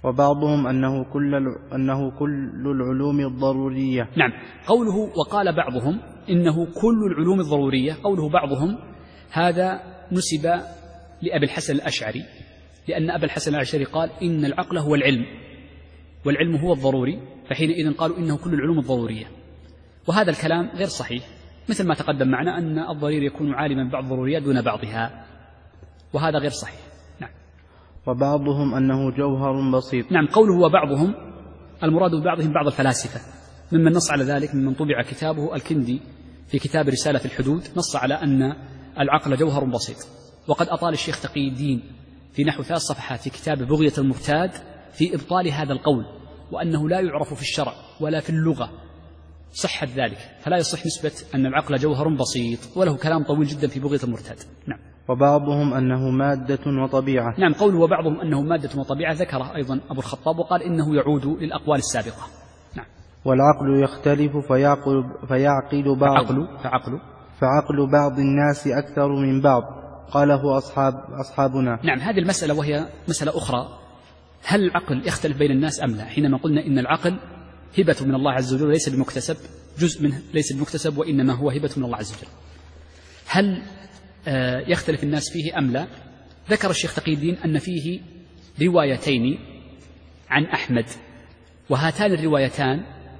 وبعضهم أنه كل, أنه كل العلوم الضرورية. نعم، قوله وقال بعضهم إنه كل العلوم الضرورية، قوله بعضهم هذا نسب لأبي الحسن الأشعري، لأن أبا الحسن الأشعري قال إن العقل هو العلم والعلم هو الضروري، فحينئذ قالوا إنه كل العلوم الضرورية، وهذا الكلام غير صحيح، مثل ما تقدم معنا أن الضرير يكون عالما بعض الضروريات دون بعضها، وهذا غير صحيح. نعم. وبعضهم أنه جوهر بسيط. نعم، قوله وبعضهم المراد ببعضهم بعض الفلاسفة، ممن نص على ذلك ممن طبع كتابه الكندي في كتاب رسالة الحدود، نص على أن العقل جوهر بسيط. وقد أطال الشيخ تقي الدين في نحو ثلاث صفحات في كتاب بغية المرتاد في إبطال هذا القول، وأنه لا يعرف في الشرع ولا في اللغة صحة ذلك، فلا يصح نسبة أن العقل جوهر بسيط، وله كلام طويل جدا في بغية المرتاد. نعم. وبعضهم أنه مادة وطبيعة. نعم، قوله وبعضهم أنه مادة وطبيعة ذكره أيضا أبو الخطاب، وقال إنه يعود للأقوال السابقة. نعم. والعقل يختلف فيعقل, فيعقل بعض فعقل, فعقل, فعقل بعض الناس أكثر من بعض، قاله أصحاب أصحابنا. نعم، هذه المسألة وهي مسألة أخرى، هل العقل يختلف بين الناس أم لا؟ حينما قلنا إن العقل هبة من الله عز وجل ليس بمكتسب، جزء منه ليس بمكتسب وإنما هو هبة من الله عز وجل، هل يختلف الناس فيه أم لا؟ ذكر الشيخ تقي الدين أن فيه روايتين عن أحمد، وهاتان الروايتان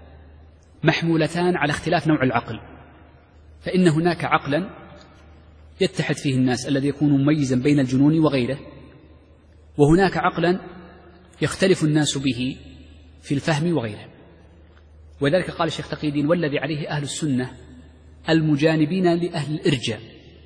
محمولتان على اختلاف نوع العقل، فإن هناك عقلا يتحد فيه الناس الذي يكون مميزا بين الجنون وغيره، وهناك عقلا يختلف الناس به في الفهم وغيره. وذلك قال الشيخ تقي الدين والذي عليه أهل السنة المجانبين لأهل الإرجاء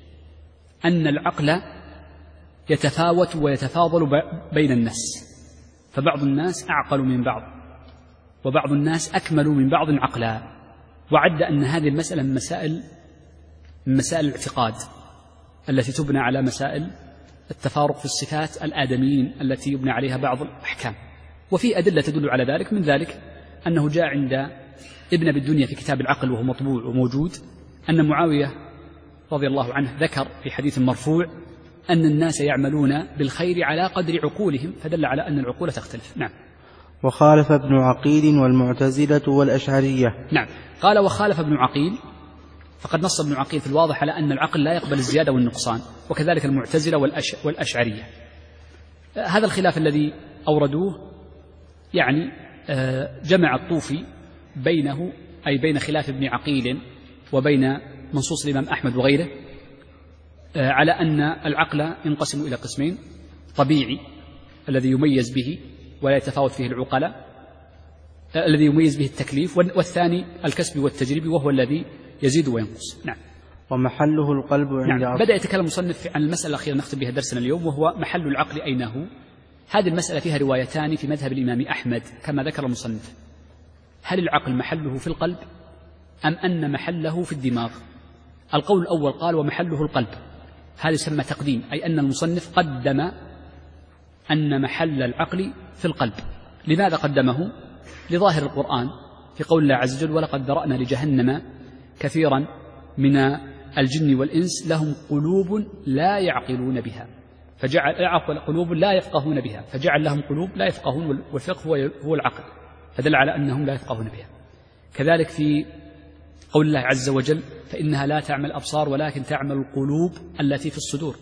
أن العقل يتفاوت ويتفاضل بين الناس، فبعض الناس أعقل من بعض وبعض الناس أكمل من بعض عقلا، وعد أن هذه المسألة من مسائل من مسائل الاعتقاد التي تبنى على مسائل التفارق في الصفات الآدميين التي يبنى عليها بعض الأحكام، وفي أدلة تدل على ذلك، من ذلك أنه جاء عند ابن أبي الدنيا في كتاب العقل وهو مطبوع وموجود أن معاوية رضي الله عنه ذكر في حديث مرفوع أن الناس يعملون بالخير على قدر عقولهم، فدل على أن العقول تختلف. نعم. وخالف ابن عقيل والمعتزلة والأشعرية. نعم، قال وخالف ابن عقيل، فقد نص ابن عقيل في الواضح على أن العقل لا يقبل الزيادة والنقصان، وكذلك المعتزلة والأش... والأشعرية. هذا الخلاف الذي أوردوه يعني جمع الطوفي بينه، أي بين خلاف ابن عقيل وبين منصوص الإمام أحمد وغيره، على أن العقل ينقسم إلى قسمين: طبيعي الذي يميز به ولا يتفاوت فيه العقلاء، الذي يميز به التكليف، والثاني الكسب والتجريب وهو الذي يزيد وينقص. نعم. ومحله القلب عند نعم. بدأ يتكلم المصنف عن المسألة الأخيرة نختم بها درسنا اليوم، وهو محل العقل أين هو. هذه المسألة فيها روايتان في مذهب الإمام أحمد كما ذكر المصنف: هل العقل محله في القلب أم أن محله في الدماغ؟ القول الأول قال ومحله القلب، هذا يسمى تقديم، أي أن المصنف قدم أن محل العقل في القلب. لماذا قدمه؟ لظاهر القرآن في قول الله عز وجل: ولقد ذرأنا لجهنم كثيرا من الجن والإنس لهم قلوب لا يعقلون بها فجعل عفوا قلوب لا يفقهون بها فجعل لهم قلوب لا يفقهون، والفقه هو هو العقل، فدل على أنهم لا يفقهون بها. كذلك في قول الله عز وجل: فإنها لا تعمل الأبصار ولكن تعمل القلوب التي في الصدور،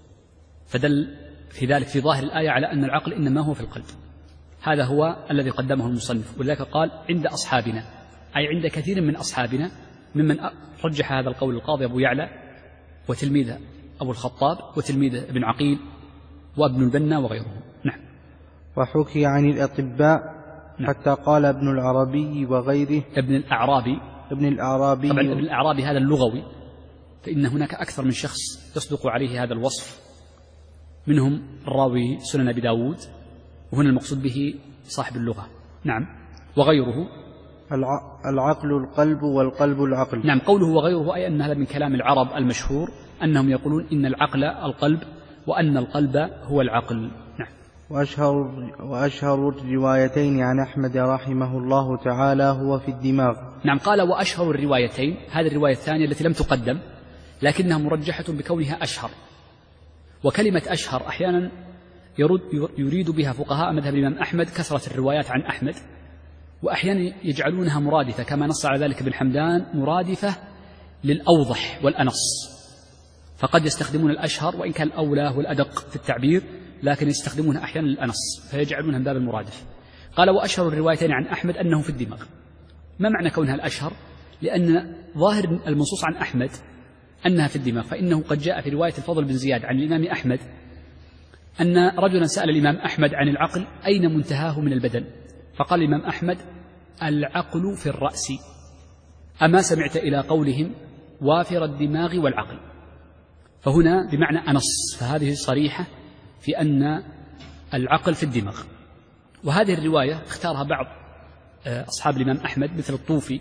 فدل في ذلك في ظاهر الآية على أن العقل إنما هو في القلب. هذا هو الذي قدمه المصنف، ولذلك قال عند أصحابنا، أي عند كثير من أصحابنا ممن رجح هذا القول القاضي أبو يعلى وتلميذه أبو الخطاب وتلميذه ابن عقيل وابن البنا وغيرهم. نعم. وحكي عن الأطباء نعم. حتى قال ابن العربي وغيره ابن الأعرابي ابن الأعرابي طبعا ابن الأعرابي هذا اللغوي، فإن هناك أكثر من شخص يصدق عليه هذا الوصف، منهم الراوي سنن أبي داود، وهنا المقصود به صاحب اللغة. نعم. وغيره العقل القلب والقلب العقل. نعم. قوله وغيره أي أن هذا من كلام العرب المشهور، أنهم يقولون إن العقل القلب وأن القلب هو العقل. نعم. وأشهر, وأشهر الروايتين عن أحمد رحمه الله تعالى هو في الدماغ. نعم. قال وأشهر الروايتين، هذه الرواية الثانية التي لم تقدم لكنها مرجحة بكونها أشهر. وكلمة أشهر أحيانا يريد بها فقهاء مذهب الإمام أحمد كثرة الروايات عن أحمد، وأحيانا يجعلونها مرادفة كما نص على ذلك ابن حمدان، مرادفة للأوضح والأنص، فقد يستخدمون الأشهر وإن كان الأولى والأدق في التعبير، لكن يستخدمون أحيانا للأنص فيجعلونها من باب المرادف. قال وأشهر الروايتين عن أحمد أنه في الدماغ. ما معنى كونها الأشهر؟ لأن ظاهر المنصوص عن أحمد أنها في الدماغ، فإنه قد جاء في رواية الفضل بن زياد عن الإمام أحمد أن رجلا سأل الإمام أحمد عن العقل أين منتهاه من البدن، فقال الإمام أحمد العقل في الرأس، أما سمعت إلى قولهم وافر الدماغ والعقل، فهنا بمعنى أنص، فهذه صريحة في أن العقل في الدماغ. وهذه الرواية اختارها بعض أصحاب الإمام أحمد مثل الطوفي،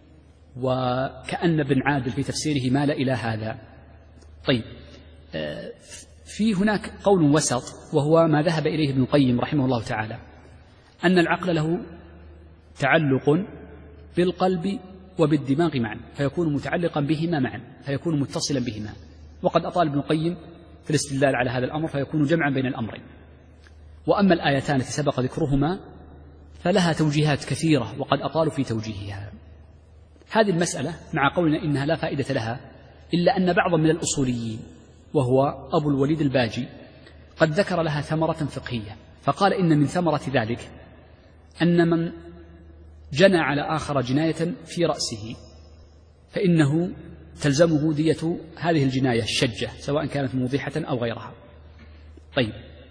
وكأن بن عادل في تفسيره مال إلى هذا. طيب، في هناك قول وسط وهو ما ذهب إليه ابن القيم رحمه الله تعالى، أن العقل له تعلق بالقلب وبالدماغ معا، فيكون متعلقا بهما معا، فيكون متصلا بهما. وقد أطال ابن القيم في الاستدلال على هذا الأمر، فيكون جمعا بين الأمرين. وأما الآيتان التي سبق ذكرهما فلها توجيهات كثيرة وقد أطالوا في توجيهها. هذه المسألة مع قولنا إنها لا فائدة لها، إلا أن بعضا من الأصوليين وهو أبو الوليد الباجي قد ذكر لها ثمرة فقهية، فقال إن من ثمرة ذلك أن من جنى على آخر جناية في رأسه فإنه تلزمه دية هذه الجناية الشجة، سواء كانت موضحة أو غيرها. طيب،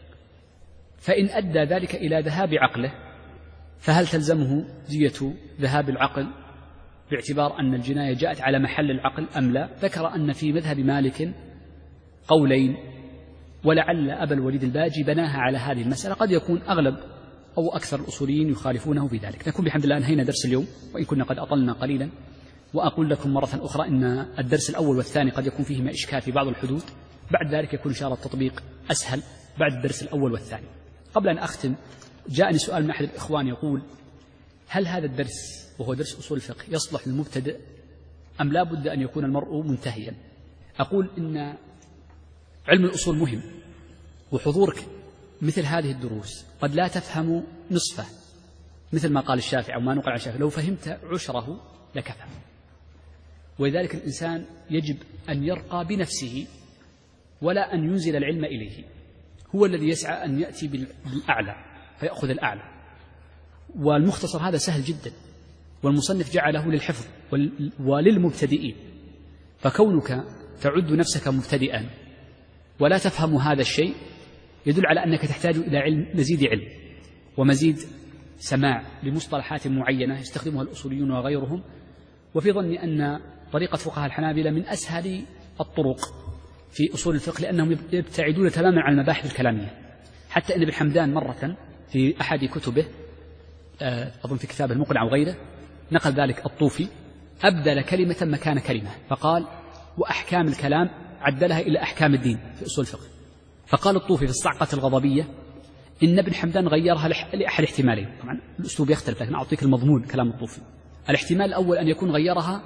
فإن أدى ذلك إلى ذهاب عقله فهل تلزمه دية ذهاب العقل باعتبار أن الجناية جاءت على محل العقل أم لا؟ ذكر أن في مذهب مالك قولين، ولعل أبا الوليد الباجي بناها على هذه المسألة، قد يكون أغلب أو أكثر الأصوليين يخالفونه في ذلك. نكون بحمد الله أنهينا درس اليوم، وإن كنا قد أطلنا قليلا. وأقول لكم مرة أخرى إن الدرس الأول والثاني قد يكون فيهما إشكال في بعض الحدود، بعد ذلك يكون إن شاء الله التطبيق أسهل بعد الدرس الأول والثاني. قبل أن أختم، جاءني سؤال من أحد الإخوان يقول: هل هذا الدرس وهو درس أصول الفقه يصلح للمبتدئ أم لا بد أن يكون المرء منتهيا؟ أقول إن علم الأصول مهم، وحضورك مثل هذه الدروس قد لا تفهم نصفه، مثل ما قال الشافعي أو ما نقل عن الشافعي: لو فهمت عشره لكفى. ولذلك الإنسان يجب أن يرقى بنفسه ولا أن ينزل العلم إليه، هو الذي يسعى أن يأتي بالأعلى فيأخذ الأعلى. والمختصر هذا سهل جدا، والمصنف جعله للحفظ وللمبتدئين، فكونك تعد نفسك مبتدئا ولا تفهم هذا الشيء يدل على أنك تحتاج إلى علم، مزيد علم ومزيد سماع لمصطلحات معينة يستخدمها الأصوليون وغيرهم. وفي ظني أن طريقة فقهاء الحنابلة من أسهل الطرق في أصول الفقه، لأنهم يبتعدون تماما عن المباحث الكلامية. حتى إن ابن حمدان مرة في أحد كتبه، أظن في كتابه المقنع أو غيره، نقل ذلك الطوفي، أبدل كلمة مكان كلمة، فقال: وأحكام الكلام عدلها إلى أحكام الدين في أصول الفقه. فقال الطوفي في الصعقة الغضبية: إن ابن حمدان غيرها لأحد احتمالين. طبعا الأسلوب يختلف، لكن أعطيك المضمون كلام الطوفي. الاحتمال الأول أن يكون غيرها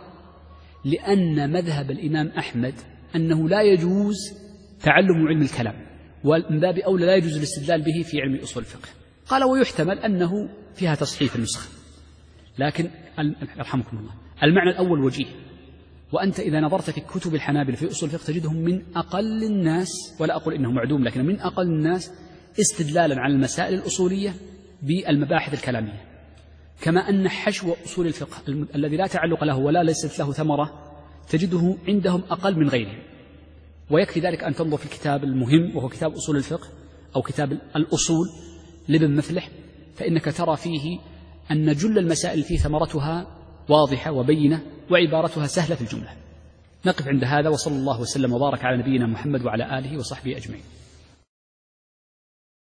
لأن مذهب الإمام أحمد أنه لا يجوز تعلم علم الكلام، ومن باب أولى لا يجوز الاستدلال به في علم أصول الفقه. قال: ويحتمل أنه فيها تصحيف النسخة، لكن يرحمكم الله المعنى الأول وجيه. وأنت إذا نظرت في كتب الحنابلة في أصول الفقه تجدهم من أقل الناس، ولا أقول إنه معدوم، لكن من أقل الناس استدلالا على المسائل الأصولية بالمباحث الكلامية. كما أن حشو أصول الفقه الذي لا تعلق له ولا ليست له ثمرة تجده عندهم أقل من غيرهم. ويكفي ذلك أن تنظر في الكتاب المهم وهو كتاب أصول الفقه أو كتاب الأصول لابن مفلح، فإنك ترى فيه أن جل المسائل فيه ثمرتها واضحة وبينة وعبارتها سهلة في الجملة. نقف عند هذا، وصلى الله وسلم وبارك على نبينا محمد وعلى آله وصحبه أجمعين.